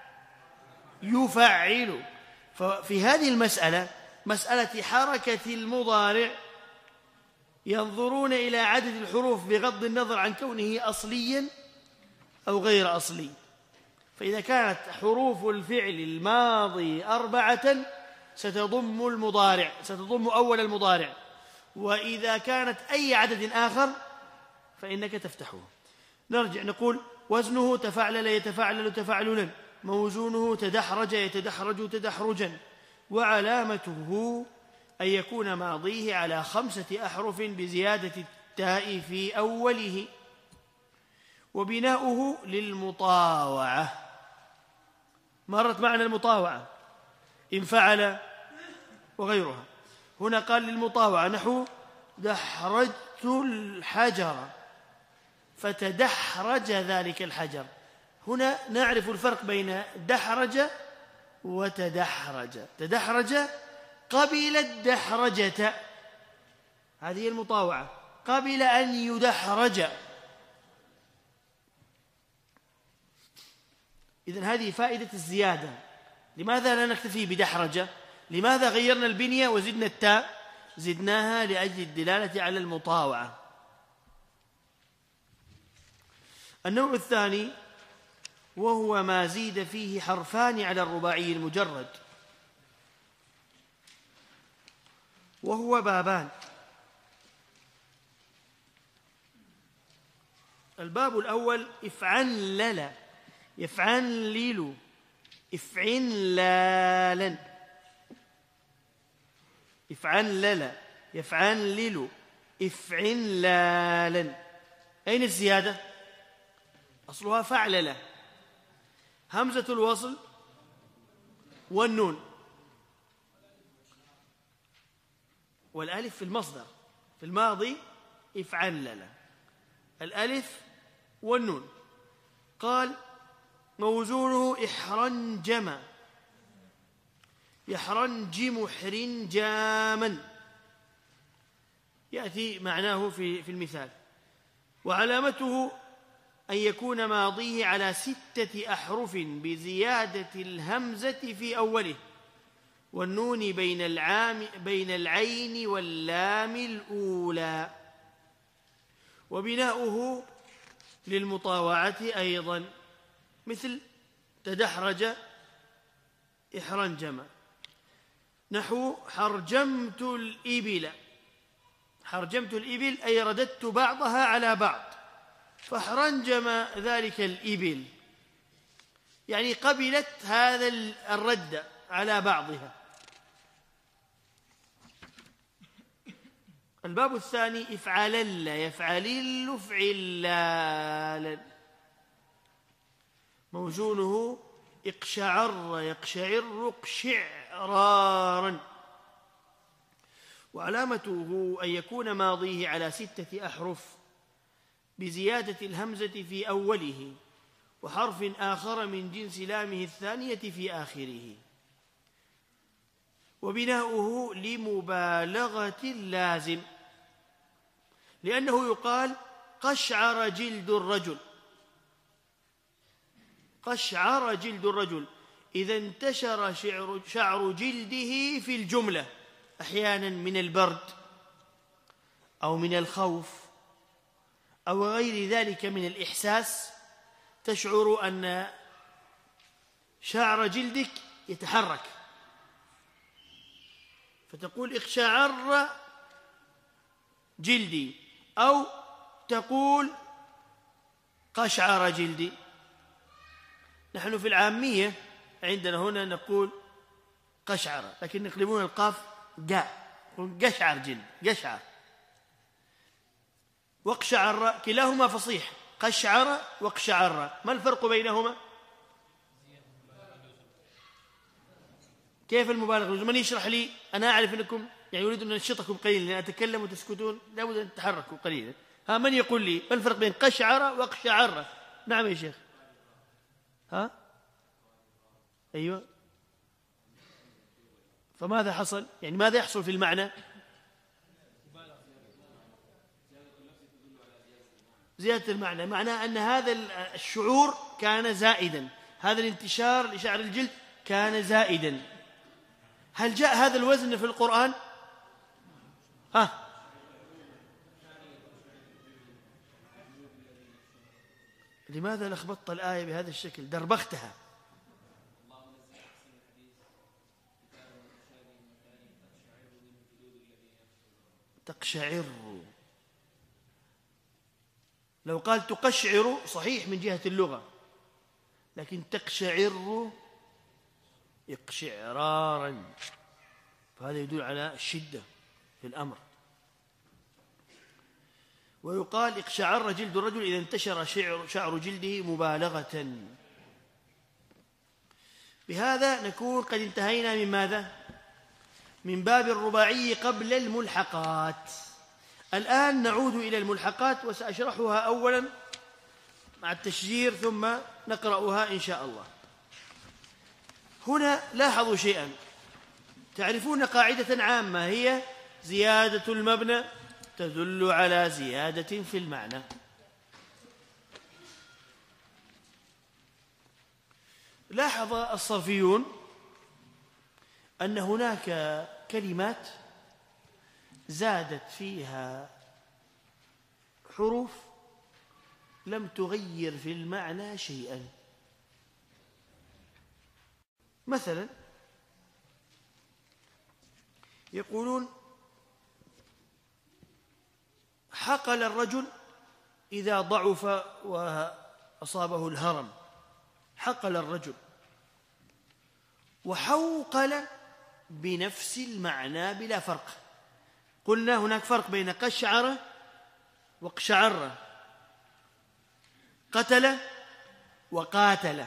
Speaker 1: يفعل. ففي هذه المسألة مسألة حركة المضارع ينظرون إلى عدد الحروف بغض النظر عن كونه أصليا أو غير أصلي. فإذا كانت حروف الفعل الماضي أربعة ستضم المضارع، ستضم أول المضارع. وإذا كانت أي عدد آخر فإنك تفتحه. نرجع نقول وزنه تفعلل يتفعلل تفعللا. موزونه تدحرج يتدحرج تدحرجا. وعلامته أن يكون ماضيه على خمسة أحرف بزيادة التاء في أوله. وبناؤه للمطاوعة. مرت معنا المطاوعة إن فعل وغيرها. هنا قال للمطاوعة نحو دحرجت الحجر فتدحرج ذلك الحجر. هنا نعرف الفرق بين دحرج وتدحرج. تدحرج قبل الدحرجة، هذه المطاوعة، قبل أن يدحرج. إذن هذه فائدة الزيادة. لماذا لا نكتفي بدحرجة؟ لماذا غيرنا البنية وزدنا التاء؟ زدناها لأجل الدلالة على المطاوعة. النوع الثاني وهو ما زيد فيه حرفان على الرباعي المجرد. وهو بابان. الباب الأول افعنلل يفعنلل افعنلالا افعنلل يفعنلل افعنلالا. أين الزيادة؟ أصلها فعلل. همزة الوصل والنون والألف في المصدر. في الماضي افعنلل، الألف والنون. قال موزونه إحرنجم يحرنجم حرنجاما، يأتي معناه في في المثال. وعلامته أن يكون ماضيه على ستة أحرف بزيادة الهمزة في أوله والنون بين العام بين العين واللام الأولى. وبناؤه للمطاوعة أيضا مثل تدحرج إحرنجم. نحو حرجمت الإبل. حرجمت الإبل أي رددت بعضها على بعض، فاحرنجم ذلك الإبل يعني قبلت هذا الرد على بعضها. الباب الثاني افعلل يفعلل افعلالا. موزونه اقشعر يقشعر اقشعرارا. وعلامته أن يكون ماضيه على ستة أحرف بزيادة الهمزة في أوله وحرف آخر من جنس لامه الثانية في آخره. وبناؤه لمبالغة اللازم، لأنه يقال قشعر جلد الرجل. قشعر جلد الرجل إذا انتشر شعر جلده في الجملة أحيانا من البرد أو من الخوف أو غير ذلك من الإحساس، تشعر أن شعر جلدك يتحرك فتقول اقشعر جلدي، أو تقول قشعر جلدي. نحن في العامية عندنا هنا نقول قشعر، لكن يقلبون القاف جاء، يقول قشعر جلد، قشعر واقشعر، كلاهما فصيح، قشعر واقشعر. ما الفرق بينهما؟ كيف المبالغة؟ من يشرح لي؟ أنا أعرف أنكم يعني يريد أن أنشطكم قليلا، لأن أتكلم وتسكتون، لا بد أن تتحركوا قليلا. ها، من يقول لي ما الفرق بين قشعر واقشعر؟ نعم يا شيخ. ها أيوة، فماذا حصل؟ يعني ماذا يحصل في المعنى؟ زيادة المعنى، معناه أن هذا الشعور كان زائدا، هذا الانتشار لشعر الجلد كان زائدا. هل جاء هذا الوزن في القرآن؟ ها، لماذا لخبطت الآية بهذا الشكل؟ دربختها. تقشعر، لو قال تقشعر صحيح من جهة اللغة، لكن تقشعر اقشعرارا، فهذا يدل على الشدة في الأمر. ويقال اقشعر جلد الرجل إذا انتشر شعر جلده مبالغة. بهذا نكون قد انتهينا من ماذا؟ من باب الرباعي قبل الملحقات. الآن نعود إلى الملحقات وسأشرحها أولا مع التشجير ثم نقرأها إن شاء الله. هنا لاحظوا شيئا، تعرفون قاعدة عامة هي زيادة المبنى تدل على زيادة في المعنى. لاحظ الصرفيون أن هناك كلمات زادت فيها حروف لم تغير في المعنى شيئا. مثلا يقولون حقل الرجل إذا ضعف وأصابه الهرم، حقل الرجل، وحوقل بنفس المعنى بلا فرق. قلنا هناك فرق بين قشعر واقشعر، قتل وقاتل،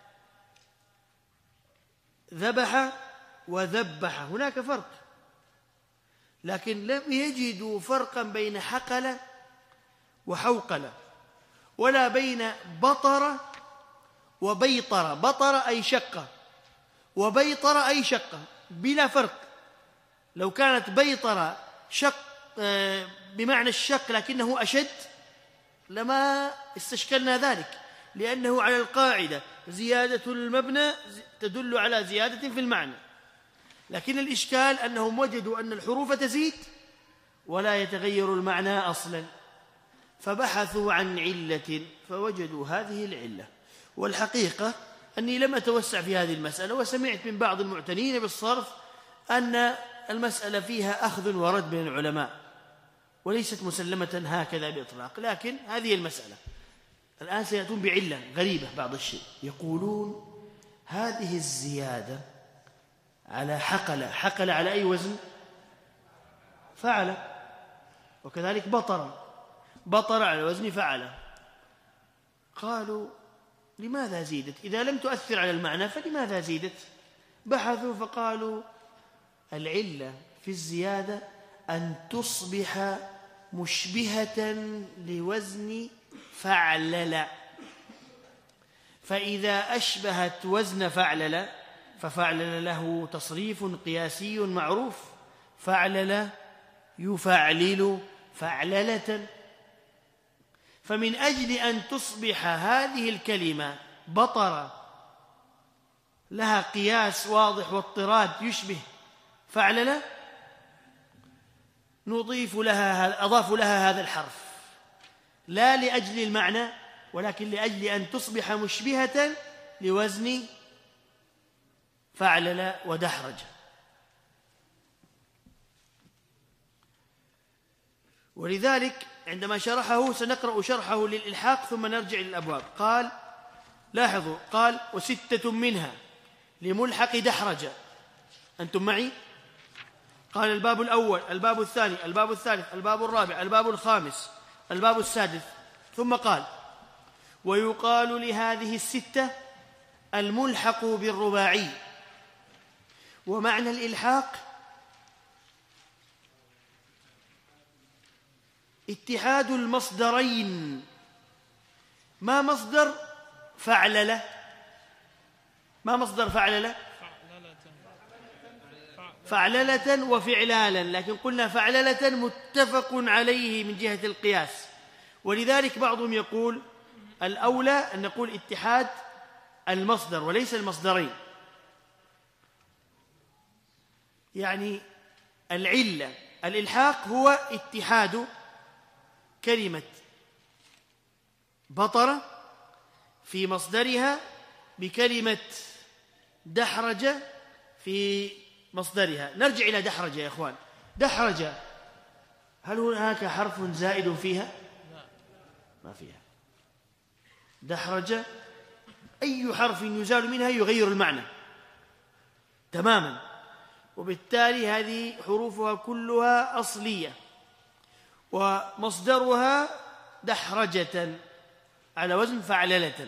Speaker 1: ذبح وذبح، هناك فرق. لكن لم يجدوا فرقا بين حقل وحوقل، ولا بين بطر وبيطر. بطر أي شقة، وبيطر أي شقة، بلا فرق. لو كانت بيطر شق بمعنى الشق لكنه أشد لما استشكلنا ذلك، لأنه على القاعدة زيادة المبنى تدل على زيادة في المعنى. لكن الإشكال أنهم وجدوا أن الحروف تزيد ولا يتغير المعنى أصلا، فبحثوا عن علة فوجدوا هذه العلة. والحقيقة أني لم أتوسع في هذه المسألة، وسمعت من بعض المعتنين بالصرف أن المسألة فيها أخذ ورد بين العلماء وليست مسلمة هكذا بإطلاق، لكن هذه المسألة. الآن سيأتون بعلة غريبة بعض الشيء، يقولون هذه الزيادة على حقل، حقل على أي وزن؟ فعل. وكذلك بطر، بطر على وزن فعل. قالوا لماذا زيدت؟ إذا لم تؤثر على المعنى فلماذا زيدت؟ بحثوا فقالوا العلة في الزيادة أن تصبح مشبهة لوزن فعلل، فإذا أشبهت وزن فعلل ففعلل له تصريف قياسي معروف، فعلل يفعلل فعللة. فمن أجل أن تصبح هذه الكلمة بطر لها قياس واضح واضطراد يشبه فعلل نضيف لها أضاف لها هذا الحرف لا لأجل المعنى ولكن لأجل أن تصبح مشبهة لوزن فعلل ودحرج. ولذلك عندما شرحه سنقرأ شرحه للإلحاق ثم نرجع للأبواب. قال لاحظوا قال وستة منها لملحق دحرج. أنتم معي؟ قال الباب الأول الباب الثاني الباب الثالث الباب الرابع الباب الخامس الباب السادس ثم قال ويقال لهذه الستة الملحق بالرباعي. ومعنى الإلحاق اتحاد المصدرين. ما مصدر فعللة؟ ما مصدر فعللة؟ فعللة وفعلالا، لكن قلنا فعللة متفق عليه من جهة القياس. ولذلك بعضهم يقول الأولى أن نقول اتحاد المصدر وليس المصدرين، يعني العلة الإلحاق هو اتحاد كلمة بطر في مصدرها بكلمة دحرج في مصدرها. نرجع إلى دحرج يا إخوان. دحرج هل هناك حرف زائد فيها؟ ما فيها. دحرج أي حرف يزال منها يغير المعنى تماما، وبالتالي هذه حروفها كلها أصلية ومصدرها دحرجة على وزن فعللة.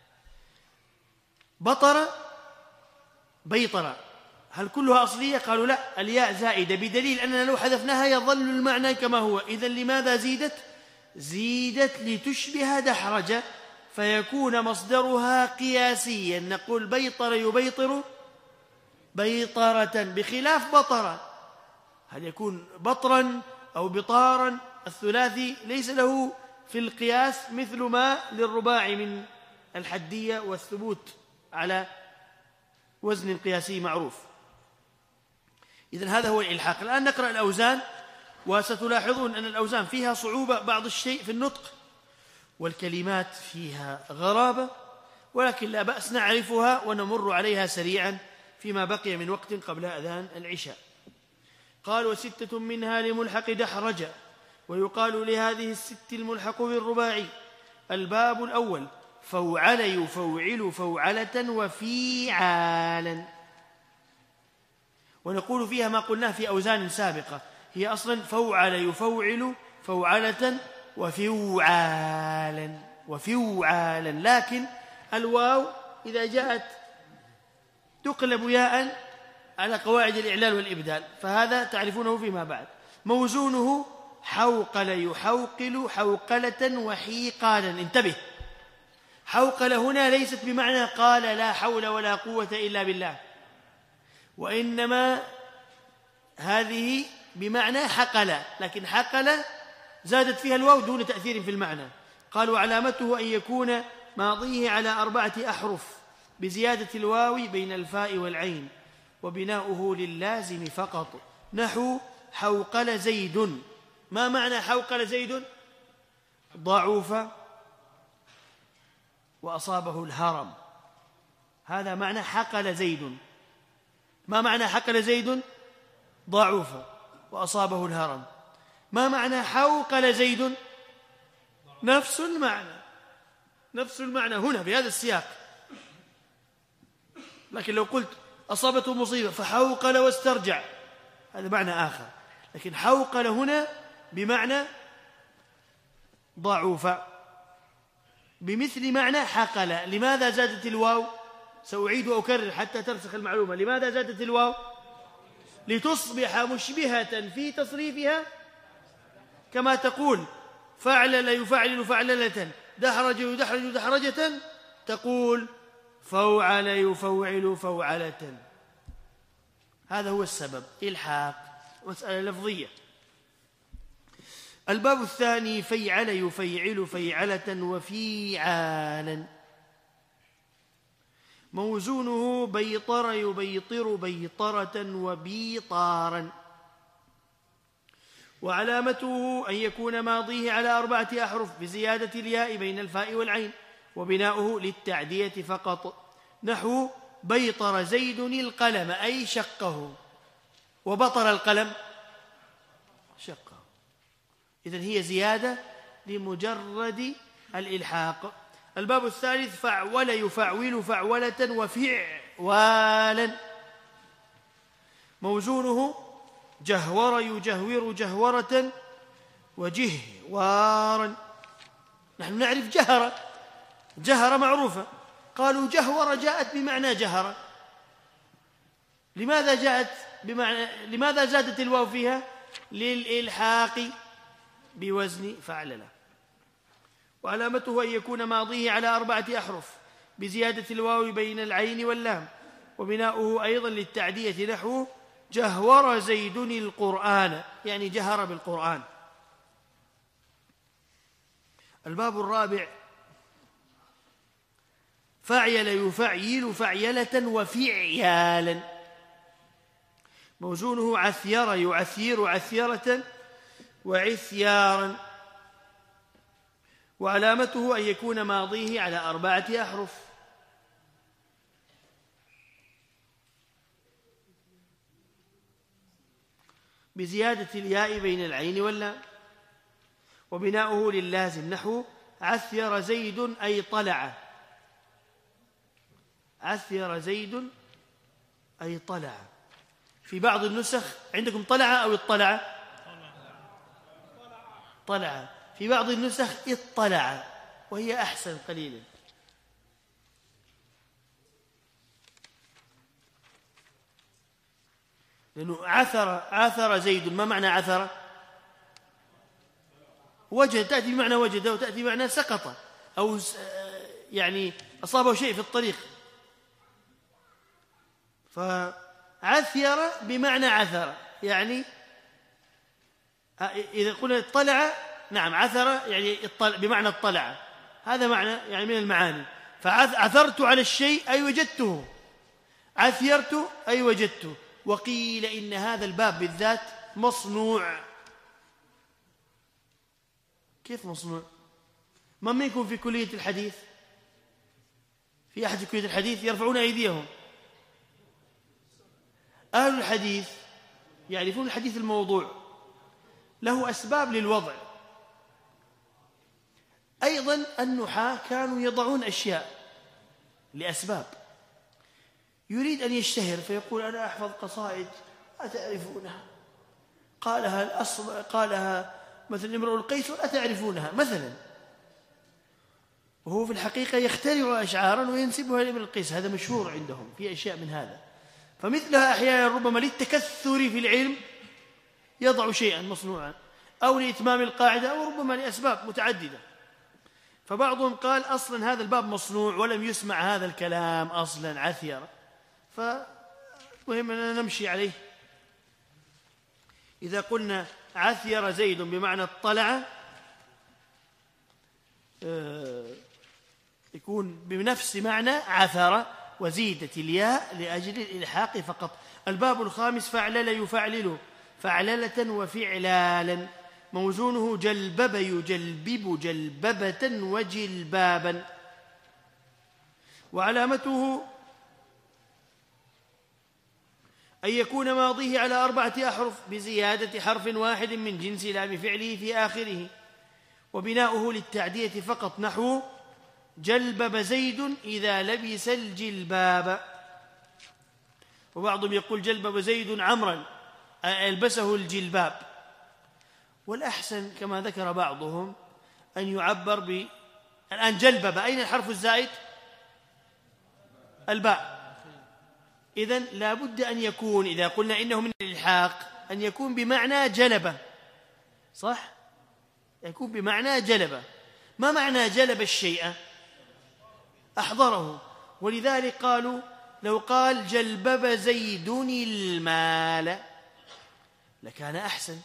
Speaker 1: بطر بيطر هل كلها أصلية؟ قالوا لا، الياء زائدة بدليل أننا لو حذفناها يظل المعنى كما هو. إذن لماذا زيدت؟ زيدت لتشبه دحرج فيكون مصدرها قياسيا. نقول بيطر يبيطر بيطرة بخلاف بطر. هل يكون بطرا أو بطارا؟ الثلاثي ليس له في القياس مثل ما للرباعي من الحدية والثبوت على وزن قياسي معروف. إذن هذا هو الإلحاق. الآن نقرأ الأوزان، وستلاحظون أن الأوزان فيها صعوبة بعض الشيء في النطق والكلمات فيها غرابة، ولكن لا بأس نعرفها ونمر عليها سريعا فيما بقي من وقت قبل أذان العشاء. قال وستة منها لملحق دحرج ويقال لهذه الست الملحق بالرباعي. الباب الأول فوعل يفوعل فوعلة وفيعالا. ونقول فيها ما قلناه في أوزان سابقة، هي أصلا فوعل يفوعل فوعلة وفيوعالا وفيوعالا، لكن الواو إذا جاءت تقلب ياء على قواعد الإعلال والإبدال، فهذا تعرفونه فيما بعد. موزونه حوقل يحوقل حوقلة وحيقالا. انتبه، حوقل هنا ليست بمعنى قال لا حول ولا قوة إلا بالله، وإنما هذه بمعنى حقل، لكن حقل زادت فيها الواو دون تأثير في المعنى. قالوا علامته أن يكون ماضيه على أربعة أحرف بزيادة الواو بين الفاء والعين، وبناؤه للازم فقط، نحو حوقل زيد. ما معنى حوقل زيد؟ ضعف وأصابه الهرم، هذا معنى حقل زيد. ما معنى حقل زيد؟ ضعف وأصابه الهرم. ما معنى حوقل زيد؟ نفس المعنى، نفس المعنى هنا في هذا السياق. لكن لو قلت أصابته مصيبة فحوقل واسترجع هذا معنى آخر، لكن حوقل هنا بمعنى ضعف بمثل معنى حقل. لماذا زادت الواو؟ سأعيد وأكرر حتى ترسخ المعلومة. لماذا زادت الواو؟ لتصبح مشبهة في تصريفها، كما تقول فعلل يفعلل فعللة، دحرج يدحرج دحرجة، تقول فوعل يفوعل فوعلة. هذا هو السبب، إلحاق، مسألة لفظية. الباب الثاني فيعل يفيعل فيعلة وفيعالا. موزونه بيطر يبيطر بيطرة وبيطارا. وعلامته أن يكون ماضيه على أربعة أحرف بزيادة الياء بين الفاء والعين، وبناؤه للتعدية فقط، نحو بيطر زيد القلم أي شقه، وبطر القلم شقه. إذن هي زيادة لمجرد الإلحاق. الباب الثالث فعول يفعول فعولة وفعوالا. موزونه جهور يجهور جهورة وجهوارا. نحن نعرف جهر، جهر معروفة، قالوا جهور جاءت بمعنى جهر. لماذا جاءت بمعنى لماذا زادت الواو فيها؟ للإلحاق بوزن فعللة. وعلامته أن يكون ماضيه على أربعة أحرف بزيادة الواو بين العين واللام، وبناؤه أيضا للتعدية، نحو جهور زيد القرآن يعني جهر بالقرآن. الباب الرابع فعيل يفعيل فعيلة وفعيالا. موزونه عثير يعثير عثيرة وعثيارا. وعلامته أن يكون ماضيه على أربعة أحرف بزيادة الياء بين العين واللام، وبناؤه للازم، نحو عثر زيد أي طلع، عثر زيد أي طلع. في بعض النسخ عندكم طلع أو اطلع؟ طلع. في بعض النسخ اطلع، وهي أحسن قليلا. لأنه عثر عثر زيد، ما معنى عثر؟ وجد، تأتي بمعنى وجد، وتأتي بمعنى سقط، أو يعني أصابه شيء في الطريق. فعثر بمعنى عثر، يعني إذا قلنا اطلع، نعم عثر يعني بمعنى اطلع، هذا معنى يعني من المعاني. فعثرت على الشيء أي وجدته، عثرت أي وجدته. وقيل إن هذا الباب بالذات مصنوع. كيف مصنوع؟ من منكم في كلية الحديث؟ في أحد في كلية الحديث؟ يرفعون أيديهم. أهل الحديث يعرفون الحديث الموضوع، له أسباب للوضع. أيضا النحاة كانوا يضعون أشياء لأسباب. يريد أن يشتهر فيقول أنا أحفظ قصائد أتعرفونها، قالها الأصل قالها مثل امرؤ القيس أتعرفونها مثلا، وهو في الحقيقة يخترع أشعارا وينسبها لامرؤ القيس، هذا مشهور عندهم في أشياء من هذا. فمثلها أحيانا ربما للتكثر في العلم يضع شيئا مصنوعا، أو لإتمام القاعدة، أو ربما لأسباب متعددة. فبعضهم قال أصلا هذا الباب مصنوع ولم يسمع هذا الكلام أصلا عثير، فمهم أننا نمشي عليه. إذا قلنا عثير زيد بمعنى اطلع يكون بنفس معنى عثر، وزيدت الياء لأجل الإلحاق فقط. الباب الخامس فعلل يفعلل فعللة وفعلالا. موزونه جلبب يجلبب جلببة وجلبابا. وعلامته أن يكون ماضيه على أربعة أحرف بزيادة حرف واحد من جنس لام فعله في آخره، وبناؤه للتعدية فقط، نحو جلبب زيد إذا لبس الجلباب. وبعضهم يقول جلبب زيد عمرا ألبسه الجلباب. والأحسن كما ذكر بعضهم أن يعبر ب الآن جلبب، أين الحرف الزائد؟ الباء. إذن لا بد أن يكون، إذا قلنا إنه من الإلحاق، أن يكون بمعنى جلبة، صح؟ يكون بمعنى جلبة. ما معنى جلب الشيء؟ أحضره. ولذلك قالوا لو قال جلبب زيد المال لكان أحسن.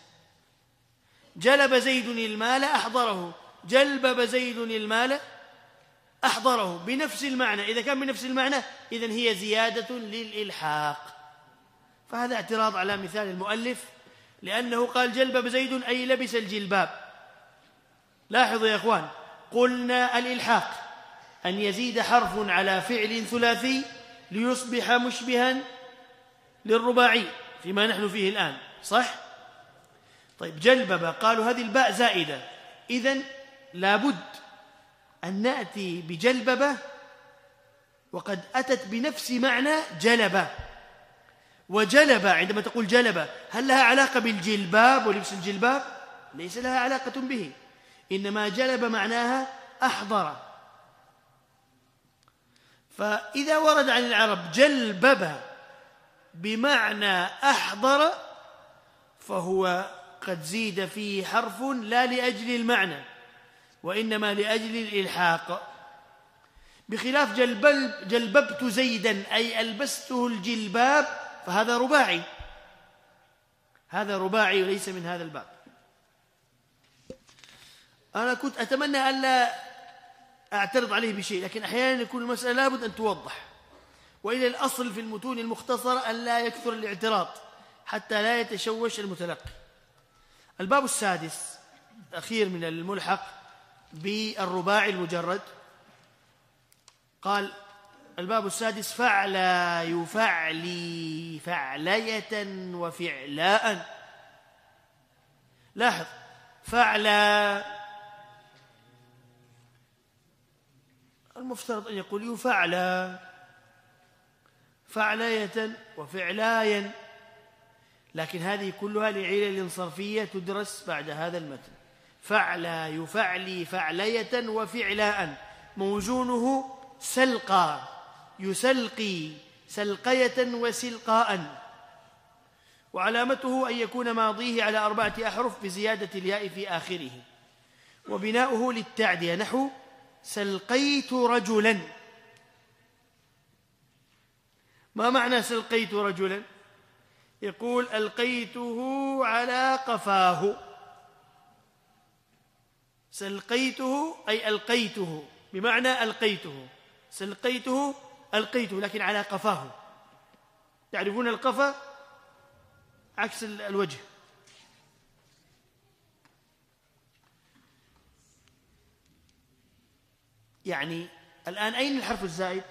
Speaker 1: جلب زيد المال أحضره، جلبب زيد المال أحضره بنفس المعنى. إذا كان بنفس المعنى إذن هي زيادة للإلحاق. فهذا اعتراض على مثال المؤلف، لأنه قال جلبب زيد أي لبس الجلباب. لاحظوا يا أخوان، قلنا الإلحاق أن يزيد حرف على فعل ثلاثي ليصبح مشبها للرباعي فيما نحن فيه الآن، صح؟ طيب جلبب قالوا هذه الباء زائدة، إذن لابد أن نأتي بجلببة وقد أتت بنفس معنى جلبة. وجلبة عندما تقول جلبة هل لها علاقة بالجلباب ولبس الجلباب؟ ليس لها علاقة به، إنما جلب معناها أحضر. فإذا ورد عن العرب جلبب بمعنى أحضر فهو قد زيد فيه حرف لا لأجل المعنى وإنما لأجل الإلحاق، بخلاف جلبب جلببت زيدا أي ألبسته الجلباب فهذا رباعي، هذا رباعي وليس من هذا الباب. أنا كنت أتمنى ألا أعترض عليه بشيء، لكن أحيانا يكون المسألة لابد أن توضح، وإلى الأصل في المتون المختصرة أن لا يكثر الاعتراض حتى لا يتشوش المتلقي. الباب السادس الأخير من الملحق بالرباعي المجرد، قال الباب السادس فعلى يفعلي فعلية وفعلاء. لاحظ فعلى المفترض أن يقول يفعلى فعلية وفعلايا، لكن هذه كلها لعلل صرفية تدرس بعد هذا المتن. فعلى يفعلي فعلية وفعلاء، موزونه سلقى يسلقي سلقية وسلقاء، وعلامته أن يكون ماضيه على أربعة أحرف بزيادة الياء في آخره، وبناؤه للتعدية نحو سلقيت رجلا. ما معنى سلقيت رجلا؟ يقول ألقيته على قفاه. سلقيته أي ألقيته بمعنى ألقيته، سلقيته ألقيته لكن على قفاه. تعرفون القفا عكس الوجه. يعني الآن أين الحرف الزائد؟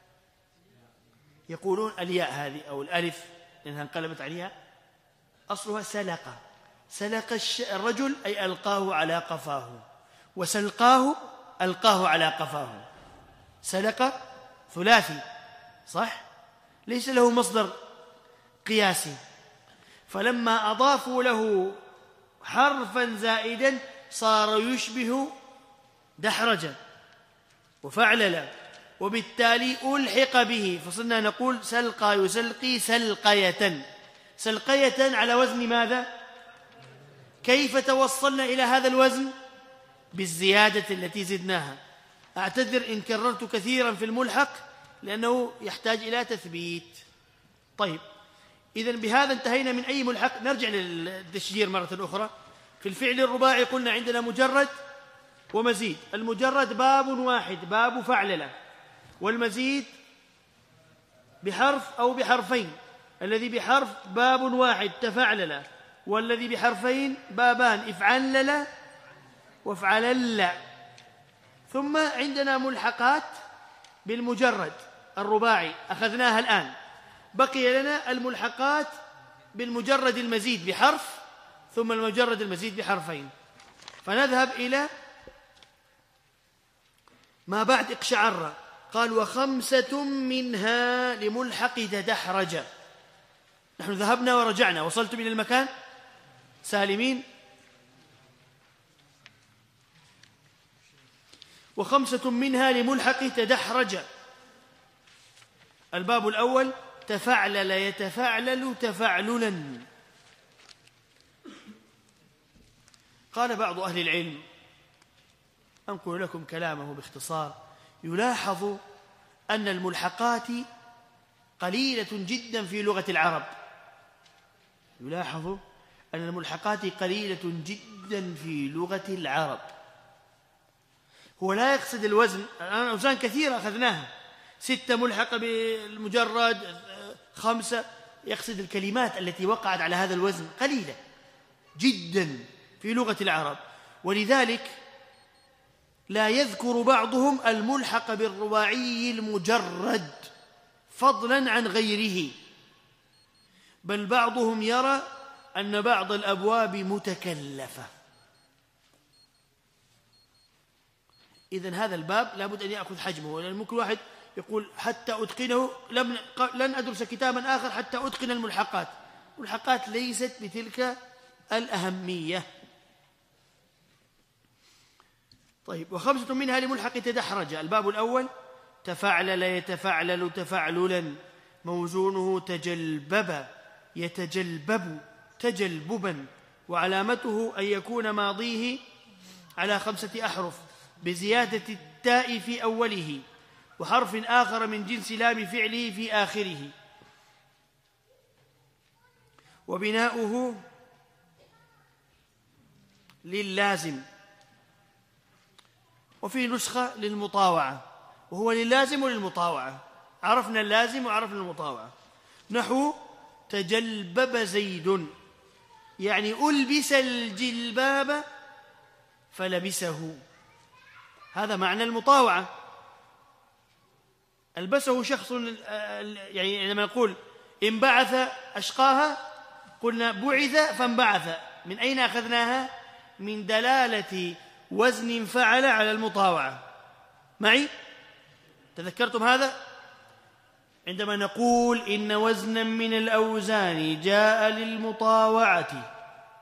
Speaker 1: يقولون الياء هذه أو الألف لأنها انقلبت عليها، أصلها سلق. سلق الرجل أي ألقاه على قفاه، وسلقاه ألقاه على قفاه. سلق ثلاثي صح؟ ليس له مصدر قياسي، فلما أضافوا له حرفا زائدا صار يشبه دحرجا وفعللا، وبالتالي ألحق به فصرنا نقول سلقى يسلقي سلقية. سلقية على وزن ماذا؟ كيف توصلنا إلى هذا الوزن؟ بالزيادة التي زدناها. أعتذر إن كررت كثيرا في الملحق لأنه يحتاج إلى تثبيت. طيب إذن بهذا انتهينا من أي ملحق. نرجع للتشجير مرة أخرى. في الفعل الرباعي قلنا عندنا مجرد ومزيد. المجرد باب واحد باب فعللة، والمزيد بحرف أو بحرفين. الذي بحرف باب واحد تفعلل، والذي بحرفين بابان افعلل وافعلل. ثم عندنا ملحقات بالمجرد الرباعي أخذناها الآن، بقي لنا الملحقات بالمجرد المزيد بحرف ثم المجرد المزيد بحرفين. فنذهب إلى ما بعد اقشعر. قال وخمسة منها لملحق تدحرج. نحن ذهبنا ورجعنا، وصلتم إلى المكان سالمين. وخمسة منها لملحق تدحرج. الباب الأول تفعلل يتفعلل تفعللا. قال بعض أهل العلم، أنقل لكم كلامه باختصار، يلاحظ أن الملحقات قليلة جدا في لغة العرب. يلاحظ أن الملحقات قليلة جدا في لغة العرب، هو لا يقصد الوزن. الآن أوزان كثيرة أخذناها، ستة ملحقة بالمجرد، خمسة، يقصد الكلمات التي وقعت على هذا الوزن قليلة جدا في لغة العرب، ولذلك لا يذكر بعضهم الملحق بالرباعي المجرد فضلا عن غيره، بل بعضهم يرى أن بعض الأبواب متكلفة. إذن هذا الباب لابد أن يأخذ حجمه، لأن ممكن واحد يقول حتى أتقنه لم لن أدرس كتابا آخر حتى أتقن الملحقات. الملحقات ليست بتلك الأهمية. طيب، وخمسة منها لملحق تدحرج. الباب الأول: تفعلل يتفعلل تفعللا، موزونه تجلبب يتجلبب تجلببا، وعلامته أن يكون ماضيه على خمسة أحرف بزيادة التاء في أوله، وحرف آخر من جنس لام فعله في آخره، وبناؤه لللازم، وفي نسخة للمطاوعة، وهو لللازم وللمطاوعة. عرفنا اللازم وعرفنا المطاوعة. نحو تجلبب زيد، يعني ألبس الجلباب فلبسه، هذا معنى المطاوعة. ألبسه شخص، يعني عندما نقول انبعث أشقاها قلنا بعث فانبعث، من أين أخذناها؟ من دلالة وزن فعل على المطاوعة. معي؟ تذكرتم هذا؟ عندما نقول إن وزنا من الأوزان جاء للمطاوعة،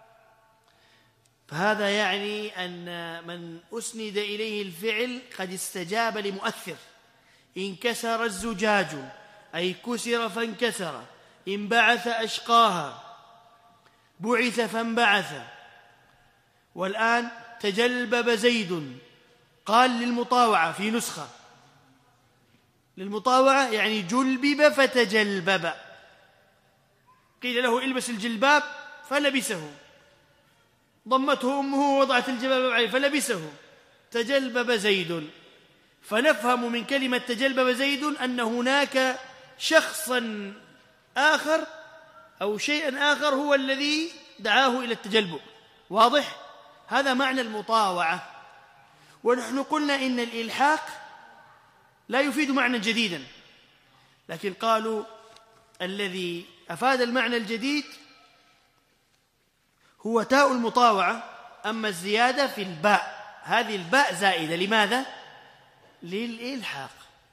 Speaker 1: فهذا يعني أن من أسند إليه الفعل قد استجاب لمؤثر. انكسر الزجاج أي كسر فانكسر، انبعث أشقاها، بعث فانبعث. والآن تجلبب زيد قال للمطاوعة في نسخة، للمطاوعة يعني جلبب فتجلبب، قيل له البس الجلباب فلبسه، ضمته أمه ووضعت الجلباب عليه فلبسه، تجلبب زيد. فنفهم من كلمة تجلبب زيد أن هناك شخصا آخر أو شيئا آخر هو الذي دعاه إلى التجلبب. واضح؟ هذا معنى المطاوعة. ونحن قلنا إن الإلحاق لا يفيد معنى جديدا، لكن قالوا الذي أفاد المعنى الجديد هو تاء المطاوعة، أما الزيادة في الباء، هذه الباء زائدة. لماذا؟ للإلحاق.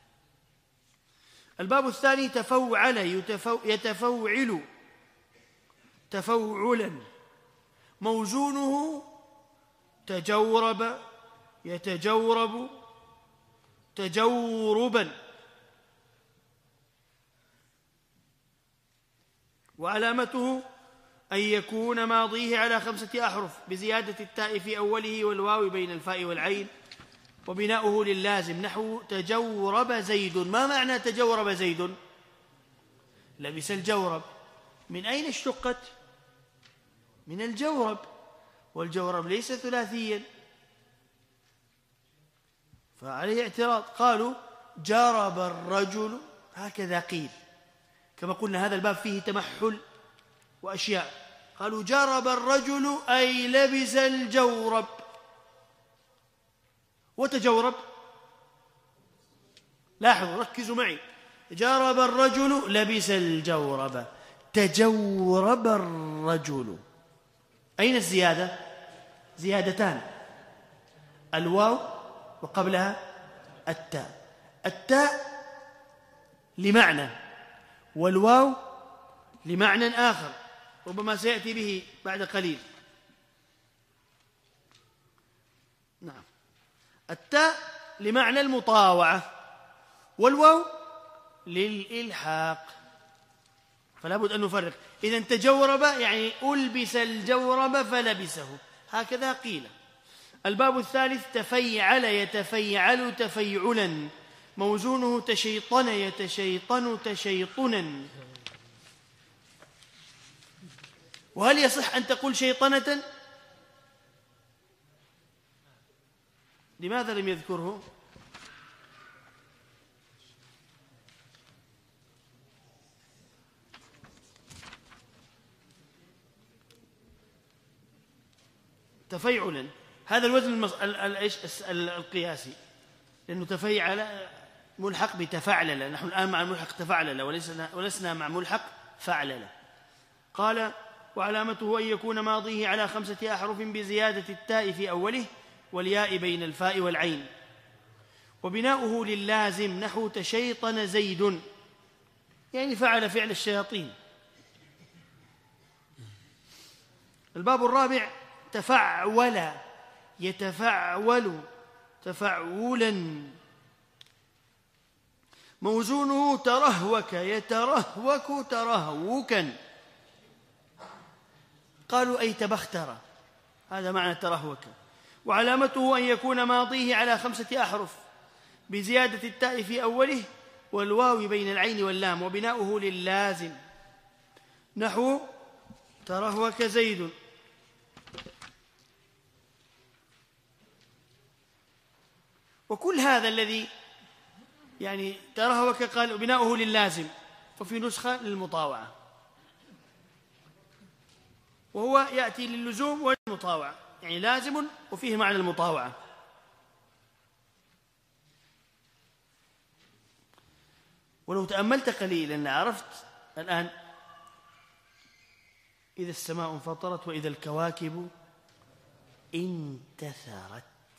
Speaker 1: الباب الثاني: تفوعل يتفو يتفوعل تفوعلا، موزونه تجورب يتجورب تجوربا، وعلامته أن يكون ماضيه على خمسة أحرف بزيادة التاء في أوله والواو بين الفاء والعين، وبناؤه لللازم. نحو تجورب زيد. ما معنى تجورب زيد؟ لبس الجورب. من أين اشتقت؟ من الجورب، والجورب ليس ثلاثيا، فعليه اعتراض. قالوا جرب الرجل، هكذا قيل، كما قلنا هذا الباب فيه تمحل وأشياء. قالوا جرب الرجل أي لبس الجورب، وتجورب. لاحظوا، ركزوا معي، جرب الرجل لبس الجورب، تجورب الرجل. أين الزيادة؟ زيادتان، الواو وقبلها التاء. التاء لمعنى، والواو لمعنى آخر ربما سيأتي به بعد قليل. نعم، التاء لمعنى المطاوعة، والواو للإلحاق، فلا بد أن نفرق. إذن تجورب يعني ألبس الجورب فلبسه، هكذا قيل. الباب الثالث: تفيعل يتفيعل تفيعلا، موزونه تشيطن يتشيطن تشيطنا. وهل يصح أن تقول شيطنة؟ لماذا لم يذكره؟ تفيعلا. هذا الوزن المص... ال... ال... ال... القياسي، لأنه تفيعل ملحق بتفعلل. نحن الآن مع الملحق تفعلل ولسنا, ولسنا مع ملحق فعلل. قال: وعلامته أن يكون ماضيه على خمسة أحرف بزيادة التاء في أوله والياء بين الفاء والعين، وبناؤه للازم نحو تشيطن زيد، يعني فعل فعل الشياطين. الباب الرابع: تفعول، يتفعول تفعولا، موزونه ترهوك، يترهوك ترهوكا. قالوا: أي تبختر، هذا معنى ترهوك. وعلامته أن يكون ماضيه على خمسة أحرف بزيادة التاء في أوله والواو بين العين واللام، وبناؤه للازم نحو ترهوك زيد. وكل هذا الذي يعني ترهوك قال بناؤه للازم، وفي نسخة للمطاوعة، وهو يأتي للزوم والمطاوعة، يعني لازم وفيه معنى المطاوعة. ولو تأملت قليلا لعرفت الآن: إذا السماء انفطرت وإذا الكواكب انتثرت.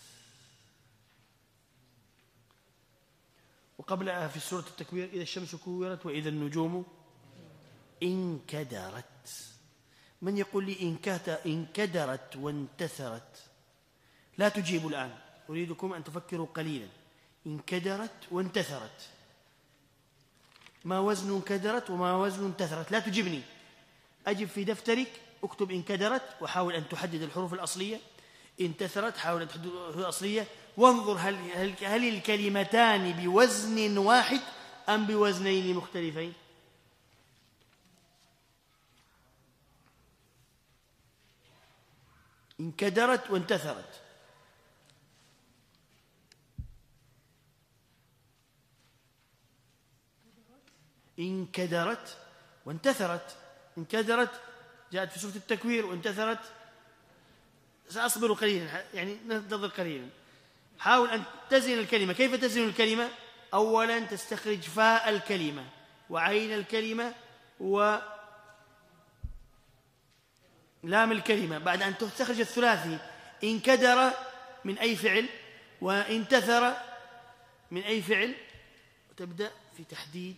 Speaker 1: وقبلها في سورة التكوير: إذا الشمس كورت وإذا النجوم انكدرت. من يقول لي انكدرت وانتثرت؟ لا تجيبوا الآن، أريدكم أن تفكروا قليلا. انكدرت وانتثرت، ما وزن انكدرت وما وزن انتثرت؟ لا تجيبني. أجب في دفترك، اكتب انكدرت وحاول أن تحدد الحروف الأصلية، انتثرت حاول أن تحدد الحروف الأصلية، وانظر هل, هل, هل الكلمتان بوزن واحد أم بوزنين مختلفين. انكدرت وانتثرت. انكدرت وانتثرت. انكدرت جاءت في سورة التكوير، وانتثرت سأصبر قليلا، يعني ننتظر قليلا. حاول أن تزن الكلمة. كيف تزن الكلمة؟ أولا تستخرج فاء الكلمة وعين الكلمة ولام الكلمة، بعد أن تستخرج الثلاثي انكدر من أي فعل وانتثر من أي فعل، وتبدأ في تحديد.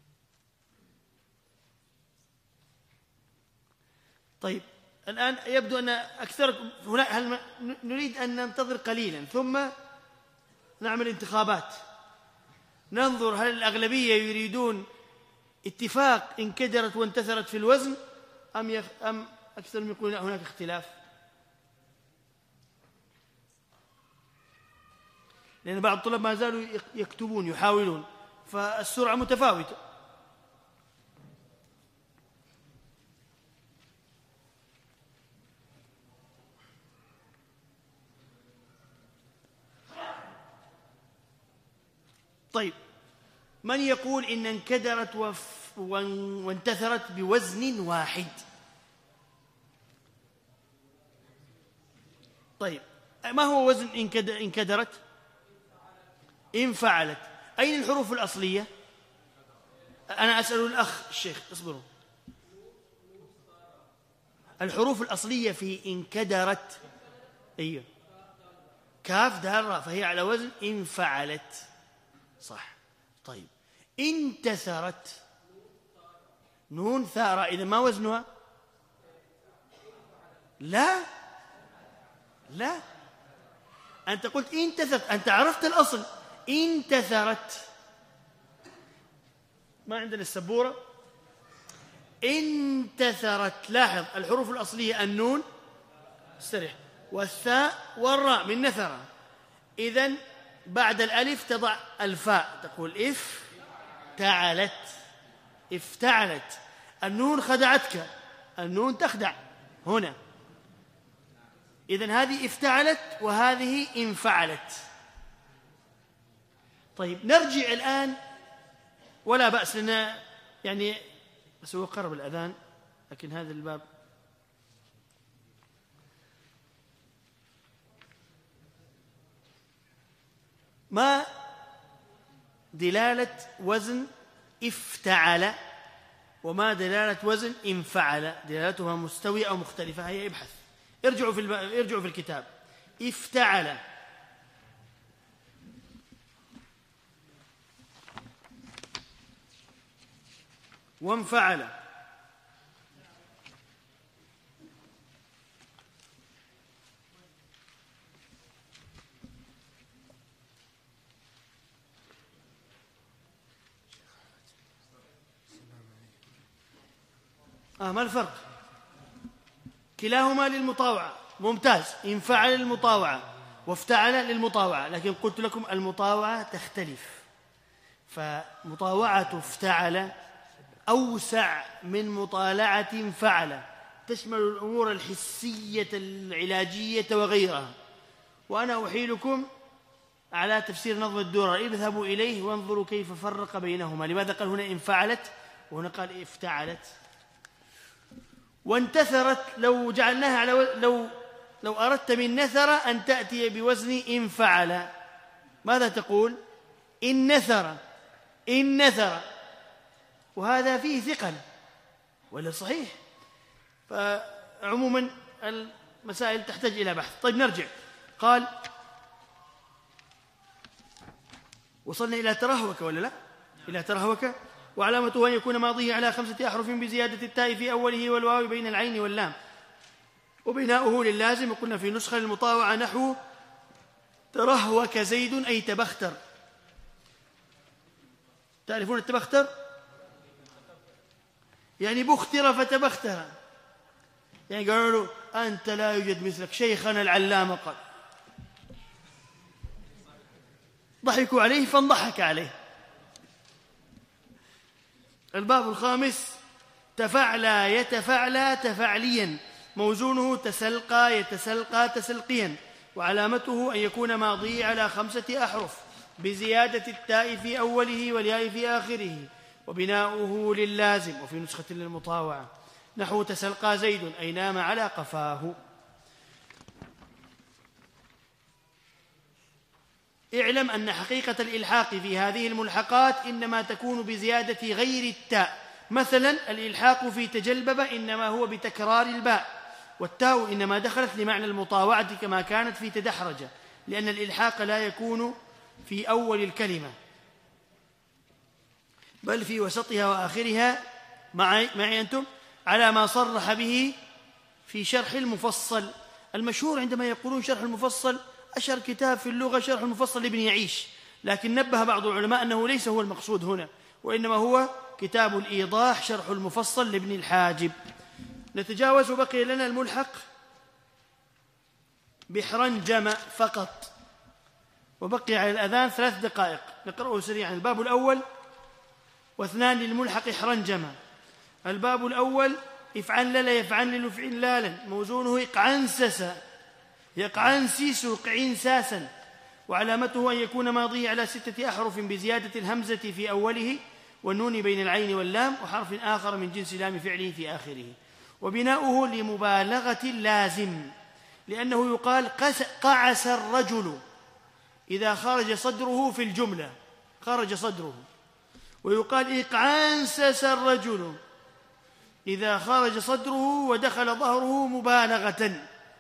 Speaker 1: طيب الآن يبدو أن أكثركم هنا هل نريد أن ننتظر قليلا ثم نعمل انتخابات، ننظر هل الأغلبية يريدون اتفاق انكدرت وانتثرت في الوزن أم, يخ... أم أكثرهم يقولون هناك اختلاف. لأن بعض الطلاب ما زالوا يكتبون يحاولون، فالسرعة متفاوتة. طيب، من يقول إن انكدرت وف... وانتثرت بوزن واحد؟ طيب، ما هو وزن انكد... انكدرت؟ انفعلت. أين الحروف الأصلية؟ أنا أسأل الأخ الشيخ، اصبروا. الحروف الأصلية في انكدرت أيوه كاف دال راء، فهي على وزن انفعلت، صح. طيب، انتثرت نون ثاء راء، إذا ما وزنها؟ لا لا، أنت قلت انتثرت، أنت عرفت الأصل. انتثرت، ما عندنا السبورة. انتثرت، لاحظ الحروف الأصلية النون استرح والثاء والراء من نثرة، إذن بعد الألف تضع الفاء، تقول اف تعلت افتعلت. النون خدعتك، النون تخدع هنا، إذن هذه افتعلت وهذه انفعلت. طيب نرجع الآن، ولا بأس لنا يعني، بس هو قرب الأذان، لكن هذا الباب ما دلالة وزن افتعل وما دلالة وزن انفعل؟ دلالتها مستوية أو مختلفة؟ هيا ابحث، ارجعوا في الب... ارجعوا في الكتاب. افتعل وانفعل. آه ما الفرق؟ كلاهما للمطاوعة، ممتاز. انفعل للمطاوعة وافتعل للمطاوعة، لكن قلت لكم المطاوعة تختلف، فمطاوعة افتعل أوسع من مطالعة انفعل، تشمل الأمور الحسية العلاجية وغيرها. وأنا أحيلكم على تفسير نظم الدرر، اذهبوا إليه وانظروا كيف فرق بينهما. لماذا قال هنا انفعلت وهنا قال افتعلت؟ وانتثرت لو جعلناها على و... لو لو أردت من نثر أن تأتي بوزن انفعل، ماذا تقول؟ إن نثر، إن نثر، وهذا فيه ثقل ولا صحيح؟ فعموما المسائل تحتاج إلى بحث. طيب نرجع. قال وصلنا إلى ترهوك ولا لا؟ إلى ترهوك. وعلامته أن يكون ماضيه على خمسة أحرف بزيادة التاء في أوله والواو بين العين واللام، وبناؤه للازم. وقلنا في نسخة المطاوعة نحو ترهوك زيد أي تبختر. تعرفون التبختر؟ يعني بختر فتبختر، يعني قالوا له أنت لا يوجد مثلك شيخنا العلامة، قال ضحكوا عليه فانضحك عليه. الباب الخامس تفعلى يتفعلى تفعليا، موزونه تسلقى يتسلقى تسلقيا، وعلامته أن يكون ماضي على خمسة أحرف بزيادة التاء في أوله والياء في آخره، وبناؤه للازم. وفي نسخة للمطاوعة نحو تسلقى زيد أي نام على قفاه. اعلم أن حقيقة الإلحاق في هذه الملحقات إنما تكون بزيادة غير التاء. مثلا الإلحاق في تجلبب إنما هو بتكرار الباء، والتاء إنما دخلت لمعنى المطاوعة كما كانت في تدحرج، لأن الإلحاق لا يكون في أول الكلمة بل في وسطها وآخرها. معي, معي أنتم على ما صرح به في شرح المفصل. المشهور عندما يقولون شرح المفصل أشهر كتاب في اللغة شرح المفصل لابن يعيش، لكن نبه بعض العلماء أنه ليس هو المقصود هنا، وإنما هو كتاب الإيضاح شرح المفصل لابن الحاجب. نتجاوز وبقي لنا الملحق بحرنجم فقط، وبقي على الأذان ثلاث دقائق نقرأه سريعا. الباب الأول واثنان للملحق حرنجم. الباب الأول افعنلل يفعنلل فعنلالا، موزونه اقعنسس يقعنسس اقعنساسا، وعلامته أن يكون ماضي على ستة أحرف بزيادة الهمزة في أوله والنون بين العين واللام وحرف آخر من جنس لام فعله في آخره. وبناؤه لمبالغة لازم، لأنه يقال قعس الرجل إذا خرج صدره في الجملة، خرج صدره، ويقال اقعنسس الرجل إذا خرج صدره ودخل ظهره مبالغة.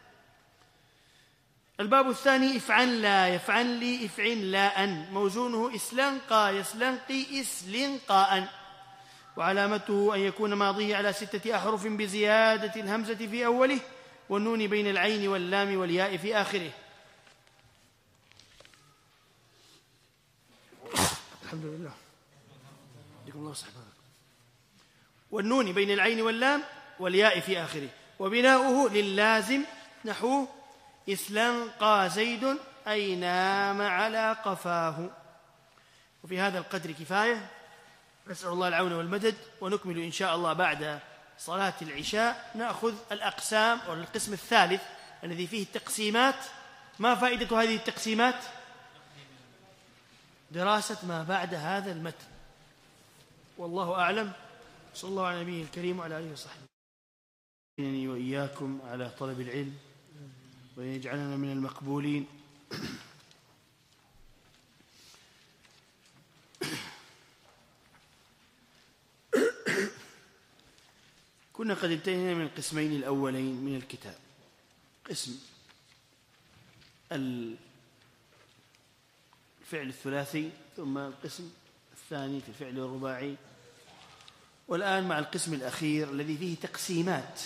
Speaker 1: الباب الثاني افعنلا يفعنلي افعنلاء، موزونه اسلنقا يسلنقي اسلنقاء، وعلامته أن يكون ماضيه على ستة أحرف بزيادة الهمزة في أوله والنون بين العين واللام والياء في آخره. الحمد لله يديكم الله صحبه. والنون بين العين واللام والياء في آخره. وبناؤه للازم نحو اسلنقى زيد أي نام على قفاه. وفي هذا القدر كفاية، نسأل الله العون والمدد، ونكمل إن شاء الله بعد صلاة العشاء. نأخذ الأقسام أو القسم الثالث الذي فيه التقسيمات. ما فائدة هذه التقسيمات؟ دراسة ما بعد هذا المتن. والله أعلم. صلى الله على نبيه الكريم وعلى آله وصحبه إنني وإياكم على طلب العلم وأن يجعلنا من المقبولين. كنا قد انتهينا من القسمين الأولين من الكتاب، قسم الفعل الثلاثي، ثم القسم الثاني في الفعل الرباعي، والآن مع القسم الأخير الذي فيه تقسيمات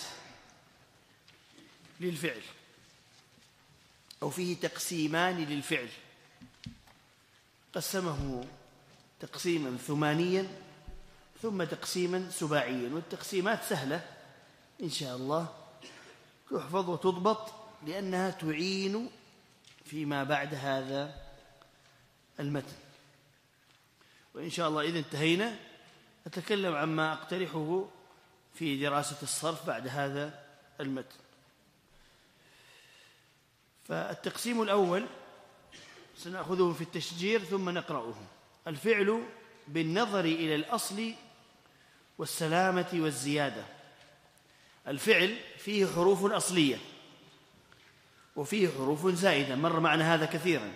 Speaker 1: للفعل، أو فيه تقسيمان للفعل. قسمه تقسيما ثمانيا ثم تقسيما سباعيا، والتقسيمات سهلة إن شاء الله تحفظ وتضبط لأنها تعين فيما بعد هذا المتن. وإن شاء الله إذا انتهينا أتكلم عما أقترحه في دراسة الصرف بعد هذا المتن. فالتقسيم الأول سنأخذه في التشجير ثم نقرأه. الفعل بالنظر إلى الأصل والسلامة والزيادة. الفعل فيه حروف أصلية وفيه حروف زائدة، مر معنا هذا كثيرا.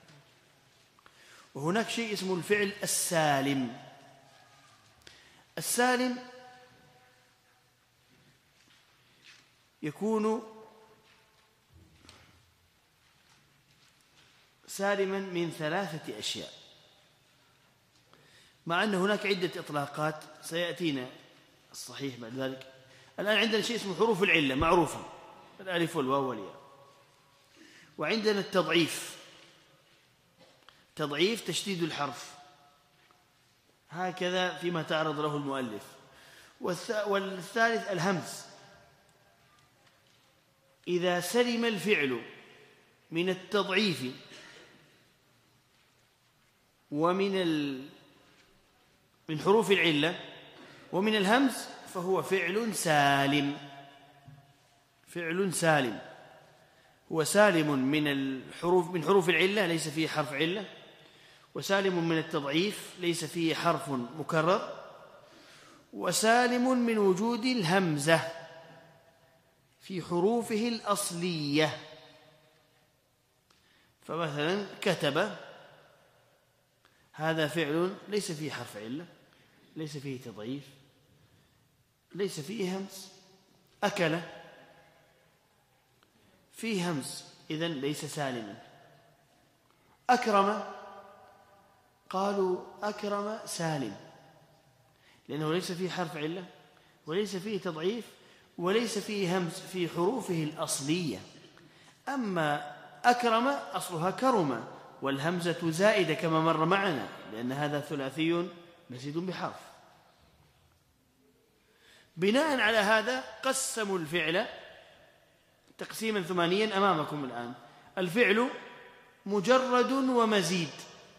Speaker 1: وهناك شيء اسمه الفعل السالم. السالم يكون سالما من ثلاثة أشياء، مع أن هناك عدة إطلاقات سيأتينا الصحيح بعد ذلك. الآن عندنا شيء اسمه حروف العلة معروفة، الألف والواو والياء. وعندنا التضعيف، تضعيف تشديد الحرف هكذا فيما تعرض له المؤلف. والثالث الهمز. إذا سلم الفعل من التضعيف ومن ال... من حروف العلة ومن الهمز فهو فعل سالم. فعل سالم هو سالم من الحروف، من حروف العلة ليس فيه حرف علة، وسالم من التضعيف ليس فيه حرف مكرر، وسالم من وجود الهمزة في حروفه الأصلية. فمثلا كتب، هذا فعل ليس فيه حرف علة، ليس فيه تضعيف، ليس فيه همز. أكل فيه همز، إذن ليس سالما. أكرم، قالوا أكرم سالم لأنه ليس فيه حرف علة وليس فيه تضعيف وليس فيه همز في حروفه الأصلية. أما أكرم أصلها كرم، والهمزة زائدة كما مر معنا لأن هذا ثلاثي مزيد بحرف. بناء على هذا قسموا الفعل تقسيما ثمانيا أمامكم الآن. الفعل مجرد ومزيد.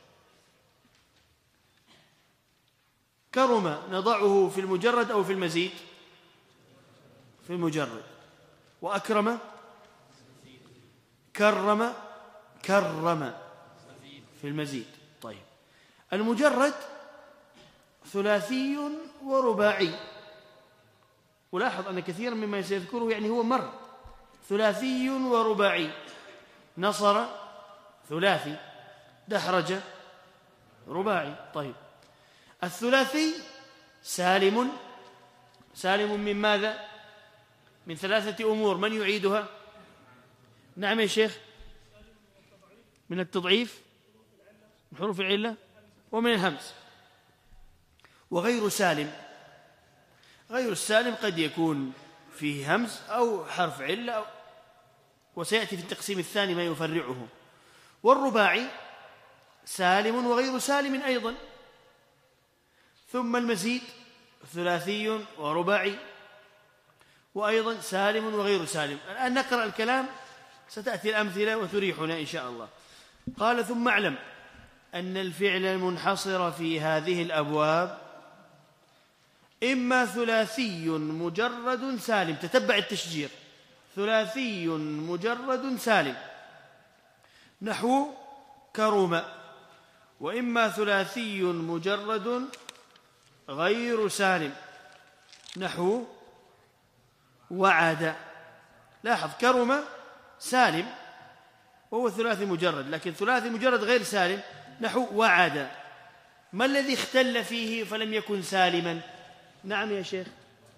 Speaker 1: كرم نضعه في المجرد أو في المزيد؟ في المجرد. وأكرم كرم كرم في المزيد. طيب، المجرد ثلاثي ورباعي. ولاحظ أن كثيرا مما سيذكره يعني هو مر ثلاثي ورباعي. نصر ثلاثي، دحرج رباعي. طيب، الثلاثي سالم. سالم من ماذا؟ من ثلاثة أمور، من يعيدها؟ نعم يا شيخ. من التضعيف، من حروف العلة، ومن الهمز. وغير سالم، غير السالم قد يكون فيه همز أو حرف علة أو، وسيأتي في التقسيم الثاني ما يفرعه. والرباعي سالم وغير سالم أيضا. ثم المزيد ثلاثي ورباعي، وأيضا سالم وغير سالم. الآن نقرأ الكلام، ستأتي الأمثلة وتريحنا إن شاء الله. قال: ثم اعلم أن الفعل المنحصر في هذه الأبواب إما ثلاثي مجرد سالم. تتبع التشجير. ثلاثي مجرد سالم، نحو كرم وإما ثلاثي مجرد غير سالم نحو وعد. لاحظ كرم سالم وهو ثلاثي مجرد، لكن ثلاثي مجرد غير سالم نحو وعد. ما الذي اختل فيه فلم يكن سالما؟ نعم يا شيخ،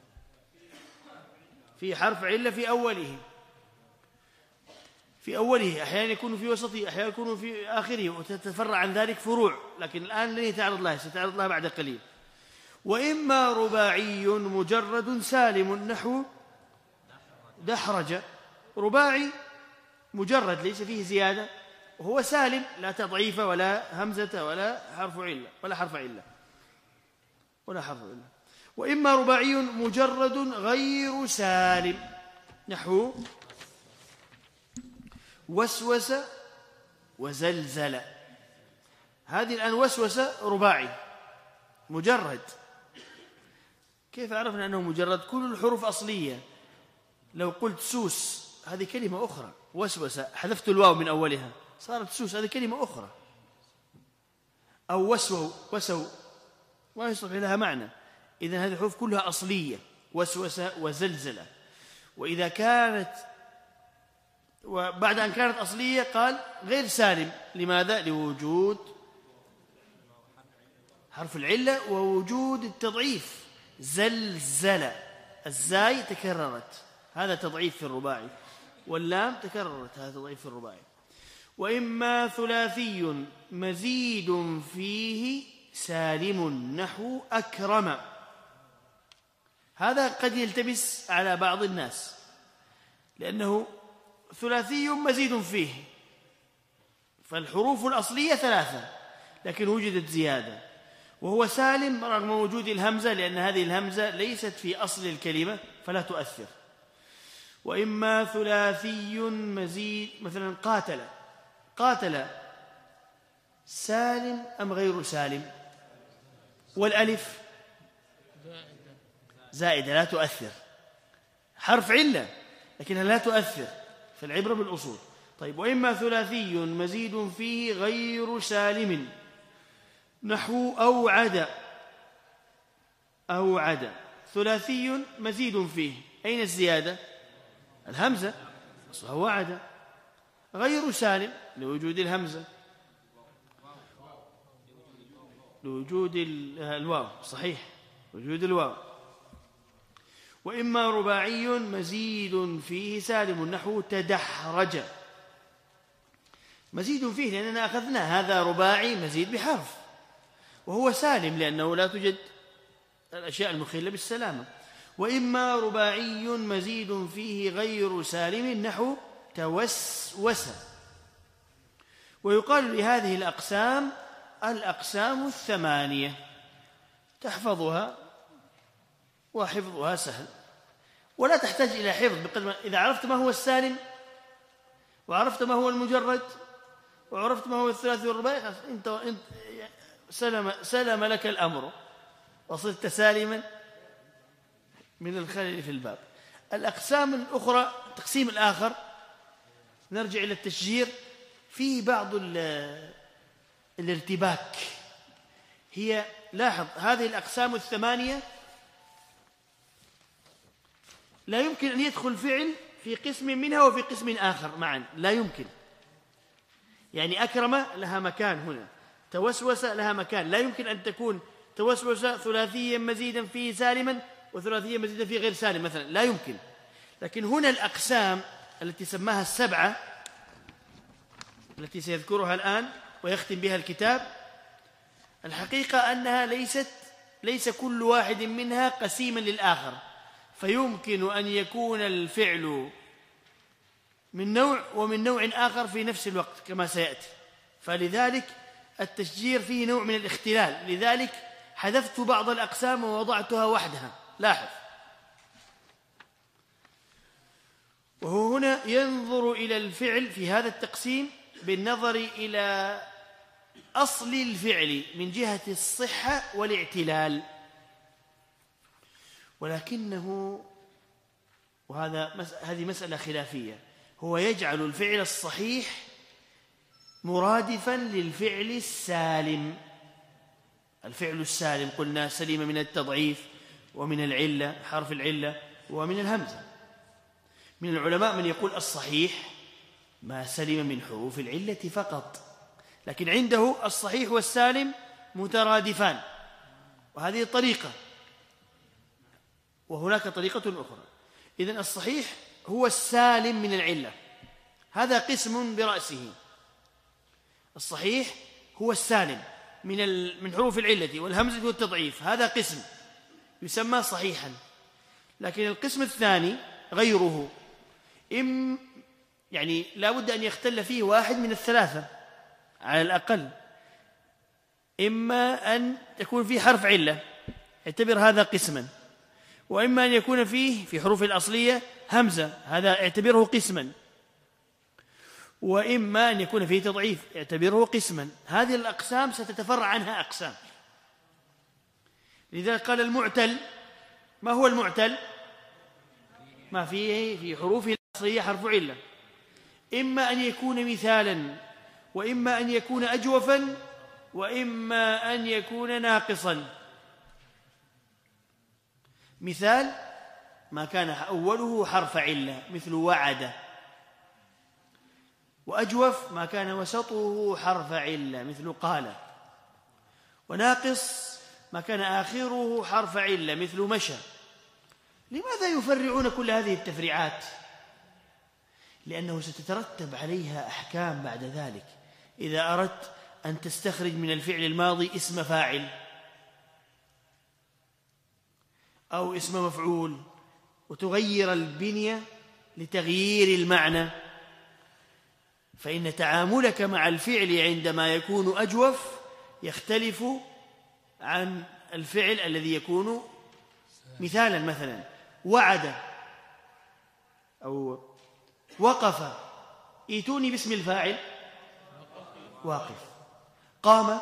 Speaker 1: في حرف علة في أوله، في أوله أحيانا يكون في وسطه، أحيانا يكون في آخره، وتتفرع عن ذلك فروع، لكن الآن لن يتعرض لها، ستعرض لها بعد قليل. وإما رباعي مجرد سالم نحو دحرج. رباعي مجرد ليس فيه زيادة وهو سالم، لا تضعيف ولا همزة ولا حرف علة ولا حرف علة ولا حرف علة. وإما رباعي مجرد غير سالم نحو وسوس وزلزل. هذه الآن وسوس رباعي مجرد. كيف عرفنا أنه مجرد؟ كل الحروف أصلية. لو قلت سوس هذه كلمة أخرى، وسوس حذفت الواو من أولها صارت سوس، هذه كلمة أخرى. أو وسو وسو ما يصلح لها معنى. إذن هذه الحروف كلها أصلية، وسوس وزلزلة. وإذا كانت وبعد أن كانت أصلية قال غير سالم. لماذا؟ لوجود حرف العلة ووجود التضعيف. زلزل الزاي تكررت، هذا تضعيف في الرباعي، واللام تكررت، هذا تضعيف في الرباعي. وإما ثلاثي مزيد فيه سالم نحو أكرم. هذا قد يلتبس على بعض الناس لأنه ثلاثي مزيد فيه، فالحروف الأصلية ثلاثة لكن وجدت زيادة، وهو سالم رغم وجود الهمزة لأن هذه الهمزة ليست في أصل الكلمة فلا تؤثر. وإما ثلاثي مزيد مثلا قاتل. قاتل سالم أم غير سالم؟ والألف زائدة لا تؤثر، حرف علة لكنها لا تؤثر، فالعبرة بالأصول. طيب وإما ثلاثي مزيد فيه غير سالم نحو أوعد. أوعد ثلاثي مزيد فيه، أين الزيادة؟ الهمزة، أصلها وعد. غير سالم لوجود الهمزة، لوجود الواو، صحيح وجود الواو. وإما رباعي مزيد فيه سالم نحو تدحرج. مزيد فيه لأننا أخذنا هذا رباعي مزيد بحرف، وهو سالم لأنه لا توجد الأشياء المخلة بالسلامة. وإما رباعي مزيد فيه غير سالم نحو توسوس. ويقال لهذه الأقسام الأقسام الثمانية، تحفظها وحفظها سهل ولا تحتاج إلى حفظ بقدر ما إذا عرفت ما هو السالم وعرفت ما هو المجرد وعرفت ما هو الثلاثي والرباعي، انت انت سلم سلم لك الأمر وصرت سالما من الخلل في الباب. الأقسام الأخرى، التقسيم الآخر، نرجع إلى التشجير، فيه بعض الارتباك. هي لاحظ هذه الأقسام الثمانية لا يمكن أن يدخل فعل في قسم منها وفي قسم آخر معا، لا يمكن. يعني أكرم لها مكان هنا، توسوس لها مكان، لا يمكن أن تكون توسوس ثلاثيا مزيدا فيه سالما وثلاثيا مزيدا فيه غير سالم مثلا، لا يمكن. لكن هنا الأقسام التي سماها السبعة التي سيذكرها الآن ويختم بها الكتاب، الحقيقة أنها ليست ليس كل واحد منها قسيما للآخر، فيمكن أن يكون الفعل من نوع ومن نوع آخر في نفس الوقت كما سيأتي. فلذلك التشجير فيه نوع من الاختلال، لذلك حذفت بعض الأقسام ووضعتها وحدها. لاحظ، وهو هنا ينظر إلى الفعل في هذا التقسيم بالنظر إلى أصل الفعل من جهة الصحة والاعتلال، ولكنه وهذا هذه مسألة خلافية، هو يجعل الفعل الصحيح مرادفا للفعل السالم. الفعل السالم قلنا سليم من التضعيف ومن العلة حرف العلة ومن الهمزة. من العلماء من يقول الصحيح ما سلم من حروف العلة فقط، لكن عنده الصحيح والسالم مترادفان، وهذه طريقة، وهناك طريقة أخرى. إذن الصحيح هو السالم من العلة، هذا قسم برأسه. الصحيح هو السالم من من حروف العلة والهمزة والتضعيف، هذا قسم يسمى صحيحا. لكن القسم الثاني غيره، إم يعني لا بد أن يختل فيه واحد من الثلاثة على الأقل. إما أن يكون فيه حرف علة، اعتبر هذا قسما، وإما أن يكون فيه في حروف الأصلية همزة، هذا اعتبره قسما، وإما أن يكون فيه تضعيف، اعتبره قسما. هذه الأقسام ستتفرع عنها أقسام. لذلك قال المعتل. ما هو المعتل؟ ما فيه في حروف الأصلية حرف علة، إما أن يكون مثالا، وإما أن يكون أجوفا، وإما أن يكون ناقصا. مثال ما كان أوله حرف علة مثل وعد، وأجوف ما كان وسطه حرف علة مثل قال، وناقص ما كان آخره حرف علة مثل مشى. لماذا يفرعون كل هذه التفريعات؟ لأنه ستترتب عليها أحكام بعد ذلك. إذا أردت أن تستخرج من الفعل الماضي اسم فاعل أو اسم مفعول وتغير البنية لتغيير المعنى، فإن تعاملك مع الفعل عندما يكون أجوف يختلف عن الفعل الذي يكون مثالا. مثلا وعد أو وقف، ائتوني باسم الفاعل واقف. قام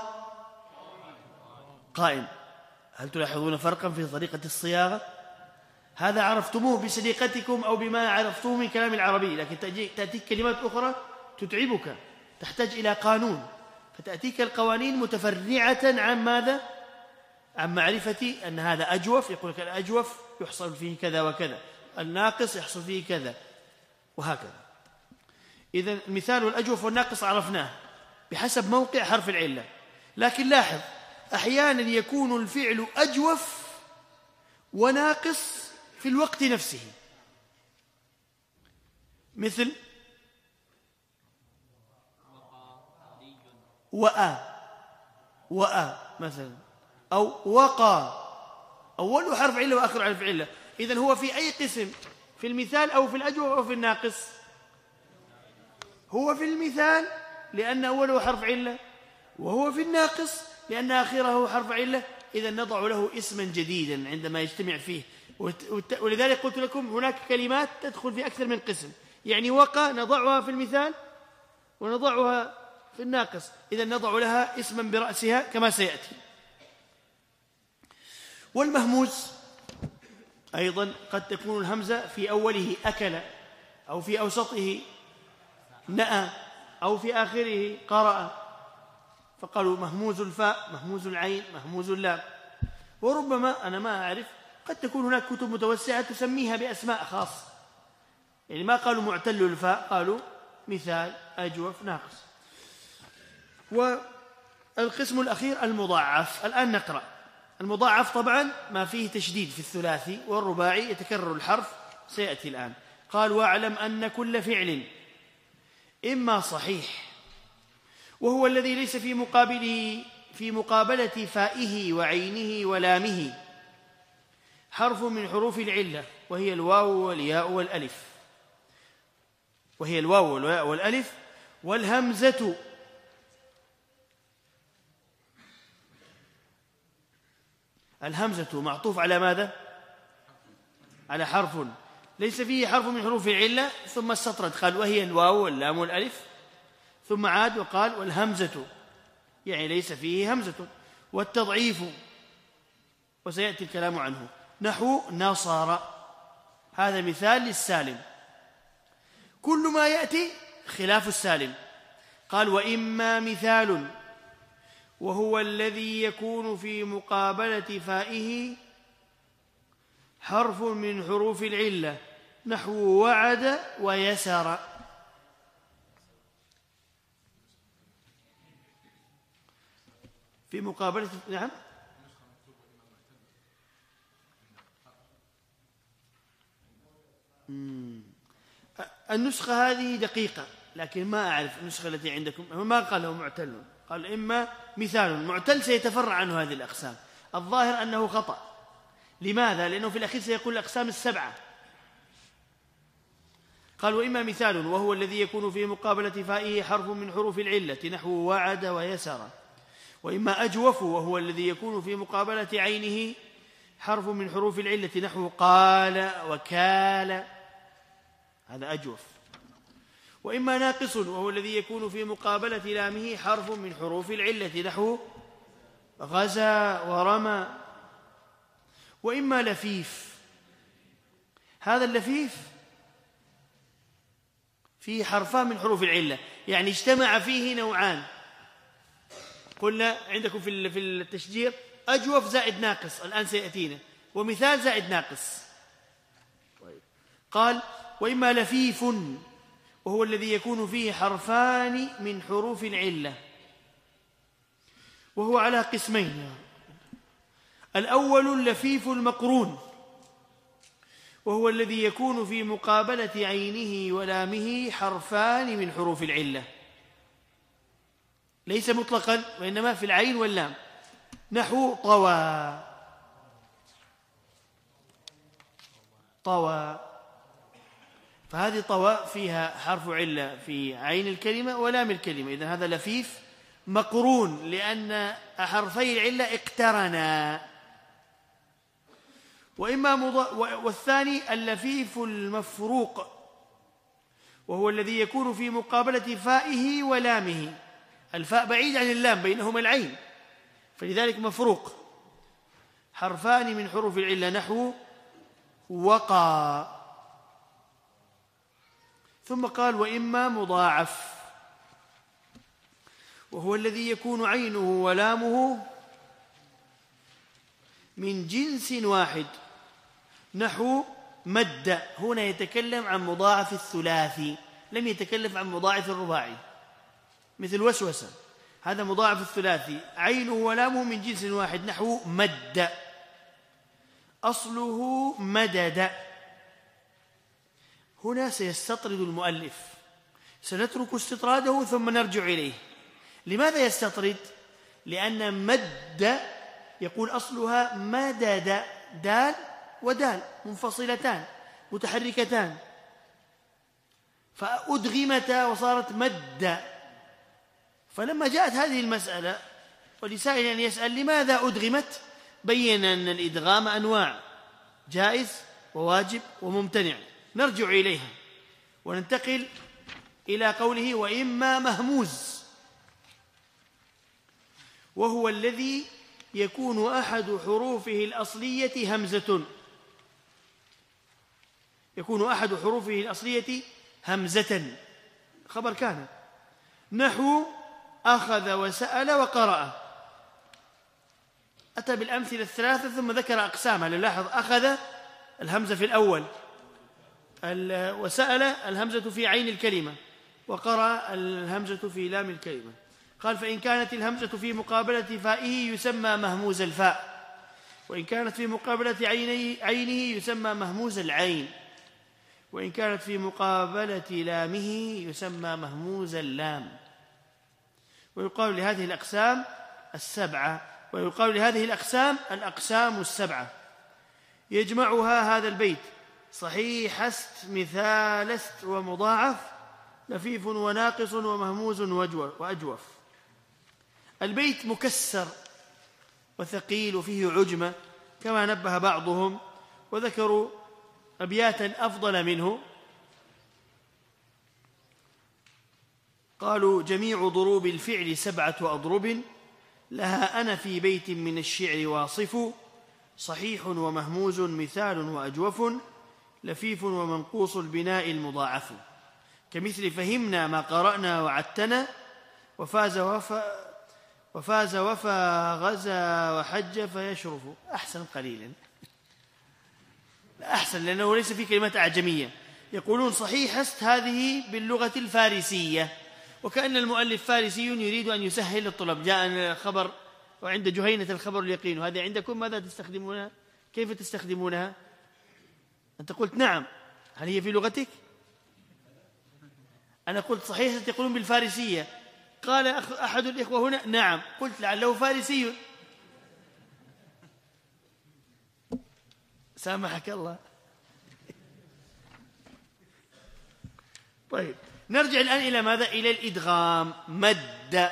Speaker 1: قائم. هل تلاحظون فرقا في طريقة الصياغة؟ هذا عرفتموه بسليقتكم أو بما عرفتوه من كلام العربي، لكن تأتيك كلمات أخرى تتعبك، تحتاج إلى قانون، فتأتيك القوانين متفرعة عن ماذا؟ عن معرفة أن هذا أجوف، يقول لك الأجوف يحصل فيه كذا وكذا، الناقص يحصل فيه كذا، وهكذا. إذن المثال الأجوف والناقص عرفناه بحسب موقع حرف العلة. لكن لاحظ أحيانا يكون الفعل أجوف وناقص في الوقت نفسه، مثل وأ وأ مثلا، أو وقى، أول حرف علة وآخر حرف علة. إذن هو في أي قسم؟ في المثال أو في الأجوف أو في الناقص؟ هو في المثال لأن أوله حرف علة، وهو في الناقص لأن آخره حرف علة. إذن نضع له اسما جديدا عندما يجتمع فيه. ولذلك قلت لكم هناك كلمات تدخل في أكثر من قسم، يعني وقى نضعها في المثال ونضعها في الناقص، إذن نضع لها اسما برأسها كما سيأتي. والمهموز أيضا قد تكون الهمزة في أوله أكل، أو في أوسطه نأى، أو في آخره قرأ، فقالوا مهموز الفاء، مهموز العين، مهموز اللام. وربما أنا ما أعرف، قد تكون هناك كتب متوسعة تسميها بأسماء خاصة، يعني ما قالوا معتل الفاء، قالوا مثال، أجوف، ناقص. والقسم الأخير المضاعف. الآن نقرأ المضاعف. طبعا ما فيه تشديد في الثلاثي والرباعي، يتكرر الحرف، سيأتي الآن. قال واعلم أن كل فعل إما صحيح، وهو الذي ليس في مقابله في مقابلة فائه وعينه ولامه حرف من حروف العلة، وهي الواو والياء والألف وهي الواو والياء والألف والهمزة. الهمزة معطوف على ماذا؟ على حرف ليس فيه حرف من حروف العلة، ثم استطرد قال وهي الواو واللام والألف، ثم عاد وقال والهمزة، يعني ليس فيه همزة. والتضعيف وسيأتي الكلام عنه، نحو نصر، هذا مثال للسالم. كل ما يأتي خلاف السالم. قال وإما مثال وهو الذي يكون في مقابلة فائه حرف من حروف العلة نحو وعد ويسر. في مقابلة نعم النسخة هذه دقيقة لكن ما أعرف النسخة التي عندكم ما قاله معتل، قال إما مثال. معتل سيتفرع عنه هذه الأقسام، الظاهر أنه خطأ. لماذا؟ لأنه في الأخير سيقول الأقسام السبعة. قال وإما مثال وهو الذي يكون في مقابلة فائه حرف من حروف العلة نحو وعد ويسر. وإما أجوف وهو الذي يكون في مقابلة عينه حرف من حروف العلة نحو قال وكال، هذا أجوف. وإما ناقص وهو الذي يكون في مقابلة لامه حرف من حروف العلة نحو غزا ورمى. وإما لفيف، هذا اللفيف فيه حرفان من حروف العلة، يعني اجتمع فيه نوعان. قلنا عندكم في التشجير أجوف زائد ناقص، الآن سيأتينا، ومثال زائد ناقص. قال وإما لفيف وهو الذي يكون فيه حرفان من حروف العلة، وهو على قسمين. الأول اللفيف المقرون وهو الذي يكون في مقابلة عينه ولامه حرفان من حروف العلة، ليس مطلقا وإنما في العين واللام، نحو طوى طوى، فهذه طوى فيها حرف علة في عين الكلمة ولام الكلمة، إذن هذا لفيف مقرون لأن حرفي العلة اقترنا. وإما مض... والثاني اللفيف المفروق وهو الذي يكون في مقابلة فائه ولامه، الفاء بعيد عن اللام بينهما العين فلذلك مفروق، حرفان من حروف العلة نحو وقى. ثم قال وإما مضاعف وهو الذي يكون عينه ولامه من جنس واحد نحو مد. هنا يتكلم عن مضاعف الثلاثي، لم يتكلم عن مضاعف الرباعي، مثل وسوسة، هذا مضاعف الثلاثي عينه ولامه من جنس واحد نحو مد، أصله مدد. هنا سيستطرد المؤلف، سنترك استطراده ثم نرجع إليه. لماذا يستطرد؟ لأن مد يقول أصلها مدد، دال ودال منفصلتان متحركتان، فأدغمتا وصارت مد. فلما جاءت هذه المسألة ولسائل أن يسأل لماذا أدغمت، بين أن الإدغام أنواع، جائز وواجب وممتنع. نرجع إليها وننتقل إلى قوله وإما مهموز وهو الذي يكون أحد حروفه الأصلية همزة، يكون أحد حروفه الأصلية همزة، خبر كان، نحو أخذ وسأل وقرأ. أتى بالأمثلة الثلاثة ثم ذكر أقسامها. للاحظ أخذ الهمزة في الأول، وسأل الهمزة في عين الكلمة، وقرأ الهمزة في لام الكلمة. قال فإن كانت الهمزة في مقابلة فائه يسمى مهموز الفاء، وإن كانت في مقابلة عينه يسمى مهموز العين، وإن كانت في مقابلة لامه يسمى مهموز اللام. ويقال لهذه الأقسام السبعة، ويقال لهذه الأقسام الأقسام السبعة. يجمعها هذا البيت صحيح است مثال است ومضاعف لفيف وناقص ومهموز وأجوف. البيت مكسر وثقيل وفيه عجمة كما نبه بعضهم، وذكروا أبياتا أفضل منه. قالوا جميع ضروب الفعل سبعة أضرب لها أنا في بيت من الشعر واصف، صحيح ومهموز مثال وأجوف لفيف ومنقوص البناء المضاعف، كمثل فهمنا ما قرأنا وعدتنا وفاز وفى وفاز وفى غزا وحج فيشرف. أحسن قليلا، أحسن، لأنه ليس في كلمات أعجمية. يقولون صحيح است هذه باللغة الفارسية، وكأن المؤلف فارسي يريد أن يسهل الطلب. جاء خبر وعند جهينة الخبر اليقين، وهذه عندكم ماذا تستخدمونها؟ كيف تستخدمونها؟ أنت قلت نعم، هل هي في لغتك؟ أنا قلت صحيح يقولون بالفارسية، قال أحد الإخوة هنا نعم، قلت لعله فارسي. سامحك الله. طيب نرجع الآن إلى ماذا؟ إلى الإدغام. مد،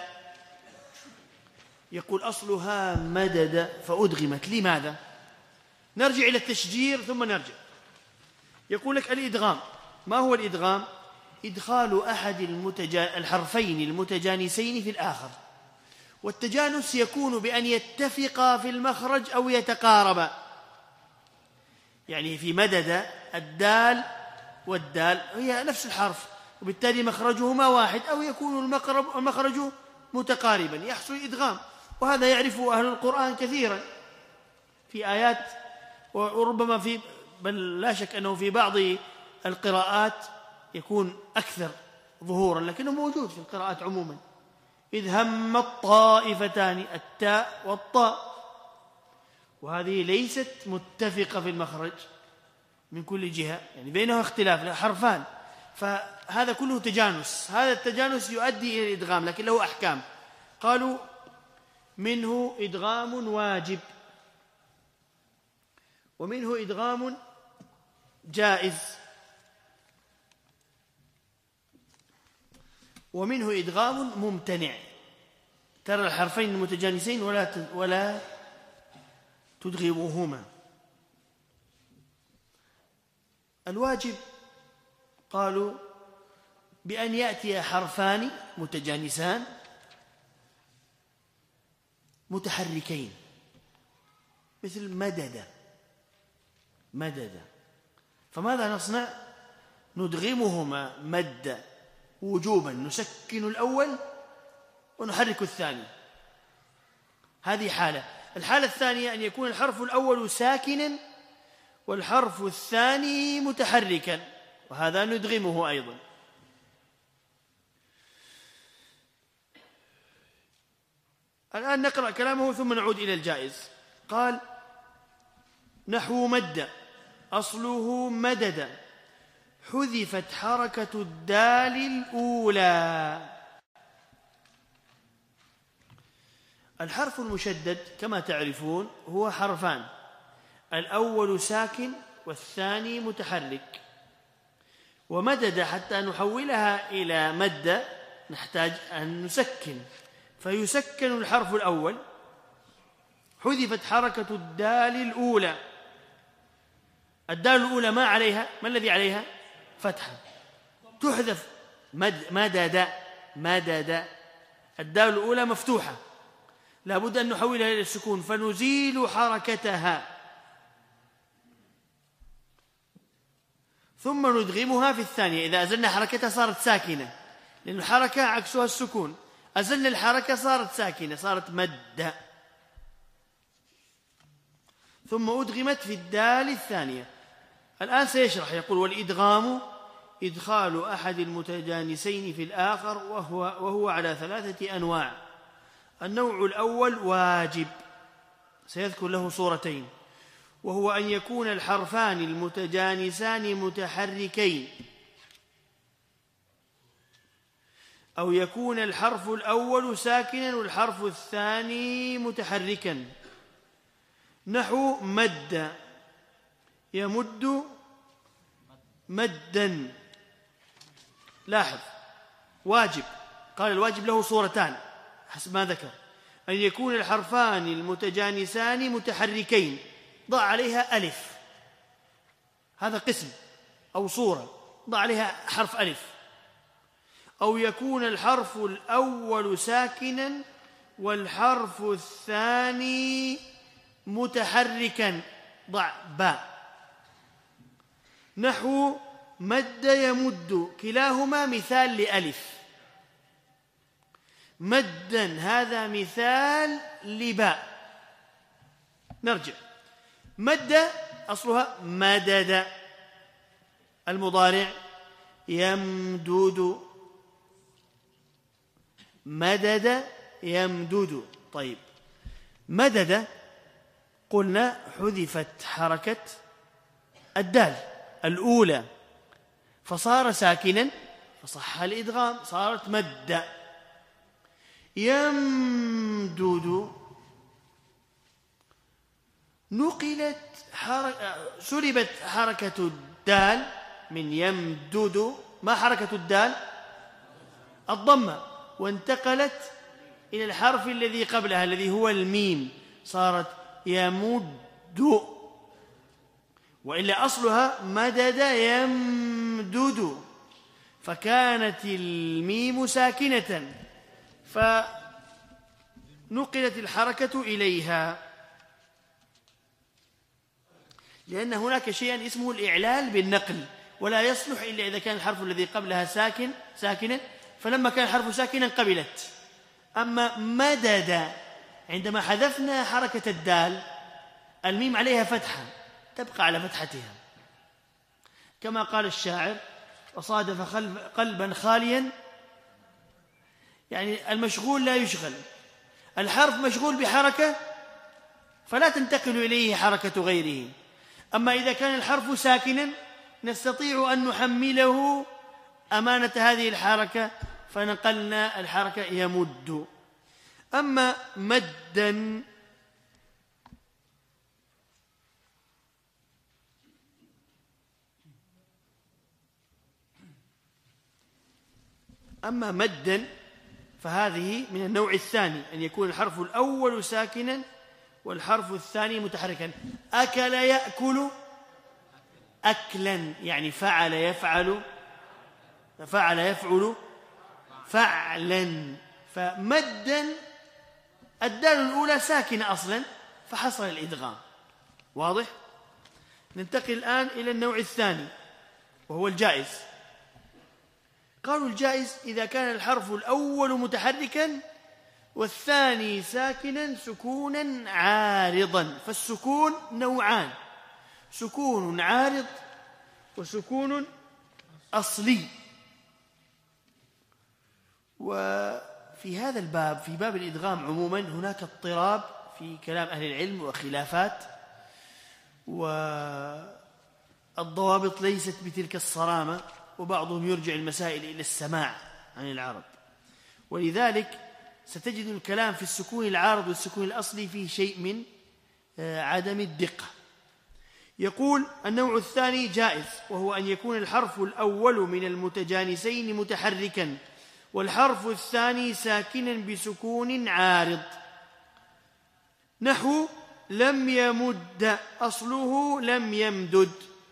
Speaker 1: يقول أصلها مدد فأدغمت، لماذا؟ نرجع إلى التشجير ثم نرجع. يقول لك الإدغام، ما هو الإدغام؟ إدخال أحد المتجا... الحرفين المتجانسين في الآخر، والتجانس يكون بأن يتفقا في المخرج أو يتقاربا. يعني في مدد الدال والدال هي نفس الحرف، وبالتالي مخرجهما واحد، أو يكون المخرج متقاربا، يحصل إدغام. وهذا يعرفه أهل القرآن كثيرا في آيات، وربما في، بل لا شك أنه في بعض القراءات يكون أكثر ظهورا، لكنه موجود في القراءات عموما. إذ هم الطائفتان، التاء والطاء، وهذه ليست متفقة في المخرج من كل جهة، يعني بينها اختلاف، حرفان، فهذا كله تجانس. هذا التجانس يؤدي إلى الإدغام، لكن له أحكام. قالوا منه إدغام واجب، ومنه إدغام جائز، ومنه إدغام ممتنع. ترى الحرفين المتجانسين ولا ولا تدغموهما. الواجب قالوا بأن يأتي حرفان متجانسان متحركين، مثل مدد مدد، فماذا نصنع؟ ندغمهما مد وجوبا، نسكن الأول ونحرك الثاني. هذه حالة. الحالة الثانية أن يكون الحرف الأول ساكنا والحرف الثاني متحركا، وهذا ندغمه أيضا. الآن نقرأ كلامه ثم نعود إلى الجائز. قال نحو مد، أصله مدد، حذفت حركة الدال الأولى. الحرف المشدد كما تعرفون هو حرفان، الأول ساكن والثاني متحرك. ومدد حتى نحولها إلى مد نحتاج أن نسكن، فيسكن الحرف الأول. حذفت حركة الدال الأولى. الدال الأولى ما عليها، ما الذي عليها؟ فتحة، تحذف. مد مدد مدد، الدال الأولى مفتوحة، لا بد أن نحولها إلى السكون، فنزيل حركتها ثم ندغمها في الثانية. إذا أزلنا حركتها صارت ساكنة، لأن الحركة عكسها السكون. أزلنا الحركة صارت ساكنة، صارت مد، ثم أدغمت في الدال الثانية. الآن سيشرح. يقول والإدغام إدخال أحد المتجانسين في الآخر، وهو, وهو على ثلاثة أنواع. النوع الأول واجب، سيذكر له صورتين، وهو أن يكون الحرفان المتجانسان متحركين، أو يكون الحرف الأول ساكنا والحرف الثاني متحركا. نحو مد، يمد مدا. لاحظ، واجب. قال الواجب له صورتان حسب ما ذكر: أن يكون الحرفان المتجانسان متحركين، ضع عليها ألف، هذا قسم أو صورة، ضع عليها حرف ألف. أو يكون الحرف الأول ساكنا والحرف الثاني متحركا، ضع باء. نحو مد يمد، كلاهما مثال لألف. مدا هذا مثال لباء. نرجع. مد أصلها مدد، المضارع يمدد، مدد يمدد. طيب، مدد قلنا حذفت حركة الدال الأولى فصار ساكنا فصح الإدغام، صارت مد. يمدد نقلت حركة، سلبت حركة الدال من يمدد. ما حركة الدال؟ الضمة، وانتقلت إلى الحرف الذي قبلها الذي هو الميم، صارت يمد، وإلا أصلها مدد يمدد، فكانت الميم ساكنة فنقلت الحركة إليها، لأن هناك شيئا اسمه الإعلال بالنقل، ولا يصلح إلا إذا كان الحرف الذي قبلها ساكن ساكنا، فلما كان الحرف ساكنا قبلت. أما مدد عندما حذفنا حركة الدال الميم عليها فتحة تبقى على فتحتها، كما قال الشاعر: وصادف قلبا خاليا، يعني المشغول لا يشغل، الحرف مشغول بحركة فلا تنتقل إليه حركة غيره. أما إذا كان الحرف ساكنا نستطيع أن نحمله أمانة هذه الحركة فنقلنا الحركة يمد. أما مدا أما مدا فهذه من النوع الثاني، أن يكون الحرف الأول ساكنا والحرف الثاني متحركا. أكل يأكل أكلا، يعني فعل يفعل، فعل يفعل فعلا. فمدا الدال الأولى ساكنة أصلا فحصل الإدغام. واضح؟ ننتقل الآن إلى النوع الثاني وهو الجائز. قالوا الجائز إذا كان الحرف الأول متحركا والثاني ساكنا سكونا عارضا. فالسكون نوعان: سكون عارض وسكون أصلي. وفي هذا الباب، في باب الإدغام عموما، هناك اضطراب في كلام أهل العلم وخلافات، والضوابط ليست بتلك الصرامة، وبعضهم يرجع المسائل إلى السماع عن العرب، ولذلك ستجد الكلام في السكون العارض والسكون الأصلي فيه شيء من عدم الدقة. يقول النوع الثاني جائز، وهو أن يكون الحرف الأول من المتجانسين متحركا والحرف الثاني ساكنا بسكون عارض، نحو لم يمد أصله لم يمدد.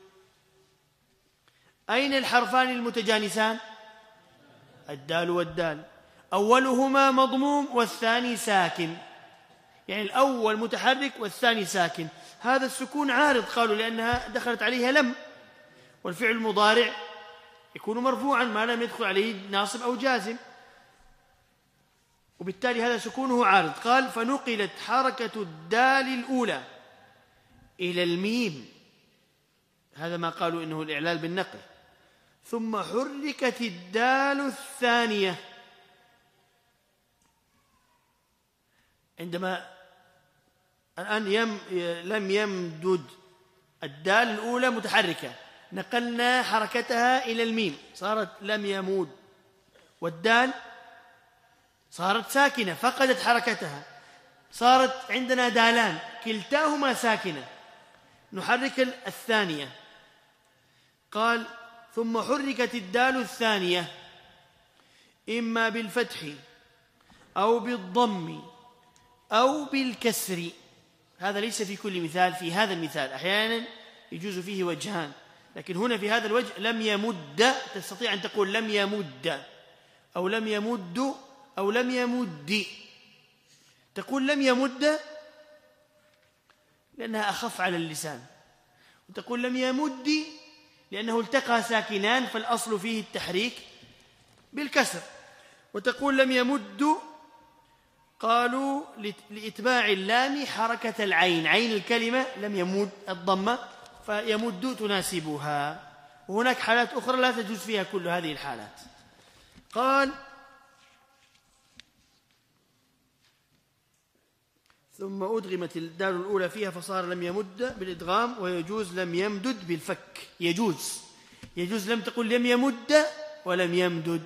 Speaker 1: أين الحرفان المتجانسان؟ الدال والدال، أولهما مضموم والثاني ساكن، يعني الأول متحرك والثاني ساكن. هذا السكون عارض، قالوا لأنها دخلت عليها لم، والفعل المضارع يكون مرفوعا ما لم يدخل عليه ناصب أو جازم، وبالتالي هذا سكونه عارض. قال فنقلت حركة الدال الأولى إلى الميم، هذا ما قالوا إنه الإعلال بالنقل، ثم حركت الدال الثانية. عندما الآن يم لم يمدد، الدال الأولى متحركة، نقلنا حركتها إلى الميم صارت لم يمود، والدال صارت ساكنة فقدت حركتها، صارت عندنا دالان كلتاهما ساكنة، نحرك الثانية. قال ثم حركت الدال الثانية إما بالفتح أو بالضم أو بالكسر. هذا ليس في كل مثال، في هذا المثال أحيانا يجوز فيه وجهان، لكن هنا في هذا الوجه لم يمد، تستطيع أن تقول لم يمد أو لم يمد أو لم يمد. تقول لم يمد لأنها أخف على اللسان، وتقول لم يمد لأنه التقى ساكنان فالأصل فيه التحريك بالكسر، وتقول لم يمد قالوا لإتباع اللام حركة العين، عين الكلمة لم يمد الضمة فيمد تناسبها، وهناك حالات أخرى لا تجوز فيها كل هذه الحالات. قال: ثم أدغمت الدال الأولى فيها فصار لم يمد بالإدغام، ويجوز لم يمدد بالفك. يجوز يجوز لم تقل لم يمد ولم يمدد.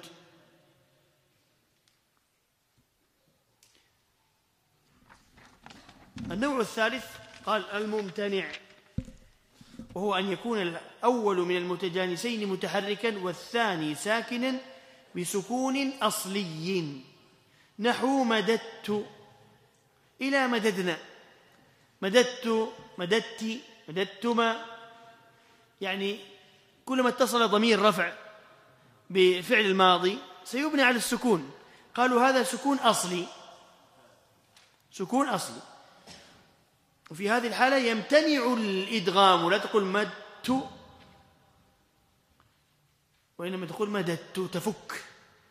Speaker 1: النوع الثالث قال: الممتنع، وهو أن يكون الأول من المتجانسين متحركا والثاني ساكنا بسكون أصلي، نحو مددت إلى مددنا، مددت، مددت، مددتما، يعني كلما اتصل ضمير رفع بفعل الماضي سيبنى على السكون. قالوا هذا سكون أصلي، سكون أصلي، وفي هذه الحالة يمتنع الإدغام، لا تقول مدت وإنما تقول مددت، تفك.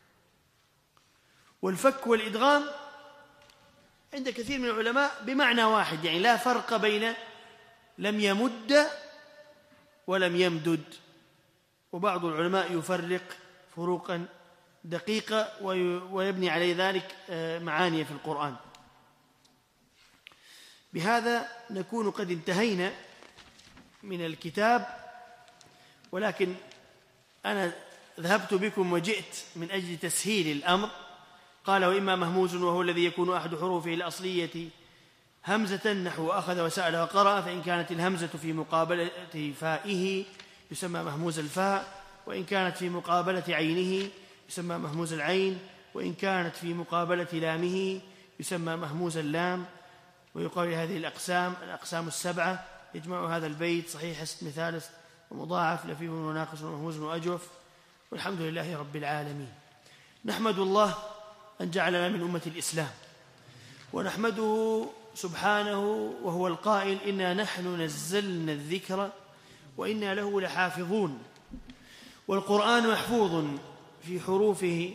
Speaker 1: والفك والإدغام عند كثير من العلماء بمعنى واحد، يعني لا فرق بين لم يمد ولم يمدد، وبعض العلماء يفرق فروقا دقيقة ويبني عليه ذلك معاني في القرآن. بهذا نكون قد انتهينا من الكتاب، ولكن أنا ذهبت بكم وجئت من أجل تسهيل الأمر. قال: وإما مهموز وهو الذي يكون أحد حروفه الأصلية همزة، نحو أخذ وسأل وقرأ، فإن كانت الهمزة في مقابلة فائه يسمى مهموز الفاء، وإن كانت في مقابلة عينه يسمى مهموز العين، وإن كانت في مقابلة لامه يسمى مهموز اللام. ويقال هذه الأقسام الأقسام السبعة يجمع هذا البيت صحيح اسم ثالث ومضاعف لفيف وناقص ومهموز وأجوف. والحمد لله رب العالمين. نحمد الله أن جعلنا من أمة الإسلام، ونحمده سبحانه وهو القائل: إنا نحن نزلنا الذكر وإنا له لحافظون. والقرآن محفوظ في حروفه،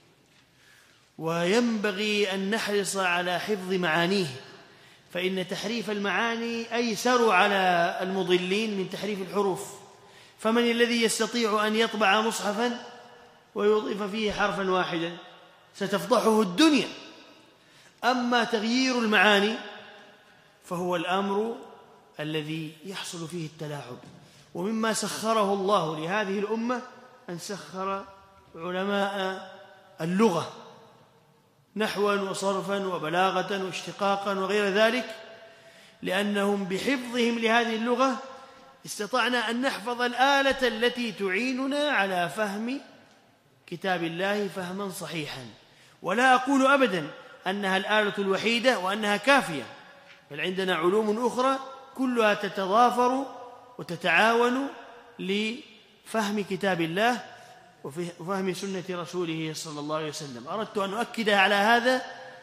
Speaker 1: وينبغي أن نحرص على حفظ معانيه، فإن تحريف المعاني أيسر على المضلين من تحريف الحروف. فمن الذي يستطيع أن يطبع مصحفا ويضيف فيه حرفا واحدا؟ ستفضحه الدنيا. أما تغيير المعاني فهو الأمر الذي يحصل فيه التلاعب. ومما سخره الله لهذه الأمة أن سخر علماء اللغة نحوا وصرفا وبلاغة واشتقاقا وغير ذلك، لأنهم بحفظهم لهذه اللغة استطعنا أن نحفظ الآلة التي تعيننا على فهم كتاب الله فهما صحيحا. ولا أقول أبدا أنها الآلة الوحيدة وأنها كافية، بل عندنا علوم أخرى كلها تتضافر وتتعاون لفهم كتاب الله وفهم سنة رسوله صلى الله عليه وسلم. أردت أن أؤكد على هذا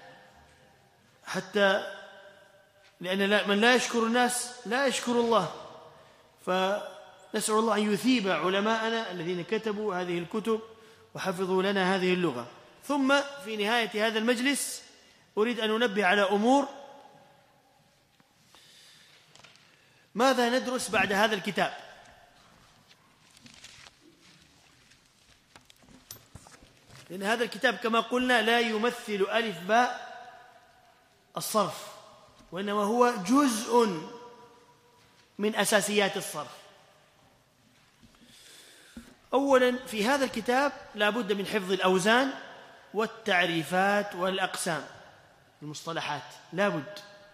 Speaker 1: حتى لأن من لا يشكر الناس لا يشكر الله، فنسأل الله أن يثيب علماءنا الذين كتبوا هذه الكتب وحفظوا لنا هذه اللغة. ثم في نهاية هذا المجلس أريد أن أنبه على أمور. ماذا ندرس بعد هذا الكتاب؟ لأن هذا الكتاب كما قلنا لا يمثل ألف باء الصرف، وإنما هو جزء من أساسيات الصرف. أولاً في هذا الكتاب لا بد من حفظ الأوزان والتعريفات والأقسام، المصطلحات لا بد.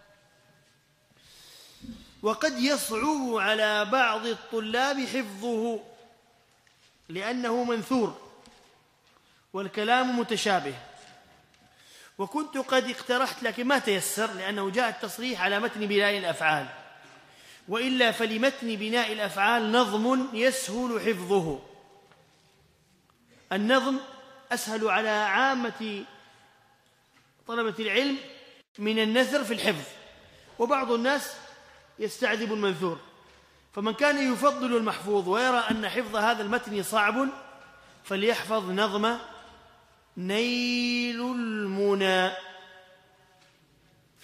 Speaker 1: وقد يصعب على بعض الطلاب حفظه لأنه منثور والكلام متشابه. وكنت قد اقترحت لكن ما تيسر، لأنه جاء التصريح على متن بناء الأفعال، وإلا فلمتن بناء الأفعال نظم يسهل حفظه. النظم أسهل على عامة طلبة العلم من النثر في الحفظ، وبعض الناس يستعذب المنثور. فمن كان يفضل المحفوظ ويرى أن حفظ هذا المتن صعب فليحفظ نظم نيل المنى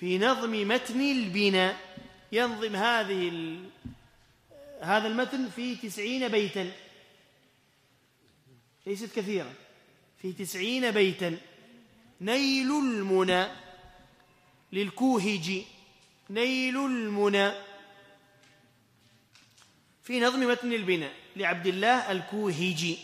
Speaker 1: في نظم متن البناء، ينظم هذه ال... هذا المتن في تسعين بيتا، ليست كثيرة، في تسعين بيتا. نيل المنى للكوهجي، نيل المنى في نظم متن البناء لعبد الله الكوهجي.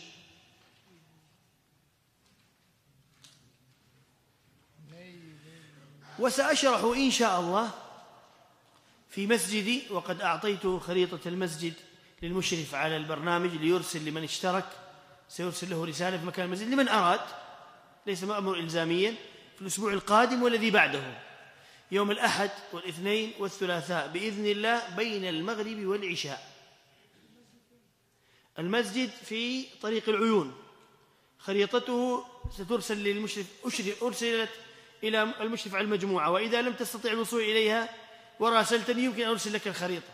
Speaker 1: وسأشرح إن شاء الله في مسجدي، وقد أعطيت خريطة المسجد للمشرف على البرنامج ليرسل لمن اشترك، سيرسل له رسالة في مكان المسجد لمن أراد، ليس مأمور إلزاميا، في الأسبوع القادم والذي بعده، يوم الأحد والاثنين والثلاثاء بإذن الله بين المغرب والعشاء. المسجد في طريق العيون، خريطته سترسل للمشرف، أرسلت إلى المشرف على المجموعة، وإذا لم تستطع الوصول إليها وراسلتني يمكن أن أرسل لك الخريطة.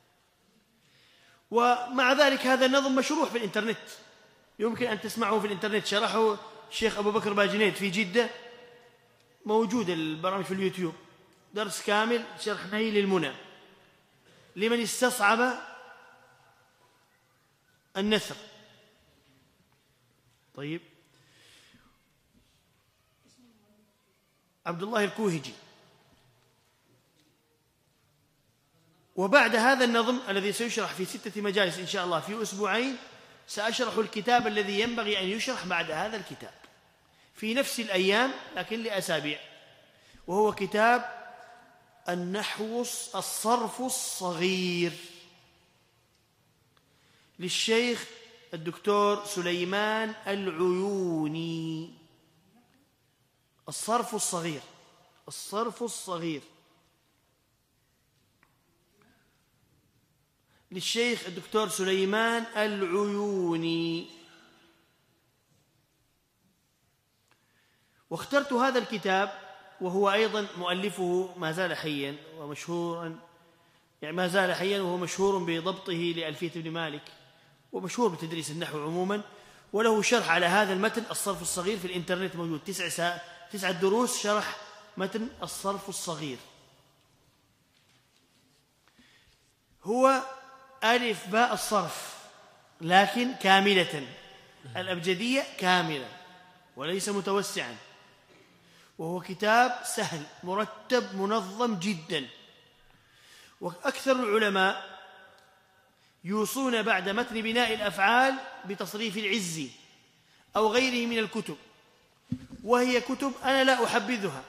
Speaker 1: ومع ذلك هذا النظم مشروح في الإنترنت، يمكن أن تسمعه في الإنترنت، شرحه الشيخ أبو بكر باجنيد في جدة، موجود البرامج في اليوتيوب، درس كامل شرح نيل المنى لمن استصعب النثر. طيب، عبد الله الكوهجي. وبعد هذا النظم الذي سيشرح في ستة مجالس إن شاء الله في أسبوعين، سأشرح الكتاب الذي ينبغي أن يشرح بعد هذا الكتاب في نفس الأيام لكن لأسابيع، وهو كتاب النحو الصرف الصغير للشيخ الدكتور سليمان العيوني. الصرف الصغير، الصرف الصغير للشيخ الدكتور سليمان العيوني. واخترت هذا الكتاب وهو أيضا مؤلفه ما زال حيا ومشهورا، يعني ما زال حيا وهو مشهور بضبطه لألفية ابن مالك، ومشهور بتدريس النحو عموما، وله شرح على هذا المتن الصرف الصغير في الإنترنت موجود، تسع سا... تسعة دروس شرح متن الصرف الصغير. هو ألف باء الصرف لكن كاملة، الأبجدية كاملة وليس متوسعا، وهو كتاب سهل مرتب منظم جدا. وأكثر العلماء يوصون بعد متن بناء الأفعال بتصريف العزي أو غيره من الكتب، وهي كتب أنا لا أحبذها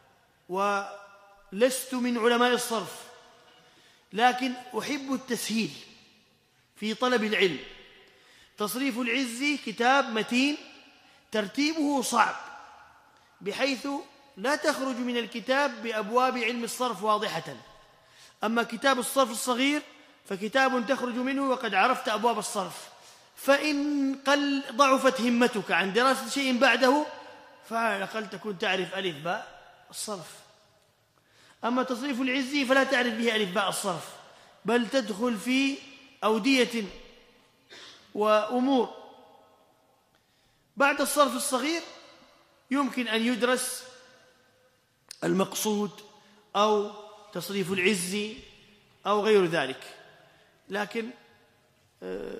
Speaker 1: ولست من علماء الصرف، لكن أحب التسهيل في طلب العلم. تصريف العزي كتاب متين ترتيبه صعب بحيث لا تخرج من الكتاب بأبواب علم الصرف واضحة، أما كتاب الصرف الصغير فكتاب تخرج منه وقد عرفت أبواب الصرف، فإن قل ضعفت همتك عن دراسة شيء بعده فعلى الأقل تكون تعرف ألف باء الصرف. أما تصريف العزي فلا تعرف به ألف باء الصرف، بل تدخل في أودية وأمور. بعد الصرف الصغير يمكن أن يدرس المقصود أو تصريف العزي أو غير ذلك، لكن آه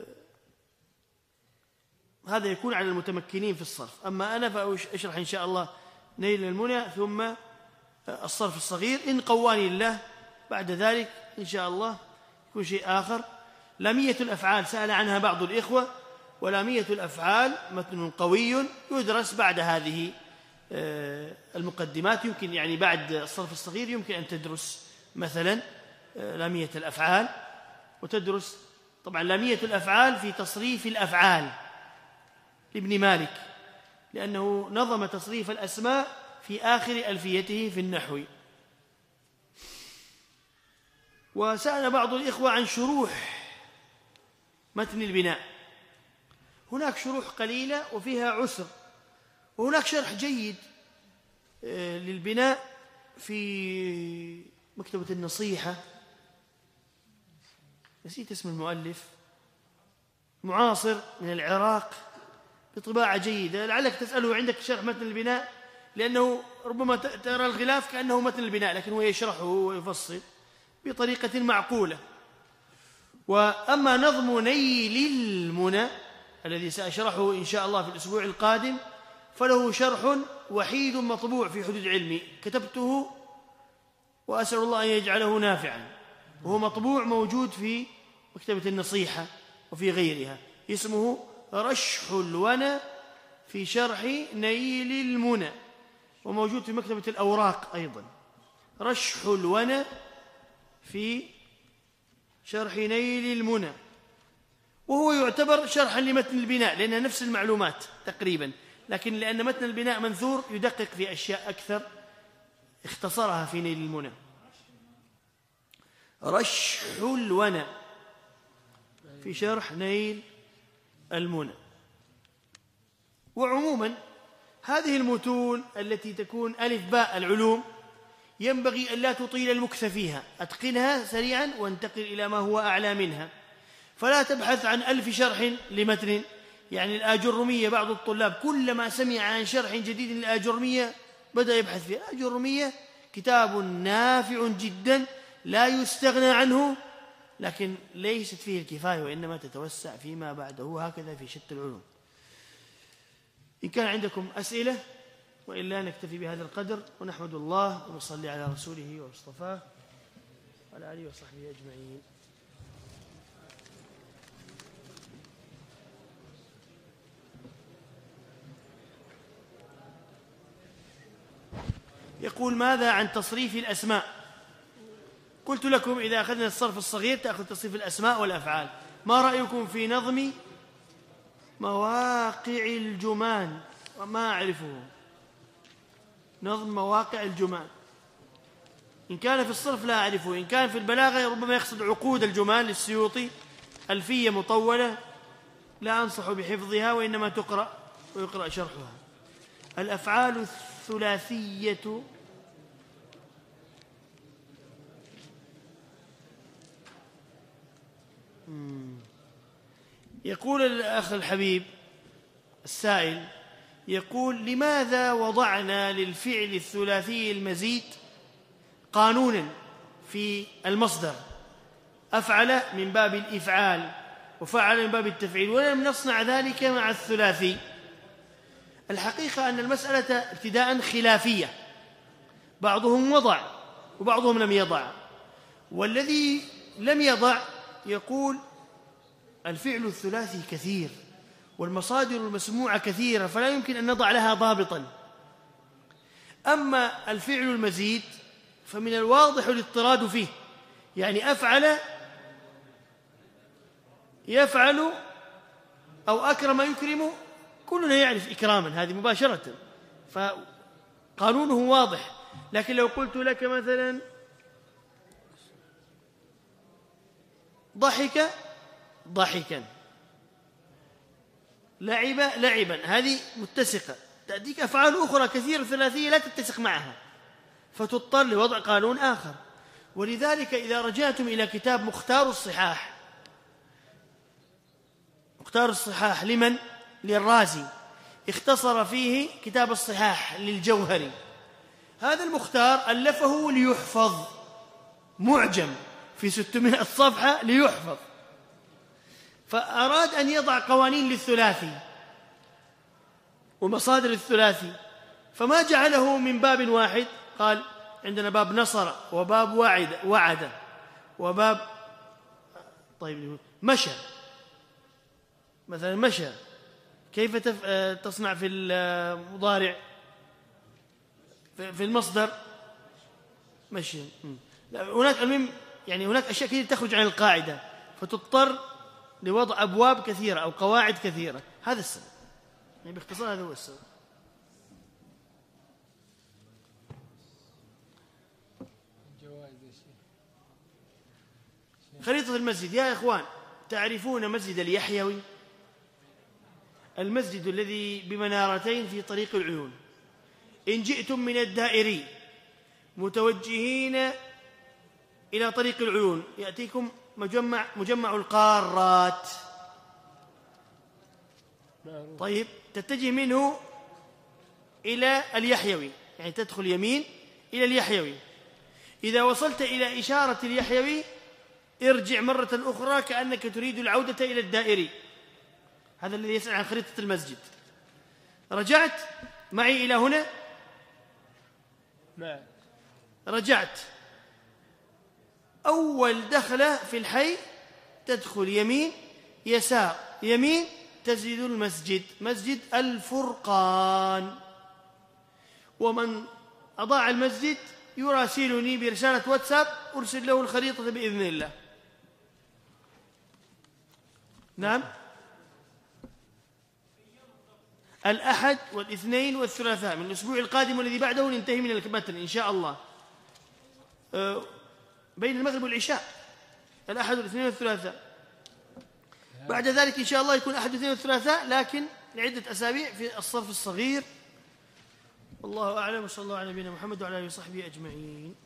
Speaker 1: هذا يكون على المتمكنين في الصرف. أما أنا فأشرح إن شاء الله نيل المنى ثم الصرف الصغير إن قواني الله، بعد ذلك إن شاء الله يكون شيء آخر. لامية الأفعال سأل عنها بعض الإخوة، ولامية الأفعال متن قوي يدرس بعد هذه المقدمات. يمكن يعني بعد الصرف الصغير يمكن أن تدرس مثلا لامية الأفعال، وتدرس طبعا لامية الأفعال في تصريف الأفعال لابن مالك، لأنه نظم تصريف الأسماء في آخر ألفيته في النحو. وسأل بعض الإخوة عن شروح متن البناء، هناك شروح قليلة وفيها عسر، وهناك شرح جيد للبناء في مكتبة النصيحة، نسيت اسم المؤلف، معاصر من العراق بطباعة جيدة، لعلك تسأله عندك شرح متن البناء لأنه ربما ترى الغلاف كأنه متن البناء، لكن هو يشرحه ويفصل بطريقة معقولة. وأما نظم نيل المنى الذي سأشرحه إن شاء الله في الأسبوع القادم فله شرح وحيد مطبوع في حدود علمي، كتبته وأسأل الله أن يجعله نافعا، وهو مطبوع موجود في مكتبة النصيحة وفي غيرها، اسمه رشح الونى في شرح نيل المنى، وموجود في مكتبة الأوراق أيضا. رشح الونى في شرح نيل المنى، وهو يعتبر شرحا لمتن البناء لأنها نفس المعلومات تقريبا، لكن لأن متن البناء منثور يدقق في أشياء أكثر اختصرها في نيل المنى. رشح الونى في شرح نيل المنى. وعموما هذه المتون التي تكون ألف باء العلوم ينبغي أن لا تطيل المكث فيها، أتقنها سريعا وانتقل إلى ما هو أعلى منها، فلا تبحث عن ألف شرح لمتن. يعني الآجرمية بعض الطلاب كلما سمع عن شرح جديد للآجرمية بدأ يبحث فيه. الآجرمية كتاب نافع جدا لا يستغنى عنه، لكن ليست فيه الكفاية وإنما تتوسع فيما بعده، هكذا في شتى العلوم. إن كان عندكم أسئلة، وإلا نكتفي بهذا القدر، ونحمد الله ونصلي على رسوله ومصطفاه وعلى آله وصحبه أجمعين. يقول: ماذا عن تصريف الأسماء؟ قلت لكم إذا أخذنا الصرف الصغير تأخذ تصريف الأسماء والأفعال. ما رأيكم في نظم مواقع الجمان؟ وما أعرفه. نظم مواقع الجمان إن كان في الصرف لا أعرفه، إن كان في البلاغة ربما يقصد عقود الجمان للسيوطي، ألفية مطولة لا أنصح بحفظها وإنما تقرأ ويقرأ شرحها. الأفعال الثلاثية يقول الأخ الحبيب السائل، يقول: لماذا وضعنا للفعل الثلاثي المزيد قانونا في المصدر؟ أفعل من باب الإفعال وفعل من باب التفعيل، ولم نصنع ذلك مع الثلاثي. الحقيقة أن المسألة ابتداء خلافية، بعضهم وضع وبعضهم لم يضع، والذي لم يضع يقول الفعل الثلاثي كثير والمصادر المسموعة كثيرة فلا يمكن أن نضع لها ضابطا. أما الفعل المزيد فمن الواضح الاضطراد فيه، يعني أفعل يفعل أو أكرم يكرم، كلنا يعرف إكراما هذه مباشرة، فقانونه واضح. لكن لو قلت لك مثلا ضحك ضحكا، لعب لعبا، هذه متسقة. تأتيك أفعال أخرى كثيرة ثلاثية لا تتسق معها، فتضطر لوضع قانون آخر. ولذلك إذا رجعتم إلى كتاب مختار الصحاح، مختار الصحاح لمن؟ للرازي، اختصر فيه كتاب الصحاح للجوهري. هذا المختار ألفه ليحفظ، معجم في ستمائة صفحة ليحفظ، فأراد أن يضع قوانين للثلاثي ومصادر الثلاثي، فما جعله من باب واحد. قال عندنا باب نصر وباب وعد وعد وباب طيب مشى مثلا، مشى كيف تصنع في المضارع في المصدر؟ مشي. هناك المهم يعني هناك أشياء كثيرة تخرج عن القاعدة، فتضطر لوضع أبواب كثيرة أو قواعد كثيرة. هذا السبب، يعني باختصار هذا هو السبب. خريطة المسجد يا إخوان، تعرفون مسجد اليحيوي؟ المسجد الذي بمنارتين في طريق العيون. إن جئتم من الدائري متوجهين إلى طريق العيون يأتيكم مجمع مجمع القارات، طيب تتجه منه إلى اليحيوي، يعني تدخل يمين إلى اليحيوي. إذا وصلت إلى إشارة اليحيوي ارجع مرة أخرى كأنك تريد العودة إلى الدائري، هذا الذي يسأل عن خريطة المسجد. رجعت معي إلى هنا، رجعت أول دخلة في الحي تدخل يمين يسار يمين تجد المسجد، مسجد الفرقان. ومن أضاع المسجد يراسلني برسالة واتساب أرسل له الخريطة بإذن الله. نعم، الأحد والاثنين والثلاثاء من الأسبوع القادم والذي بعده ننتهي من المتن إن شاء الله، بين المغرب والعشاء، الأحد والاثنين والثلاثاء. بعد ذلك إن شاء الله يكون أحد والاثنين والثلاثاء، لكن لعدة أسابيع في الصرف الصغير. والله أعلم، وصلى الله على نبينا محمد وعلى آله وصحبه أجمعين.